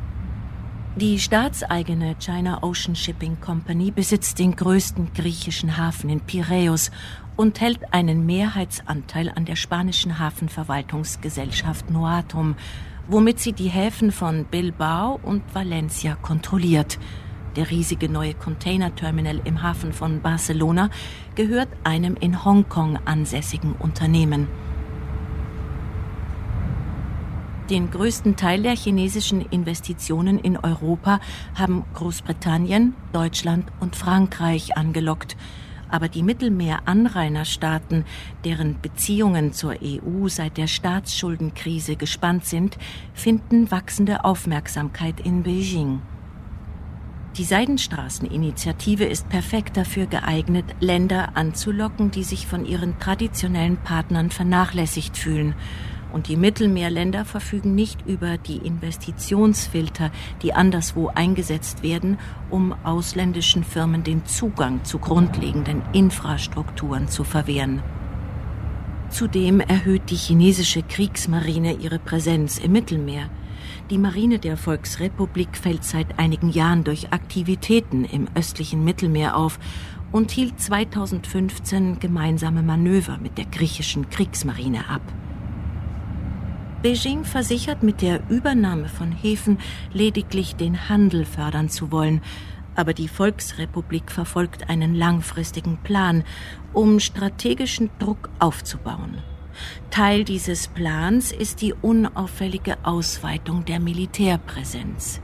Die staatseigene China Ocean Shipping Company besitzt den größten griechischen Hafen in Piräus und hält einen Mehrheitsanteil an der spanischen Hafenverwaltungsgesellschaft Noatum, womit sie die Häfen von Bilbao und Valencia kontrolliert. Der riesige neue Containerterminal im Hafen von Barcelona gehört einem in Hongkong ansässigen Unternehmen. Den größten Teil der chinesischen Investitionen in Europa haben Großbritannien, Deutschland und Frankreich angelockt. Aber die Mittelmeeranrainerstaaten, deren Beziehungen zur EU seit der Staatsschuldenkrise gespannt sind, finden wachsende Aufmerksamkeit in Beijing. Die Seidenstraßeninitiative ist perfekt dafür geeignet, Länder anzulocken, die sich von ihren traditionellen Partnern vernachlässigt fühlen. Und die Mittelmeerländer verfügen nicht über die Investitionsfilter, die anderswo eingesetzt werden, um ausländischen Firmen den Zugang zu grundlegenden Infrastrukturen zu verwehren. Zudem erhöht die chinesische Kriegsmarine ihre Präsenz im Mittelmeer. Die Marine der Volksrepublik fällt seit einigen Jahren durch Aktivitäten im östlichen Mittelmeer auf und hielt 2015 gemeinsame Manöver mit der griechischen Kriegsmarine ab. Beijing versichert, mit der Übernahme von Häfen lediglich den Handel fördern zu wollen. Aber die Volksrepublik verfolgt einen langfristigen Plan, um strategischen Druck aufzubauen. Teil dieses Plans ist die unauffällige Ausweitung der Militärpräsenz.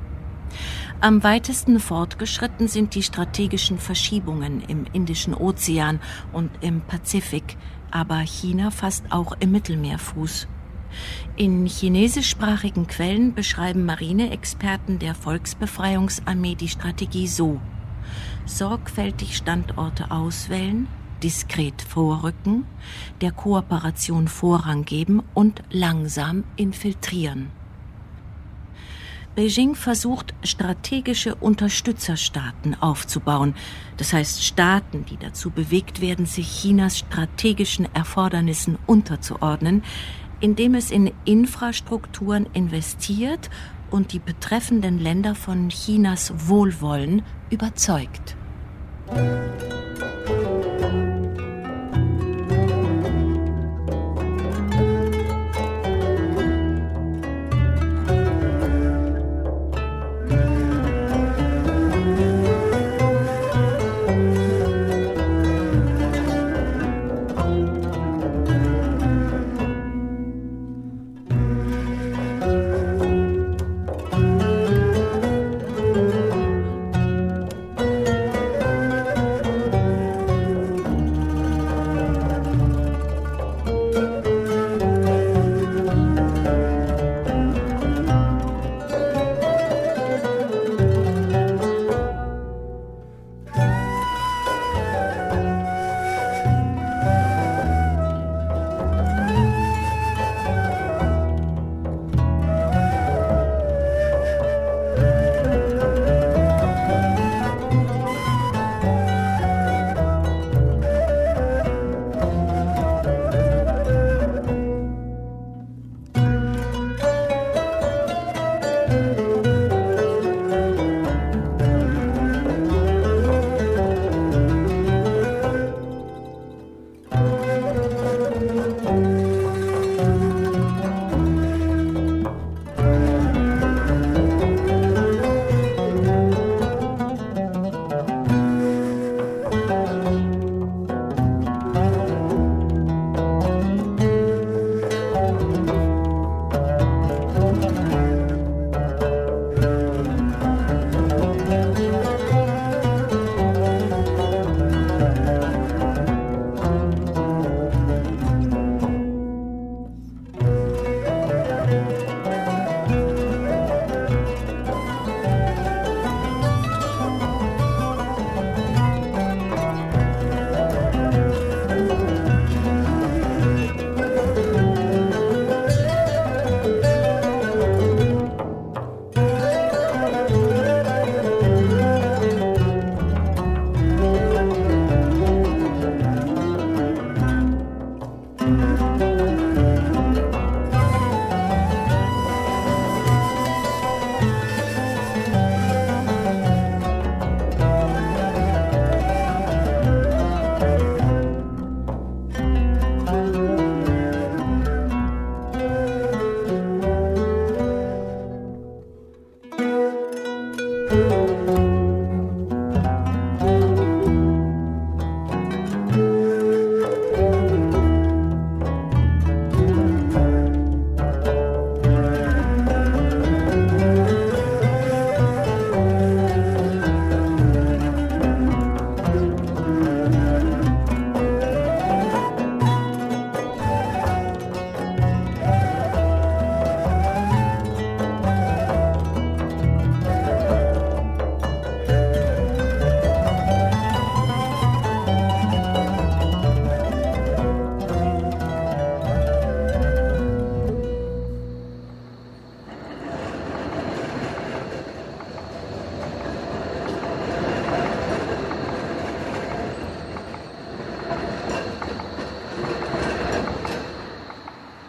Am weitesten fortgeschritten sind die strategischen Verschiebungen im Indischen Ozean und im Pazifik, aber China fasst auch im Mittelmeer Fuß. In chinesischsprachigen Quellen beschreiben Marineexperten der Volksbefreiungsarmee die Strategie so: sorgfältig Standorte auswählen, diskret vorrücken, der Kooperation Vorrang geben und langsam infiltrieren. Beijing versucht, strategische Unterstützerstaaten aufzubauen, das heißt Staaten, die dazu bewegt werden, sich Chinas strategischen Erfordernissen unterzuordnen, indem es in Infrastrukturen investiert und die betreffenden Länder von Chinas Wohlwollen überzeugt.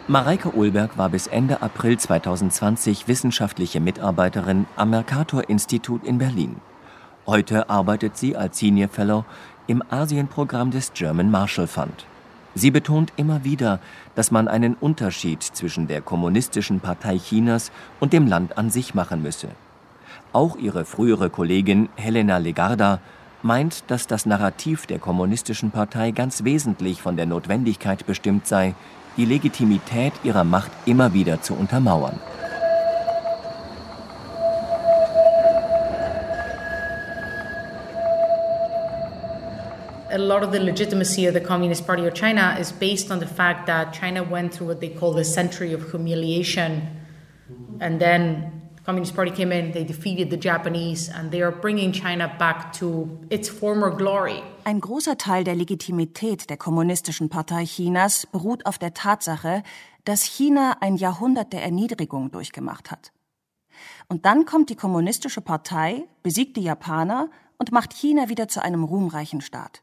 Mareike Ohlberg war bis Ende April 2020 wissenschaftliche Mitarbeiterin am Mercator-Institut in Berlin. Heute arbeitet sie als Senior Fellow im Asienprogramm des German Marshall Fund. Sie betont immer wieder, dass man einen Unterschied zwischen der Kommunistischen Partei Chinas und dem Land an sich machen müsse. Auch ihre frühere Kollegin Helena Legarda meint, dass das Narrativ der Kommunistischen Partei ganz wesentlich von der Notwendigkeit bestimmt sei, die Legitimität ihrer Macht immer wieder zu untermauern. A lot of the legitimacy of the Communist Party of China is based on the fact that China went through what they call the century of humiliation, and then the Communist Party came in, they defeated the Japanese, and they are bringing China back to its former glory. Ein großer Teil der Legitimität der Kommunistischen Partei Chinas beruht auf der Tatsache, dass China ein Jahrhundert der Erniedrigung durchgemacht hat. Und dann kommt die Kommunistische Partei, besiegt die Japaner und macht China wieder zu einem ruhmreichen Staat.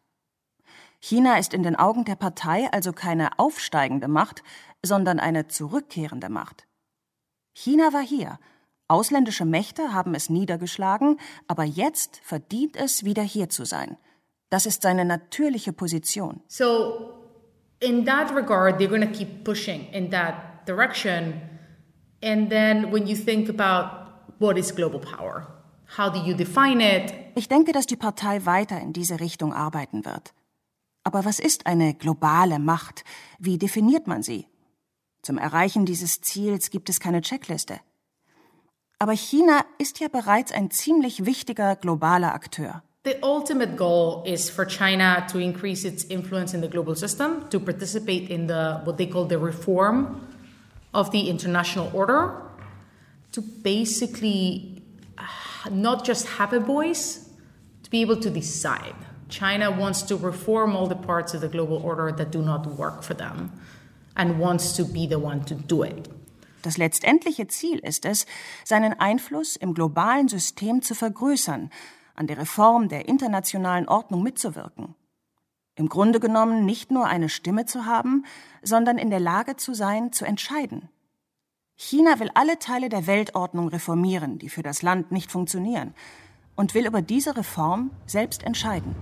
China ist in den Augen der Partei also keine aufsteigende Macht, sondern eine zurückkehrende Macht. China war hier. Ausländische Mächte haben es niedergeschlagen, aber jetzt verdient es, wieder hier zu sein. Das ist seine natürliche Position. So, in that regard, they're going to keep pushing in that direction. And then when you think about what is global power, how do you define it? Ich denke, dass die Partei weiter in diese Richtung arbeiten wird. Aber was ist eine globale Macht? Wie definiert man sie? Zum Erreichen dieses Ziels gibt es keine Checkliste. Aber China ist ja bereits ein ziemlich wichtiger globaler Akteur. The ultimate goal is for China to increase its influence in the global system, to participate in what they call the reform of the international order, to basically not just have a voice, to be able to decide. China wants to reform all the parts of the global order that do not work for them and wants to be the one to do it. Das letztendliche Ziel ist es, seinen Einfluss im globalen System zu vergrößern, an der Reform der internationalen Ordnung mitzuwirken. Im Grunde genommen nicht nur eine Stimme zu haben, sondern in der Lage zu sein, zu entscheiden. China will alle Teile der Weltordnung reformieren, die für das Land nicht funktionieren, und will über diese Reform selbst entscheiden.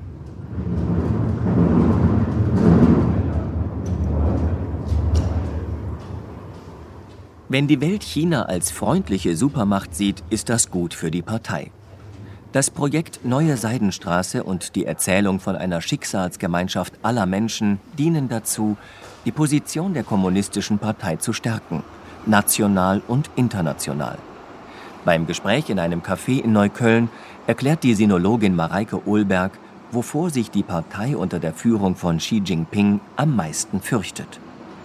Wenn die Welt China als freundliche Supermacht sieht, ist das gut für die Partei. Das Projekt Neue Seidenstraße und die Erzählung von einer Schicksalsgemeinschaft aller Menschen dienen dazu, die Position der Kommunistischen Partei zu stärken, national und international. Beim Gespräch in einem Café in Neukölln erklärt die Sinologin Mareike Ohlberg, wovor sich die Partei unter der Führung von Xi Jinping am meisten fürchtet.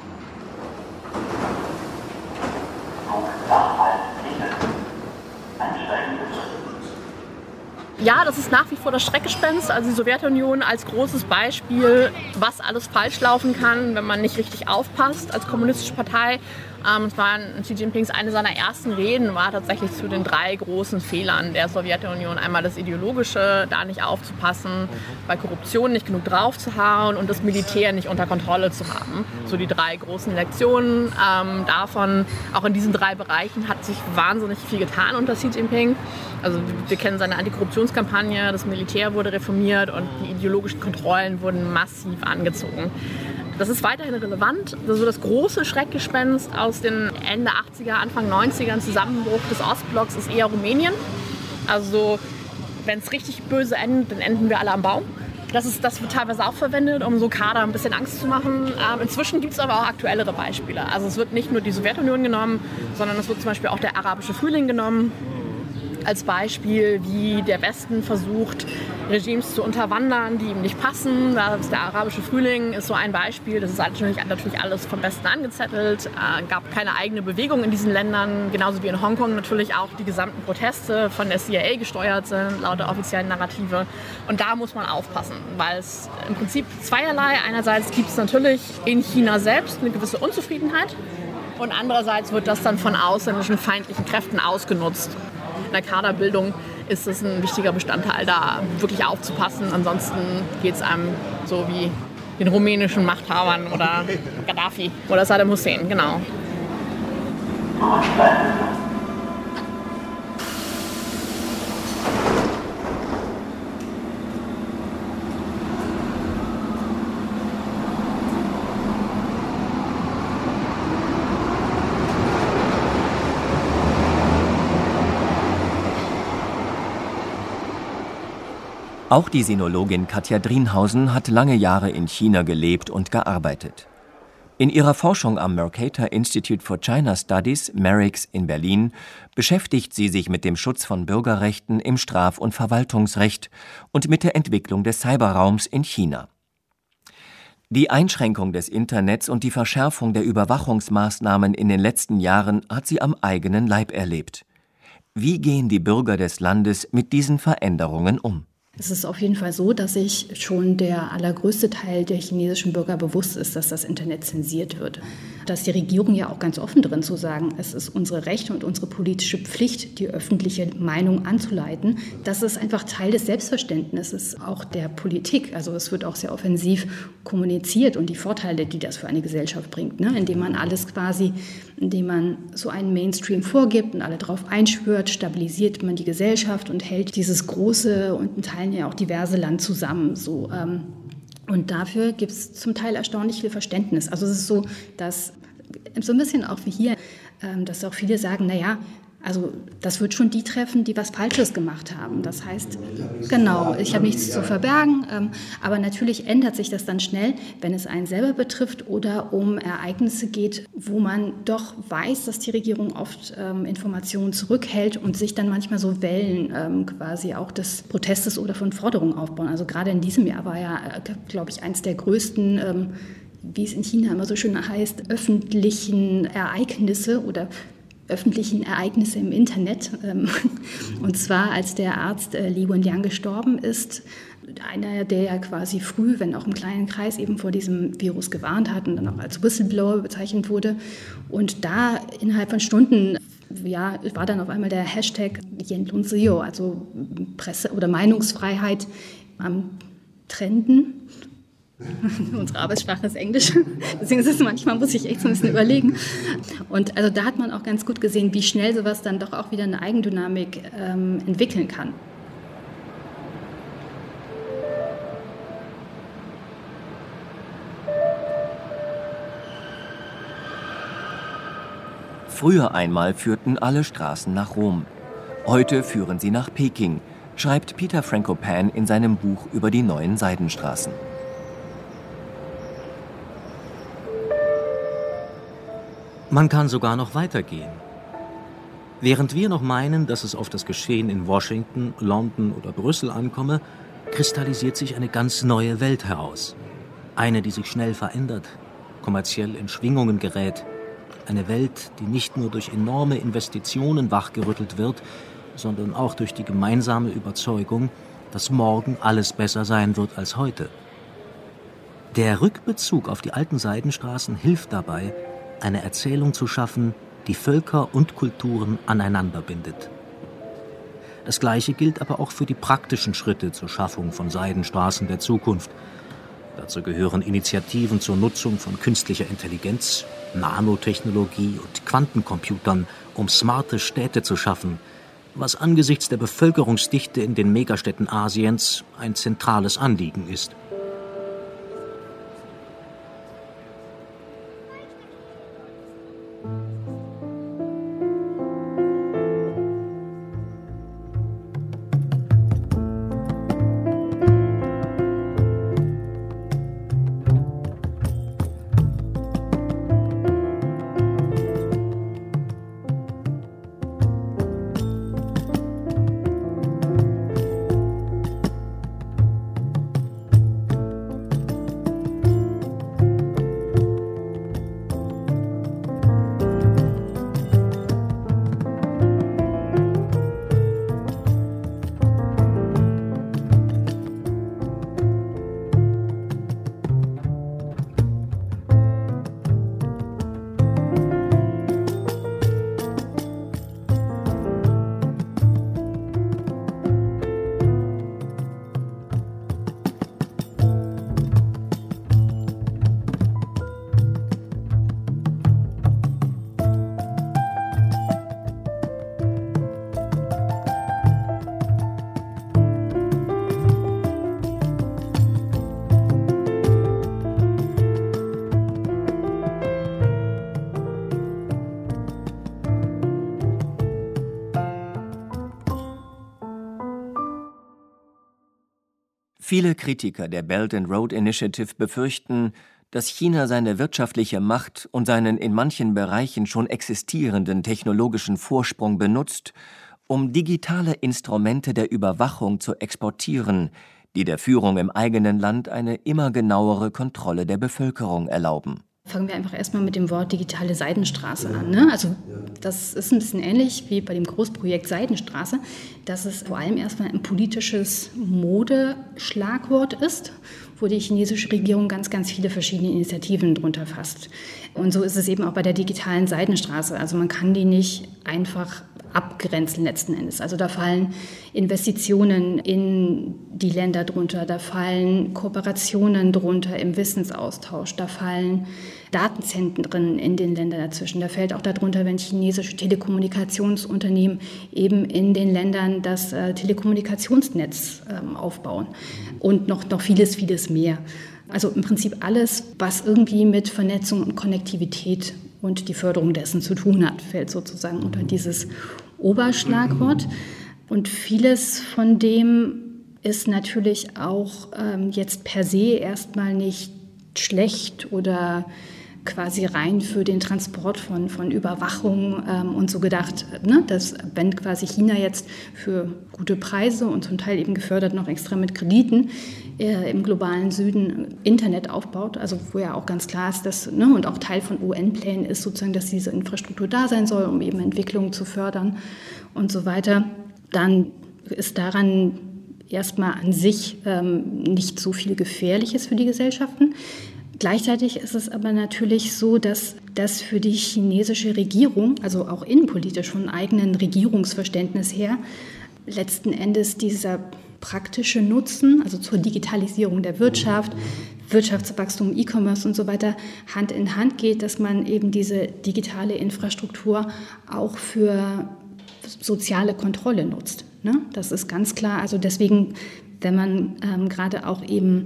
Ja, das ist nach wie vor das Schreckgespenst, also die Sowjetunion als großes Beispiel, was alles falsch laufen kann, wenn man nicht richtig aufpasst als kommunistische Partei. Es war Xi Jinpings eine seiner ersten Reden, war tatsächlich zu den 3 großen Fehlern der Sowjetunion. Einmal das Ideologische, da nicht aufzupassen, bei Korruption nicht genug drauf zu hauen und das Militär nicht unter Kontrolle zu haben. So die 3 großen Lektionen davon. Auch in diesen 3 Bereichen hat sich wahnsinnig viel getan unter Xi Jinping. Also wir kennen seine Antikorruptionskampagne, das Militär wurde reformiert und die ideologischen Kontrollen wurden massiv angezogen. Das ist weiterhin relevant. Also das große Schreckgespenst aus den Ende 80er, Anfang 90ern, Zusammenbruch des Ostblocks ist eher Rumänien. Also wenn es richtig böse endet, dann enden wir alle am Baum. Das wird teilweise auch verwendet, um so Kader ein bisschen Angst zu machen. Inzwischen gibt es aber auch aktuellere Beispiele. Also es wird nicht nur die Sowjetunion genommen, sondern es wird zum Beispiel auch der arabische Frühling genommen. Als Beispiel, wie der Westen versucht, Regimes zu unterwandern, die ihm nicht passen. Der arabische Frühling ist so ein Beispiel. Das ist natürlich alles vom Westen angezettelt. Gab keine eigene Bewegung in diesen Ländern. Genauso wie in Hongkong natürlich auch die gesamten Proteste von der CIA gesteuert sind, laut der offiziellen Narrative. Und da muss man aufpassen, weil es im Prinzip zweierlei. Einerseits gibt es natürlich in China selbst eine gewisse Unzufriedenheit. Und andererseits wird das dann von ausländischen feindlichen Kräften ausgenutzt. In der Kaderbildung ist es ein wichtiger Bestandteil, da wirklich aufzupassen. Ansonsten geht es einem so wie den rumänischen Machthabern oder Gaddafi oder Saddam Hussein, genau. Auch die Sinologin Katja Drienhausen hat lange Jahre in China gelebt und gearbeitet. In ihrer Forschung am Mercator Institute for China Studies, MERICS in Berlin, beschäftigt sie sich mit dem Schutz von Bürgerrechten im Straf- und Verwaltungsrecht und mit der Entwicklung des Cyberraums in China. Die Einschränkung des Internets und die Verschärfung der Überwachungsmaßnahmen in den letzten Jahren hat sie am eigenen Leib erlebt. Wie gehen die Bürger des Landes mit diesen Veränderungen um? Es ist auf jeden Fall so, dass sich schon der allergrößte Teil der chinesischen Bürger bewusst ist, dass das Internet zensiert wird. Da ist die Regierung ja auch ganz offen drin zu sagen, es ist unsere Rechte und unsere politische Pflicht, die öffentliche Meinung anzuleiten. Das ist einfach Teil des Selbstverständnisses auch der Politik. Also es wird auch sehr offensiv kommuniziert und die Vorteile, die das für eine Gesellschaft bringt, ne? Indem man alles quasi, indem man so einen Mainstream vorgibt und alle darauf einschwört, stabilisiert man die Gesellschaft und hält dieses große und in Teilen ja auch diverse Land zusammen. So, und dafür gibt es zum Teil erstaunlich viel Verständnis. Also es ist so, dass so ein bisschen auch wie hier, dass auch viele sagen, naja, also das wird schon die treffen, die was Falsches gemacht haben. Das heißt, genau, ich habe nichts zu verbergen, aber natürlich ändert sich das dann schnell, wenn es einen selber betrifft oder um Ereignisse geht, wo man doch weiß, dass die Regierung oft Informationen zurückhält und sich dann manchmal so Wellen quasi auch des Protestes oder von Forderungen aufbauen. Also gerade in diesem Jahr war ja, glaube ich, eins der größten, wie es in China immer so schön heißt, öffentlichen Ereignisse oder öffentlichen Ereignisse im Internet. Und zwar, als der Arzt Li Wenliang gestorben ist, einer, der ja quasi früh, wenn auch im kleinen Kreis, eben vor diesem Virus gewarnt hat und dann auch als Whistleblower bezeichnet wurde. Und da innerhalb von Stunden war dann auf einmal der Hashtag Yanlunzio, also Presse- oder Meinungsfreiheit am Trenden. Unsere Arbeitssprache ist Englisch, deswegen ist es manchmal, muss ich echt so ein bisschen überlegen. Und also da hat man auch ganz gut gesehen, wie schnell sowas dann doch auch wieder eine Eigendynamik entwickeln kann. Früher einmal führten alle Straßen nach Rom. Heute führen sie nach Peking, schreibt Peter Frankopan in seinem Buch über die neuen Seidenstraßen. Man kann sogar noch weitergehen. Während wir noch meinen, dass es auf das Geschehen in Washington, London oder Brüssel ankomme, kristallisiert sich eine ganz neue Welt heraus. Eine, die sich schnell verändert, kommerziell in Schwingungen gerät. Eine Welt, die nicht nur durch enorme Investitionen wachgerüttelt wird, sondern auch durch die gemeinsame Überzeugung, dass morgen alles besser sein wird als heute. Der Rückbezug auf die alten Seidenstraßen hilft dabei, eine Erzählung zu schaffen, die Völker und Kulturen aneinander bindet. Das Gleiche gilt aber auch für die praktischen Schritte zur Schaffung von Seidenstraßen der Zukunft. Dazu gehören Initiativen zur Nutzung von künstlicher Intelligenz, Nanotechnologie und Quantencomputern, um smarte Städte zu schaffen, was angesichts der Bevölkerungsdichte in den Megastädten Asiens ein zentrales Anliegen ist. Viele Kritiker der Belt and Road Initiative befürchten, dass China seine wirtschaftliche Macht und seinen in manchen Bereichen schon existierenden technologischen Vorsprung benutzt, um digitale Instrumente der Überwachung zu exportieren, die der Führung im eigenen Land eine immer genauere Kontrolle der Bevölkerung erlauben. Fangen wir einfach erstmal mit dem Wort digitale Seidenstraße an. Ne? Also das ist ein bisschen ähnlich wie bei dem Großprojekt Seidenstraße, dass es vor allem erstmal ein politisches Modeschlagwort ist, wo die chinesische Regierung ganz, ganz viele verschiedene Initiativen drunter fasst. Und so ist es eben auch bei der digitalen Seidenstraße. Also man kann die nicht einfach abgrenzen letzten Endes. Also da fallen Investitionen in die Länder drunter, da fallen Kooperationen drunter im Wissensaustausch, da fallen Datenzentren in den Ländern dazwischen. Da fällt auch darunter, wenn chinesische Telekommunikationsunternehmen eben in den Ländern das Telekommunikationsnetz aufbauen und noch vieles, vieles mehr. Also im Prinzip alles, was irgendwie mit Vernetzung und Konnektivität und die Förderung dessen zu tun hat, fällt sozusagen unter dieses Oberschlagwort. Und vieles von dem ist natürlich auch jetzt per se erstmal nicht schlecht oder quasi rein für den Transport von Überwachung und so gedacht, ne? Dass wenn quasi China jetzt für gute Preise und zum Teil eben gefördert noch extra mit Krediten im globalen Süden Internet aufbaut, also wo ja auch ganz klar ist, dass, ne, und auch Teil von UN-Plänen ist sozusagen, dass diese Infrastruktur da sein soll, um eben Entwicklungen zu fördern und so weiter, dann ist daran erstmal an sich nicht so viel Gefährliches für die Gesellschaften. Gleichzeitig ist es aber natürlich so, dass das für die chinesische Regierung, also auch innenpolitisch von eigenen Regierungsverständnis her, letzten Endes dieser praktische Nutzen, also zur Digitalisierung der Wirtschaft, Wirtschaftswachstum, E-Commerce und so weiter, Hand in Hand geht, dass man eben diese digitale Infrastruktur auch für soziale Kontrolle nutzt. Ne? Das ist ganz klar. Also deswegen, wenn man gerade auch eben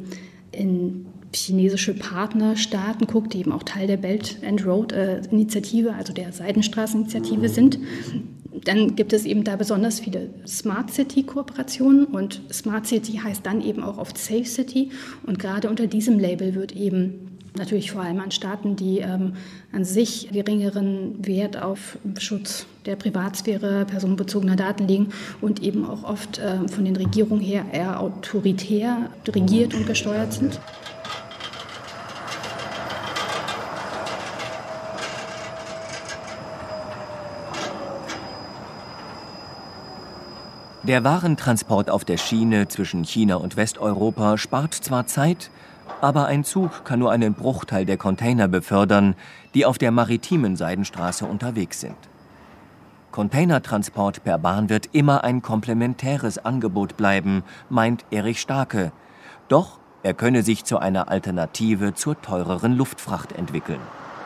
in chinesische Partnerstaaten guckt, die eben auch Teil der Belt and Road Initiative, also der Seidenstraßeninitiative sind, dann gibt es eben da besonders viele Smart City Kooperationen und Smart City heißt dann eben auch oft Safe City und gerade unter diesem Label wird eben natürlich vor allem an Staaten, die an sich geringeren Wert auf Schutz der Privatsphäre, personenbezogener Daten legen und eben auch oft von den Regierungen her eher autoritär regiert und gesteuert sind. Der Warentransport auf der Schiene zwischen China und Westeuropa spart zwar Zeit, aber ein Zug kann nur einen Bruchteil der Container befördern, die auf der maritimen Seidenstraße unterwegs sind. Containertransport per Bahn wird immer ein komplementäres Angebot bleiben, meint Erich Starke. Doch er könne sich zu einer Alternative zur teureren Luftfracht entwickeln.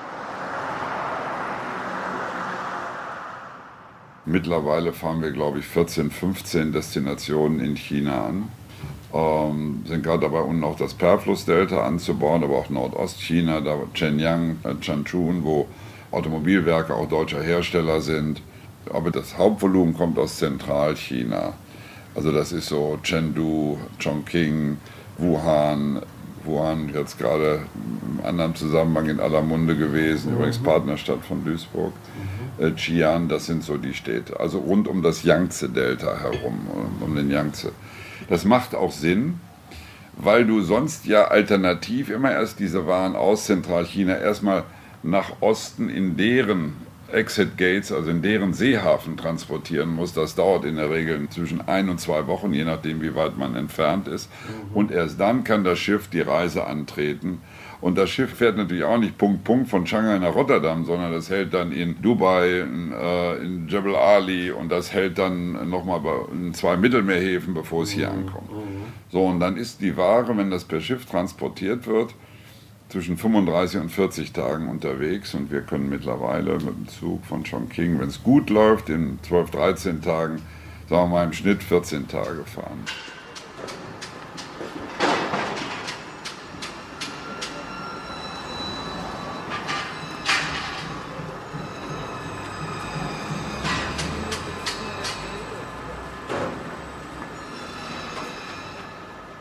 Mittlerweile fahren wir, glaube ich, 14, 15 Destinationen in China an. Sind gerade dabei, unten auch das Perflussdelta anzubauen, aber auch Nordostchina, da Shenyang, Changchun, wo Automobilwerke auch deutscher Hersteller sind. Aber das Hauptvolumen kommt aus Zentralchina. Also das ist so Chengdu, Chongqing, Wuhan. Wuhan jetzt gerade im anderen Zusammenhang in aller Munde gewesen, übrigens Partnerstadt von Duisburg. Xi'an, das sind so die Städte, also rund um das Yangtze-Delta herum, um den Yangtze. Das macht auch Sinn, weil du sonst ja alternativ immer erst diese Waren aus Zentralchina erstmal nach Osten in deren Exit Gates, also in deren Seehafen transportieren musst. Das dauert in der Regel zwischen 1 und 2 Wochen, je nachdem wie weit man entfernt ist. Und erst dann kann das Schiff die Reise antreten. Und das Schiff fährt natürlich auch nicht Punkt von Shanghai nach Rotterdam, sondern das hält dann in Dubai, in Jebel Ali und das hält dann nochmal in 2 Mittelmeerhäfen, bevor es hier ankommt. So, und dann ist die Ware, wenn das per Schiff transportiert wird, zwischen 35 und 40 Tagen unterwegs und wir können mittlerweile mit dem Zug von Chongqing, wenn es gut läuft, in 12, 13 Tagen, sagen wir mal im Schnitt 14 Tage fahren.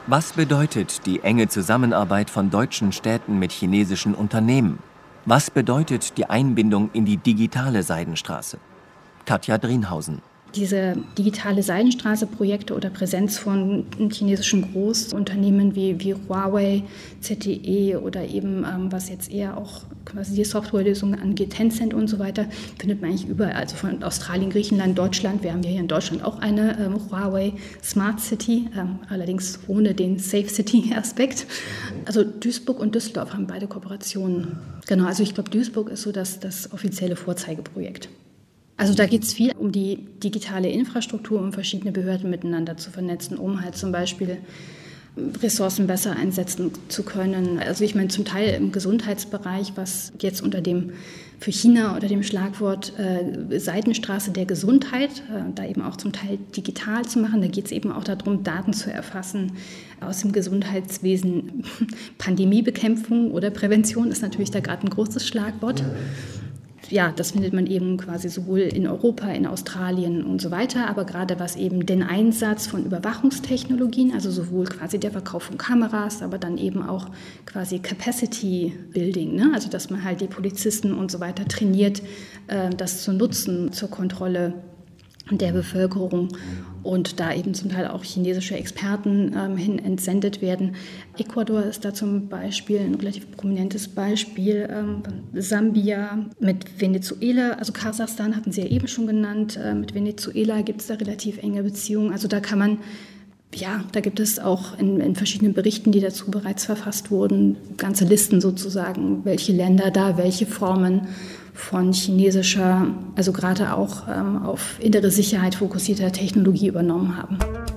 Was bedeutet die enge Zusammenarbeit von deutschen Städten mit chinesischen Unternehmen? Was bedeutet die Einbindung in die digitale Seidenstraße? Katja Drienhausen. Diese digitale Seidenstraße-Projekte oder Präsenz von chinesischen Großunternehmen wie Huawei, ZTE oder eben, was jetzt eher auch quasi die Softwarelösungen angeht, Tencent und so weiter, findet man eigentlich überall. Also von Australien, Griechenland, Deutschland. Wir haben ja hier in Deutschland auch eine Huawei Smart City, allerdings ohne den Safe City-Aspekt. Also Duisburg und Düsseldorf haben beide Kooperationen. Genau, also ich glaube, Duisburg ist so das offizielle Vorzeigeprojekt. Also da geht es viel um die digitale Infrastruktur, um verschiedene Behörden miteinander zu vernetzen, um halt zum Beispiel Ressourcen besser einsetzen zu können. Also ich meine zum Teil im Gesundheitsbereich, was jetzt unter dem für China unter dem Schlagwort Seidenstraße der Gesundheit, da eben auch zum Teil digital zu machen. Da geht es eben auch darum, Daten zu erfassen aus dem Gesundheitswesen. Pandemiebekämpfung oder Prävention ist natürlich da gerade ein großes Schlagwort. Ja, das findet man eben quasi sowohl in Europa, in Australien und so weiter, aber gerade was eben den Einsatz von Überwachungstechnologien, also sowohl quasi der Verkauf von Kameras, aber dann eben auch quasi Capacity Building, ne? Also dass man halt die Polizisten und so weiter trainiert, das zu nutzen zur Kontrolle der Bevölkerung und da eben zum Teil auch chinesische Experten hin entsendet werden. Ecuador ist da zum Beispiel ein relativ prominentes Beispiel. Sambia mit Venezuela, also Kasachstan hatten Sie ja eben schon genannt. Mit Venezuela gibt es da relativ enge Beziehungen. Also da kann man, ja, da gibt es auch in verschiedenen Berichten, die dazu bereits verfasst wurden, ganze Listen sozusagen, welche Länder da welche Formen von chinesischer, also gerade auch auf innere Sicherheit fokussierter Technologie übernommen haben.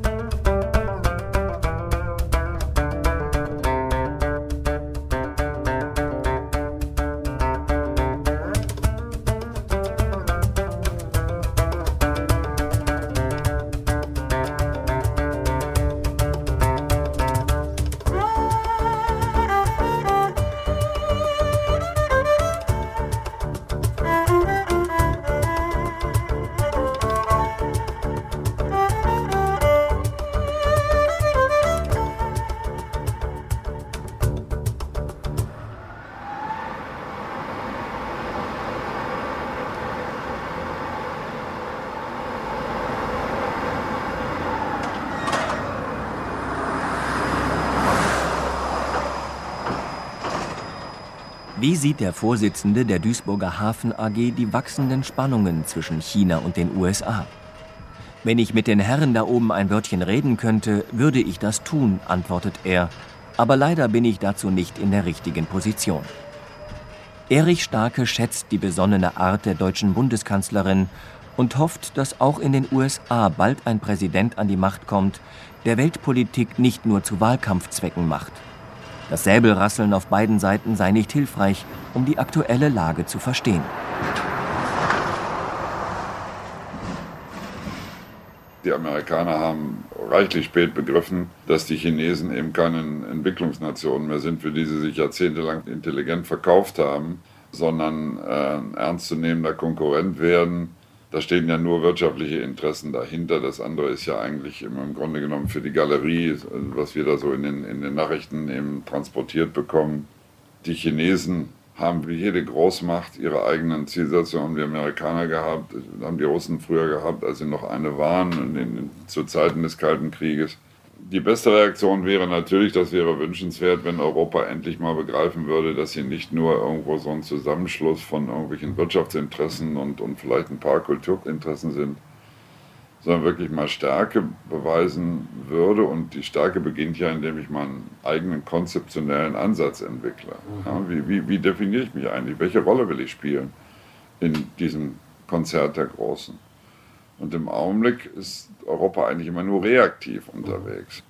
Wie sieht der Vorsitzende der Duisburger Hafen AG die wachsenden Spannungen zwischen China und den USA? Wenn ich mit den Herren da oben ein Wörtchen reden könnte, würde ich das tun, antwortet er. Aber leider bin ich dazu nicht in der richtigen Position. Erich Starke schätzt die besonnene Art der deutschen Bundeskanzlerin und hofft, dass auch in den USA bald ein Präsident an die Macht kommt, der Weltpolitik nicht nur zu Wahlkampfzwecken macht. Das Säbelrasseln auf beiden Seiten sei nicht hilfreich, um die aktuelle Lage zu verstehen. Die Amerikaner haben reichlich spät begriffen, dass die Chinesen eben keine Entwicklungsnationen mehr sind, für die sie sich jahrzehntelang intelligent verkauft haben, sondern ernstzunehmender Konkurrent werden. Da stehen ja nur wirtschaftliche Interessen dahinter. Das andere ist ja eigentlich im Grunde genommen für die Galerie, was wir da so in den Nachrichten eben transportiert bekommen. Die Chinesen haben wie jede Großmacht ihre eigenen Zielsetzungen, haben die Amerikaner gehabt, haben die Russen früher gehabt, als sie noch eine waren, zu Zeiten des Kalten Krieges. Die beste Reaktion wäre natürlich, das wäre wünschenswert, wenn Europa endlich mal begreifen würde, dass sie nicht nur irgendwo so ein Zusammenschluss von irgendwelchen Wirtschaftsinteressen und vielleicht ein paar Kulturinteressen sind, sondern wirklich mal Stärke beweisen würde. Und die Stärke beginnt ja, indem ich mal einen eigenen konzeptionellen Ansatz entwickle. Ja, wie definiere ich mich eigentlich? Welche Rolle will ich spielen in diesem Konzert der Großen? Und im Augenblick ist Europa eigentlich immer nur reaktiv unterwegs.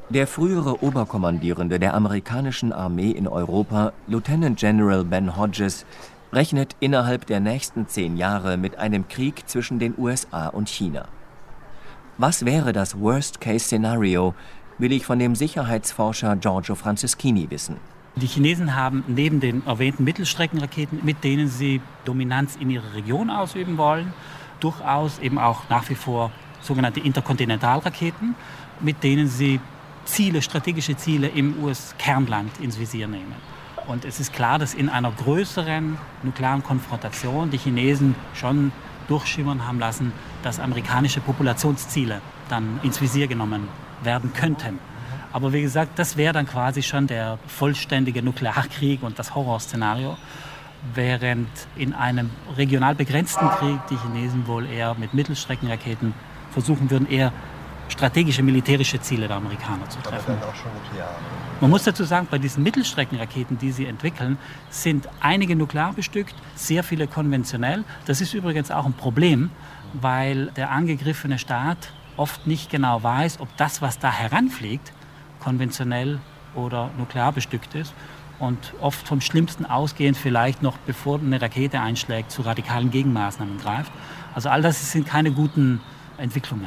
Der frühere Oberkommandierende der amerikanischen Armee in Europa, Lieutenant General Ben Hodges, rechnet innerhalb der nächsten 10 Jahre mit einem Krieg zwischen den USA und China. Was wäre das Worst-Case-Szenario, will ich von dem Sicherheitsforscher Giorgio Franceschini wissen. Die Chinesen haben neben den erwähnten Mittelstreckenraketen, mit denen sie Dominanz in ihrer Region ausüben wollen, durchaus eben auch nach wie vor sogenannte Interkontinentalraketen, mit denen sie strategische Ziele im US-Kernland ins Visier nehmen. Und es ist klar, dass in einer größeren nuklearen Konfrontation die Chinesen schon durchschimmern haben lassen, dass amerikanische Populationsziele dann ins Visier genommen werden könnten. Aber wie gesagt, das wäre dann quasi schon der vollständige Nuklearkrieg und das Horrorszenario, während in einem regional begrenzten Krieg die Chinesen wohl eher mit Mittelstreckenraketen versuchen würden, eher strategische militärische Ziele der Amerikaner zu treffen. Aber dann auch schon nuklear. Man muss dazu sagen, bei diesen Mittelstreckenraketen, die sie entwickeln, sind einige nuklear bestückt, sehr viele konventionell. Das ist übrigens auch ein Problem, weil der angegriffene Staat oft nicht genau weiß, ob das, was da heranfliegt, konventionell oder nuklear bestückt ist und oft vom Schlimmsten ausgehend vielleicht noch, bevor eine Rakete einschlägt, zu radikalen Gegenmaßnahmen greift. Also all das sind keine guten Entwicklungen.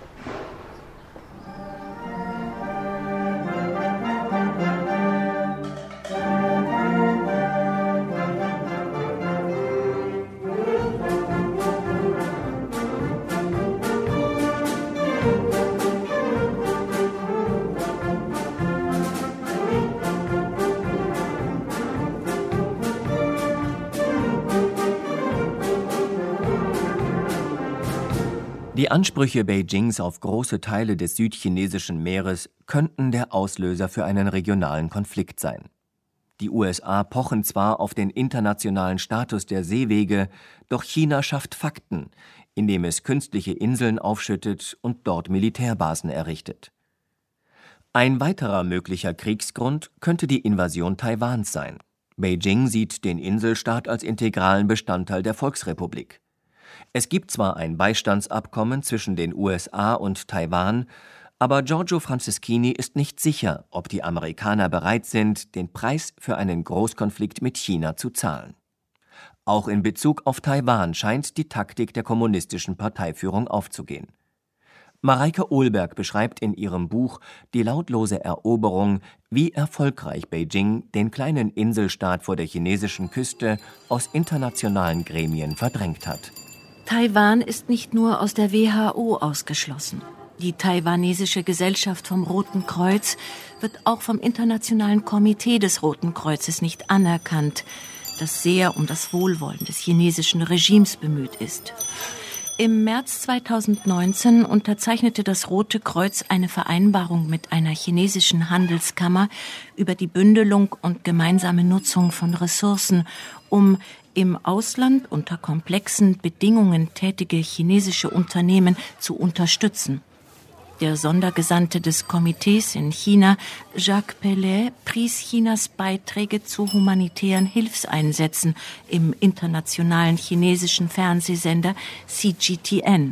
Die Ansprüche Beijings auf große Teile des südchinesischen Meeres könnten der Auslöser für einen regionalen Konflikt sein. Die USA pochen zwar auf den internationalen Status der Seewege, doch China schafft Fakten, indem es künstliche Inseln aufschüttet und dort Militärbasen errichtet. Ein weiterer möglicher Kriegsgrund könnte die Invasion Taiwans sein. Beijing sieht den Inselstaat als integralen Bestandteil der Volksrepublik. Es gibt zwar ein Beistandsabkommen zwischen den USA und Taiwan, aber Giorgio Franceschini ist nicht sicher, ob die Amerikaner bereit sind, den Preis für einen Großkonflikt mit China zu zahlen. Auch in Bezug auf Taiwan scheint die Taktik der kommunistischen Parteiführung aufzugehen. Mareike Ohlberg beschreibt in ihrem Buch »Die lautlose Eroberung«, wie erfolgreich Beijing den kleinen Inselstaat vor der chinesischen Küste aus internationalen Gremien verdrängt hat. Taiwan ist nicht nur aus der WHO ausgeschlossen. Die taiwanesische Gesellschaft vom Roten Kreuz wird auch vom Internationalen Komitee des Roten Kreuzes nicht anerkannt, das sehr um das Wohlwollen des chinesischen Regimes bemüht ist. Im März 2019 unterzeichnete das Rote Kreuz eine Vereinbarung mit einer chinesischen Handelskammer über die Bündelung und gemeinsame Nutzung von Ressourcen, um im Ausland unter komplexen Bedingungen tätige chinesische Unternehmen zu unterstützen. Der Sondergesandte des Komitees in China, Jacques Pellet, pries Chinas Beiträge zu humanitären Hilfseinsätzen im internationalen chinesischen Fernsehsender CGTN.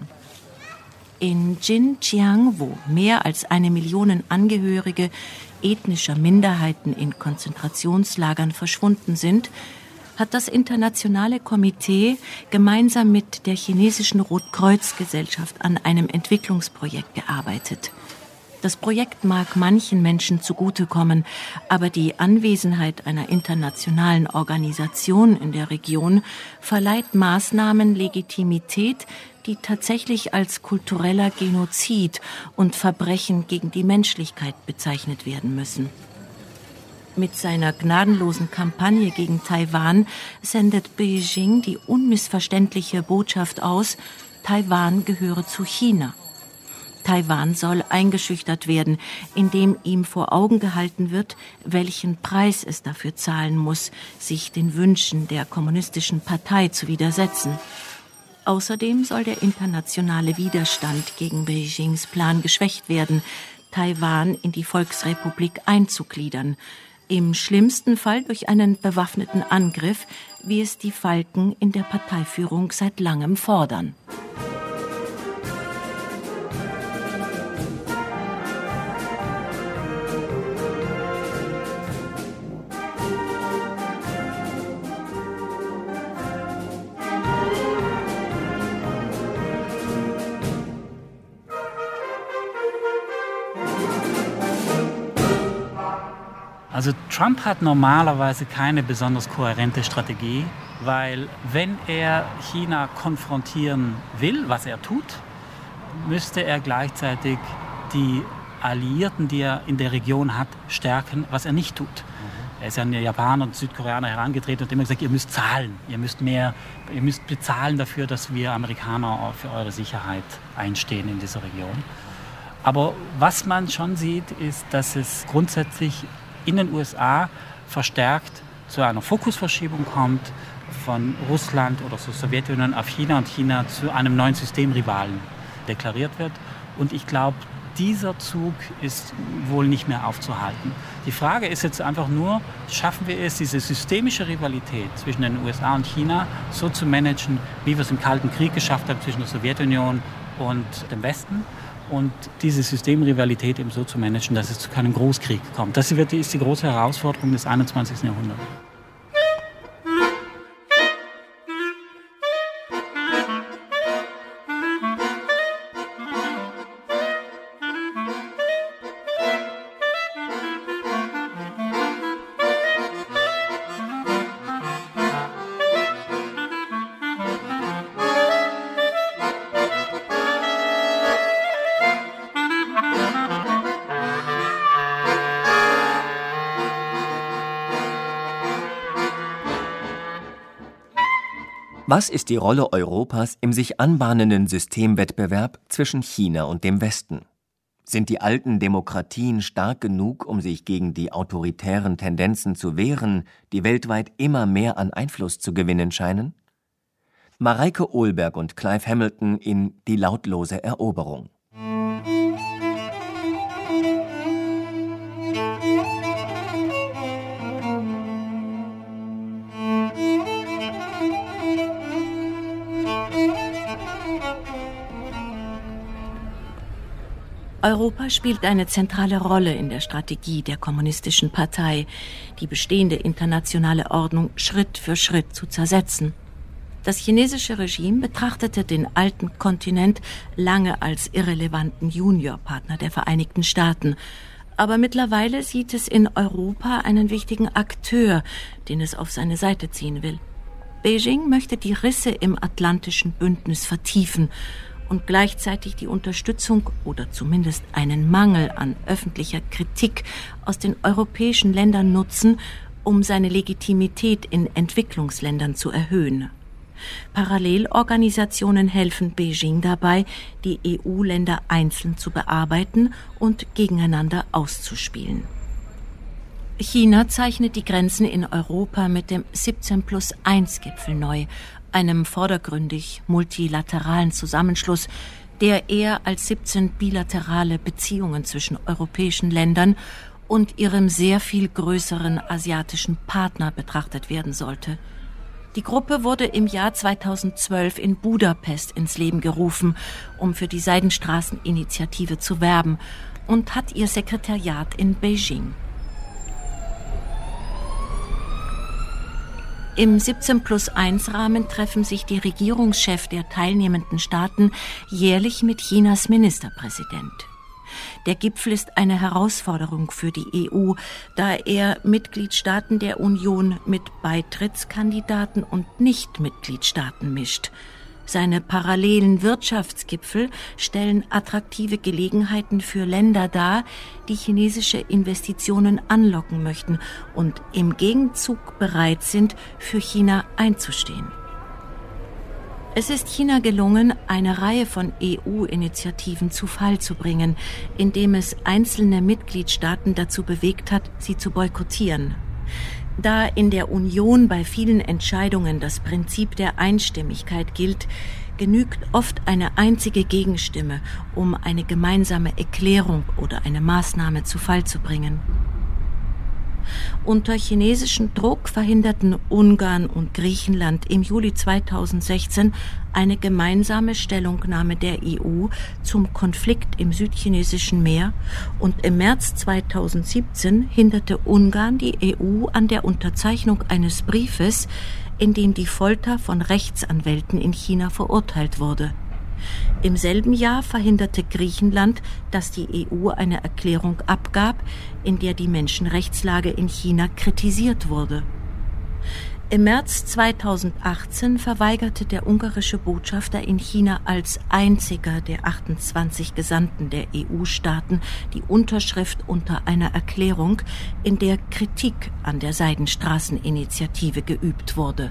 In Xinjiang, wo mehr als 1 Million Angehörige ethnischer Minderheiten in Konzentrationslagern verschwunden sind, hat das Internationale Komitee gemeinsam mit der chinesischen Rotkreuz-Gesellschaft an einem Entwicklungsprojekt gearbeitet. Das Projekt mag manchen Menschen zugutekommen, aber die Anwesenheit einer internationalen Organisation in der Region verleiht Maßnahmen Legitimität, die tatsächlich als kultureller Genozid und Verbrechen gegen die Menschlichkeit bezeichnet werden müssen. Mit seiner gnadenlosen Kampagne gegen Taiwan sendet Beijing die unmissverständliche Botschaft aus, Taiwan gehöre zu China. Taiwan soll eingeschüchtert werden, indem ihm vor Augen gehalten wird, welchen Preis es dafür zahlen muss, sich den Wünschen der kommunistischen Partei zu widersetzen. Außerdem soll der internationale Widerstand gegen Beijings Plan geschwächt werden, Taiwan in die Volksrepublik einzugliedern, im schlimmsten Fall durch einen bewaffneten Angriff, wie es die Falken in der Parteiführung seit langem fordern. Also Trump hat normalerweise keine besonders kohärente Strategie, weil wenn er China konfrontieren will, was er tut, müsste er gleichzeitig die Alliierten, die er in der Region hat, stärken, was er nicht tut. Er ist ja an die Japaner und Südkoreaner herangetreten und hat immer gesagt, ihr müsst zahlen, ihr müsst bezahlen dafür, dass wir Amerikaner für eure Sicherheit einstehen in dieser Region. Aber was man schon sieht, ist, dass es grundsätzlich in den USA verstärkt zu einer Fokusverschiebung kommt von Russland oder der Sowjetunion auf China und China zu einem neuen Systemrivalen deklariert wird. Und ich glaube, dieser Zug ist wohl nicht mehr aufzuhalten. Die Frage ist jetzt einfach nur, schaffen wir es, diese systemische Rivalität zwischen den USA und China so zu managen, wie wir es im Kalten Krieg geschafft haben zwischen der Sowjetunion und dem Westen? Und diese Systemrivalität eben so zu managen, dass es zu keinem Großkrieg kommt. Das ist die große Herausforderung des 21. Jahrhunderts. Was ist die Rolle Europas im sich anbahnenden Systemwettbewerb zwischen China und dem Westen? Sind die alten Demokratien stark genug, um sich gegen die autoritären Tendenzen zu wehren, die weltweit immer mehr an Einfluss zu gewinnen scheinen? Mareike Ohlberg und Clive Hamilton in Die lautlose Eroberung. Europa spielt eine zentrale Rolle in der Strategie der Kommunistischen Partei, die bestehende internationale Ordnung Schritt für Schritt zu zersetzen. Das chinesische Regime betrachtete den alten Kontinent lange als irrelevanten Juniorpartner der Vereinigten Staaten. Aber mittlerweile sieht es in Europa einen wichtigen Akteur, den es auf seine Seite ziehen will. Beijing möchte die Risse im atlantischen Bündnis vertiefen und gleichzeitig die Unterstützung oder zumindest einen Mangel an öffentlicher Kritik aus den europäischen Ländern nutzen, um seine Legitimität in Entwicklungsländern zu erhöhen. Parallelorganisationen helfen Beijing dabei, die EU-Länder einzeln zu bearbeiten und gegeneinander auszuspielen. China zeichnet die Grenzen in Europa mit dem 17+1-Gipfel neu, einem vordergründig multilateralen Zusammenschluss, der eher als 17 bilaterale Beziehungen zwischen europäischen Ländern und ihrem sehr viel größeren asiatischen Partner betrachtet werden sollte. Die Gruppe wurde im Jahr 2012 in Budapest ins Leben gerufen, um für die Seidenstraßeninitiative zu werben, und hat ihr Sekretariat in Beijing. Im 17+1-Rahmen treffen sich die Regierungschefs der teilnehmenden Staaten jährlich mit Chinas Ministerpräsident. Der Gipfel ist eine Herausforderung für die EU, da er Mitgliedstaaten der Union mit Beitrittskandidaten und Nicht-Mitgliedstaaten mischt. Seine parallelen Wirtschaftsgipfel stellen attraktive Gelegenheiten für Länder dar, die chinesische Investitionen anlocken möchten und im Gegenzug bereit sind, für China einzustehen. Es ist China gelungen, eine Reihe von EU-Initiativen zu Fall zu bringen, indem es einzelne Mitgliedstaaten dazu bewegt hat, sie zu boykottieren. Da in der Union bei vielen Entscheidungen das Prinzip der Einstimmigkeit gilt, genügt oft eine einzige Gegenstimme, um eine gemeinsame Erklärung oder eine Maßnahme zu Fall zu bringen. Unter chinesischem Druck verhinderten Ungarn und Griechenland im Juli 2016 eine gemeinsame Stellungnahme der EU zum Konflikt im südchinesischen Meer, und im März 2017 hinderte Ungarn die EU an der Unterzeichnung eines Briefes, in dem die Folter von Rechtsanwälten in China verurteilt wurde. Im selben Jahr verhinderte Griechenland, dass die EU eine Erklärung abgab, in der die Menschenrechtslage in China kritisiert wurde. Im März 2018 verweigerte der ungarische Botschafter in China als einziger der 28 Gesandten der EU-Staaten die Unterschrift unter einer Erklärung, in der Kritik an der Seidenstraßeninitiative geübt wurde.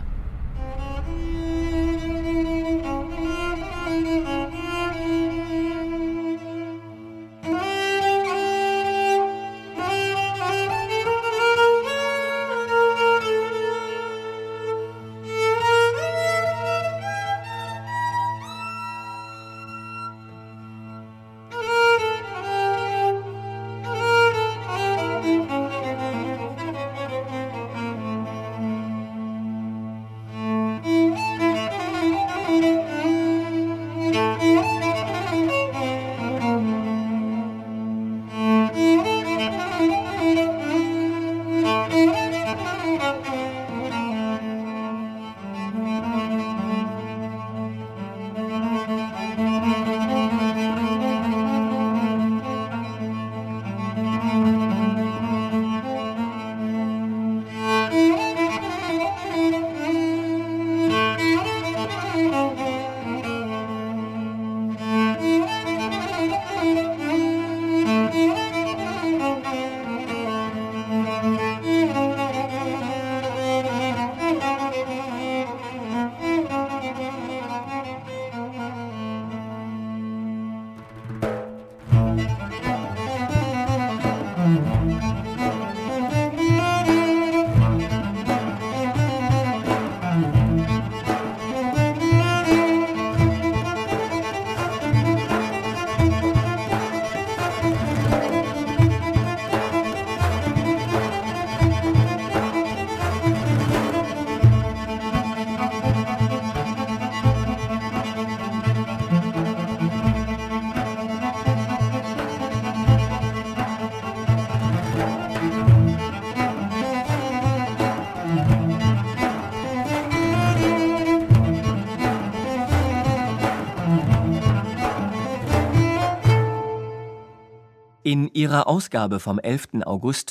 In ihrer Ausgabe vom 11. August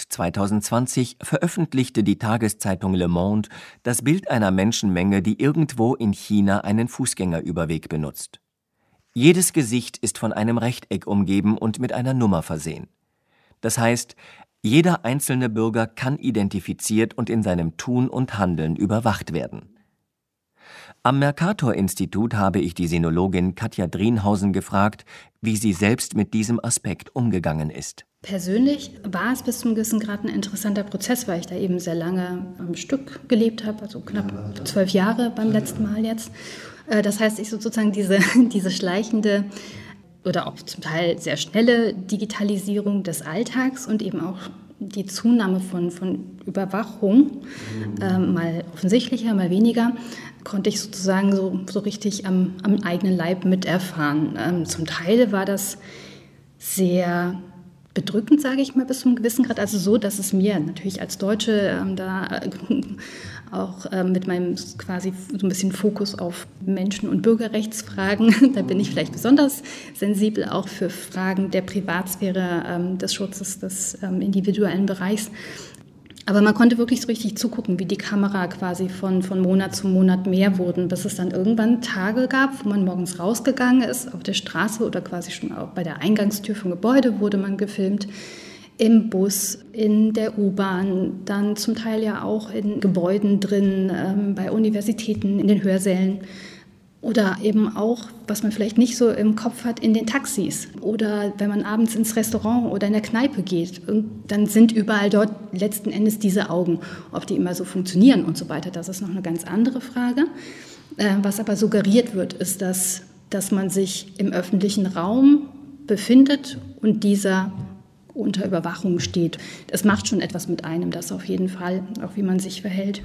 2020 veröffentlichte die Tageszeitung Le Monde das Bild einer Menschenmenge, die irgendwo in China einen Fußgängerüberweg benutzt. Jedes Gesicht ist von einem Rechteck umgeben und mit einer Nummer versehen. Das heißt, jeder einzelne Bürger kann identifiziert und in seinem Tun und Handeln überwacht werden. Am Mercator-Institut habe ich die Sinologin Katja Drienhausen gefragt, wie sie selbst mit diesem Aspekt umgegangen ist. Persönlich war es bis zu einem gewissen Grad ein interessanter Prozess, weil ich da eben sehr lange am Stück gelebt habe, also knapp 12 Jahre beim letzten Mal jetzt. Das heißt, ich sozusagen diese schleichende oder auch zum Teil sehr schnelle Digitalisierung des Alltags und eben auch die Zunahme von Überwachung, mal offensichtlicher, mal weniger, konnte ich sozusagen so richtig am eigenen Leib miterfahren. Zum Teil war das sehr bedrückend, sage ich mal, bis zu einem gewissen Grad. Also so, dass es mir natürlich als Deutsche da auch mit meinem quasi so ein bisschen Fokus auf Menschen- und Bürgerrechtsfragen, da bin ich vielleicht besonders sensibel, auch für Fragen der Privatsphäre, des Schutzes des individuellen Bereichs. Aber man konnte wirklich so richtig zugucken, wie die Kamera quasi von Monat zu Monat mehr wurden, bis es dann irgendwann Tage gab, wo man morgens rausgegangen ist, auf der Straße oder quasi schon auch bei der Eingangstür vom Gebäude wurde man gefilmt, im Bus, in der U-Bahn, dann zum Teil ja auch in Gebäuden drin, bei Universitäten, in den Hörsälen. Oder eben auch, was man vielleicht nicht so im Kopf hat, in den Taxis. Oder wenn man abends ins Restaurant oder in der Kneipe geht, dann sind überall dort letzten Endes diese Augen. Ob die immer so funktionieren und so weiter, das ist noch eine ganz andere Frage. Was aber suggeriert wird, ist, dass man sich im öffentlichen Raum befindet und dieser unter Überwachung steht. Das macht schon etwas mit einem, das auf jeden Fall, auch wie man sich verhält.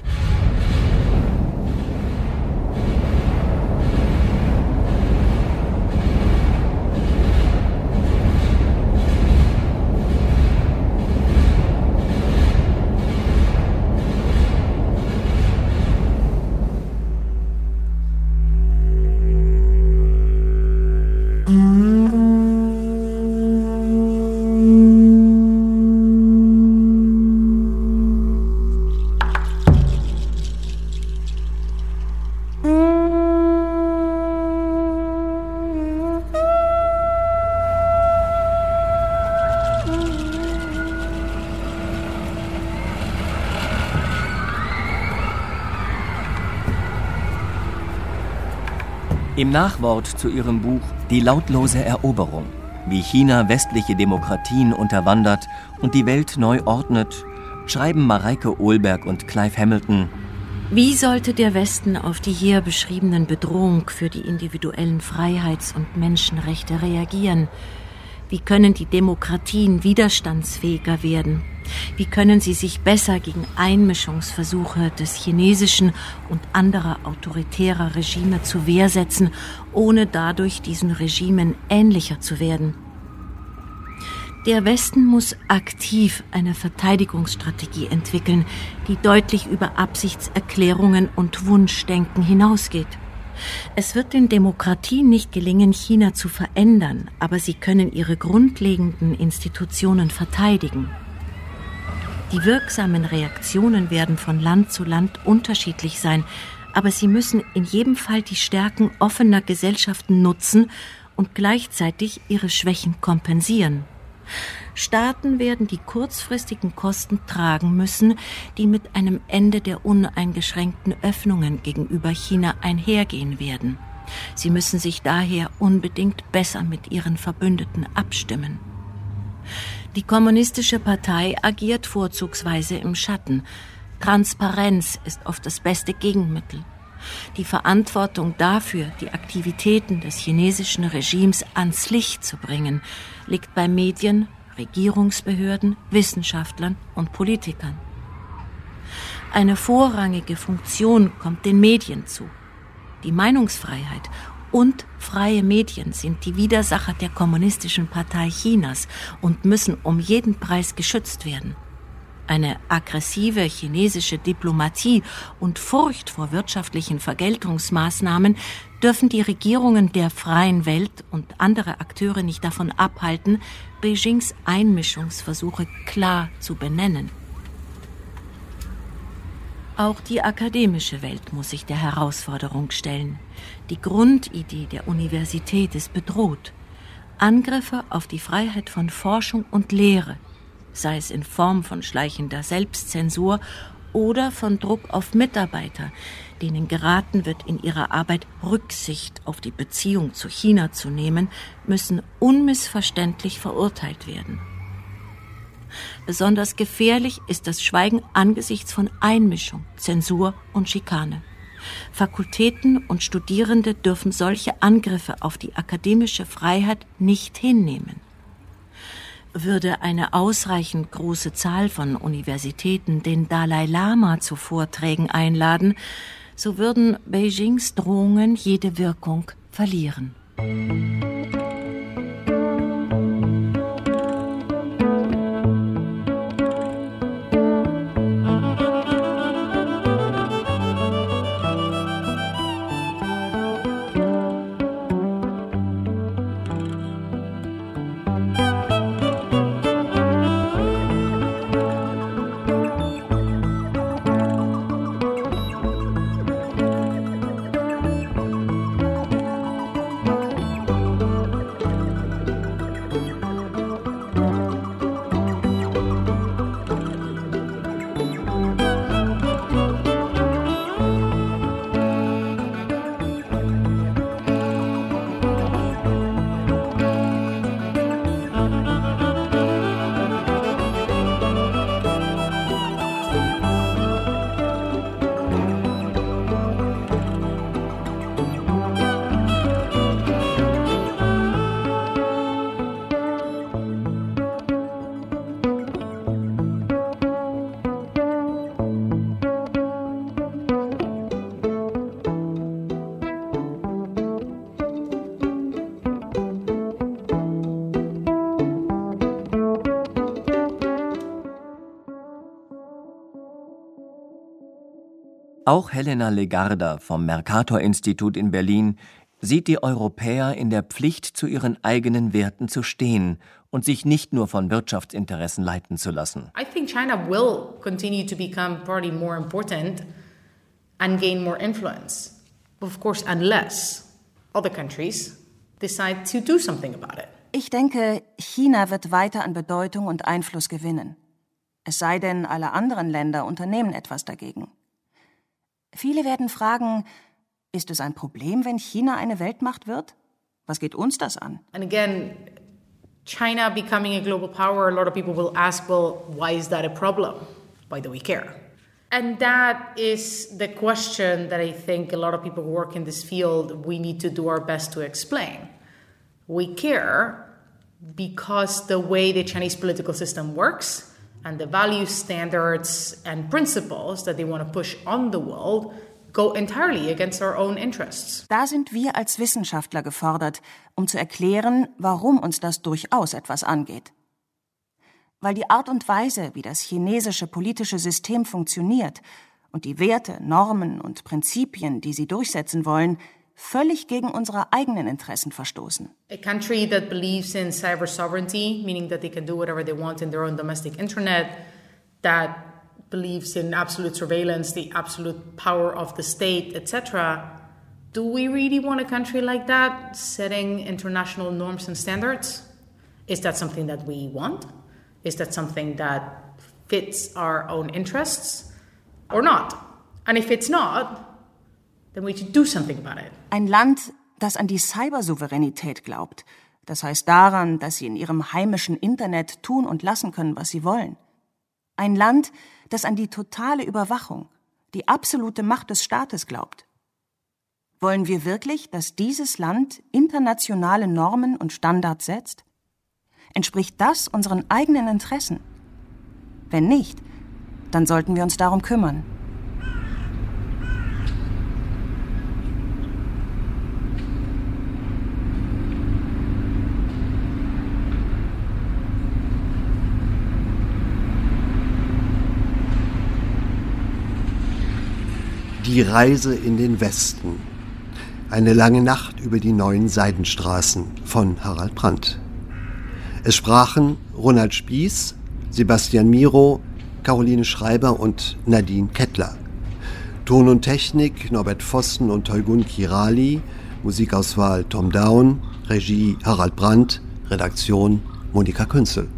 Im Nachwort zu ihrem Buch »Die lautlose Eroberung«, wie China westliche Demokratien unterwandert und die Welt neu ordnet, schreiben Mareike Ohlberg und Clive Hamilton: Wie sollte der Westen auf die hier beschriebenen Bedrohung für die individuellen Freiheits- und Menschenrechte reagieren? Wie können die Demokratien widerstandsfähiger werden? Wie können sie sich besser gegen Einmischungsversuche des chinesischen und anderer autoritärer Regime zur Wehr setzen, ohne dadurch diesen Regimen ähnlicher zu werden? Der Westen muss aktiv eine Verteidigungsstrategie entwickeln, die deutlich über Absichtserklärungen und Wunschdenken hinausgeht. Es wird den Demokratien nicht gelingen, China zu verändern, aber sie können ihre grundlegenden Institutionen verteidigen. Die wirksamen Reaktionen werden von Land zu Land unterschiedlich sein, aber sie müssen in jedem Fall die Stärken offener Gesellschaften nutzen und gleichzeitig ihre Schwächen kompensieren. Staaten werden die kurzfristigen Kosten tragen müssen, die mit einem Ende der uneingeschränkten Öffnungen gegenüber China einhergehen werden. Sie müssen sich daher unbedingt besser mit ihren Verbündeten abstimmen. Die Kommunistische Partei agiert vorzugsweise im Schatten. Transparenz ist oft das beste Gegenmittel. Die Verantwortung dafür, die Aktivitäten des chinesischen Regimes ans Licht zu bringen, liegt bei Medien, Regierungsbehörden, Wissenschaftlern und Politikern. Eine vorrangige Funktion kommt den Medien zu. Die Meinungsfreiheit und freie Medien sind die Widersacher der Kommunistischen Partei Chinas und müssen um jeden Preis geschützt werden. Eine aggressive chinesische Diplomatie und Furcht vor wirtschaftlichen Vergeltungsmaßnahmen dürfen die Regierungen der freien Welt und andere Akteure nicht davon abhalten, Beijings Einmischungsversuche klar zu benennen. Auch die akademische Welt muss sich der Herausforderung stellen. Die Grundidee der Universität ist bedroht. Angriffe auf die Freiheit von Forschung und Lehre, sei es in Form von schleichender Selbstzensur oder von Druck auf Mitarbeiter, denen geraten wird, in ihrer Arbeit Rücksicht auf die Beziehung zu China zu nehmen, müssen unmissverständlich verurteilt werden. Besonders gefährlich ist das Schweigen angesichts von Einmischung, Zensur und Schikane. Fakultäten und Studierende dürfen solche Angriffe auf die akademische Freiheit nicht hinnehmen. Würde eine ausreichend große Zahl von Universitäten den Dalai Lama zu Vorträgen einladen, so würden Beijings Drohungen jede Wirkung verlieren. Auch Helena Legarda vom Mercator-Institut in Berlin sieht die Europäer in der Pflicht, zu ihren eigenen Werten zu stehen und sich nicht nur von Wirtschaftsinteressen leiten zu lassen. I think China will continue to become probably more important and gain more influence. Of course, unless other countries decide to do something about it. Ich denke, China wird weiter an Bedeutung und Einfluss gewinnen. Es sei denn, alle anderen Länder unternehmen etwas dagegen. Viele werden fragen, Ist es ein Problem, wenn China eine Weltmacht wird? Was geht uns das an? And again, China becoming a global power, a lot of people will ask, well, why is that a problem? Why do we care? And that is the question that I think a lot of people who work in this field, we need to do our best to explain. We care because the way the Chinese political system works and the value standards and principles that they want to push on the world go entirely against our own interests. Da sind wir als Wissenschaftler gefordert, um zu erklären, warum uns das durchaus etwas angeht. Weil die Art und Weise, wie das chinesische politische System funktioniert und die Werte, Normen und Prinzipien, die sie durchsetzen wollen, völlig gegen unsere eigenen Interessen verstoßen. A country that believes in cyber sovereignty, meaning that they can do whatever they want in their own domestic internet, that believes in absolute surveillance, the absolute power of the state, etc. Do we really want a country like that setting international norms and standards? Is that something that we want? Is that something that fits our own interests or not? And if it's not, then we should do something about it. Ein Land, das an die Cybersouveränität glaubt, das heißt daran, dass sie in ihrem heimischen Internet tun und lassen können, was sie wollen. Ein Land, das an die totale Überwachung, die absolute Macht des Staates glaubt. Wollen wir wirklich, dass dieses Land internationale Normen und Standards setzt? Entspricht das unseren eigenen Interessen? Wenn nicht, dann sollten wir uns darum kümmern. Die Reise in den Westen. Eine lange Nacht über die neuen Seidenstraßen von Harald Brandt. Es sprachen Ronald Spieß, Sebastian Miro, Caroline Schreiber und Nadine Kettler. Ton und Technik Norbert Vossen und Tolgun Kirali, Musikauswahl Tom Down, Regie Harald Brandt, Redaktion Monika Künzel.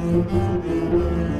Musik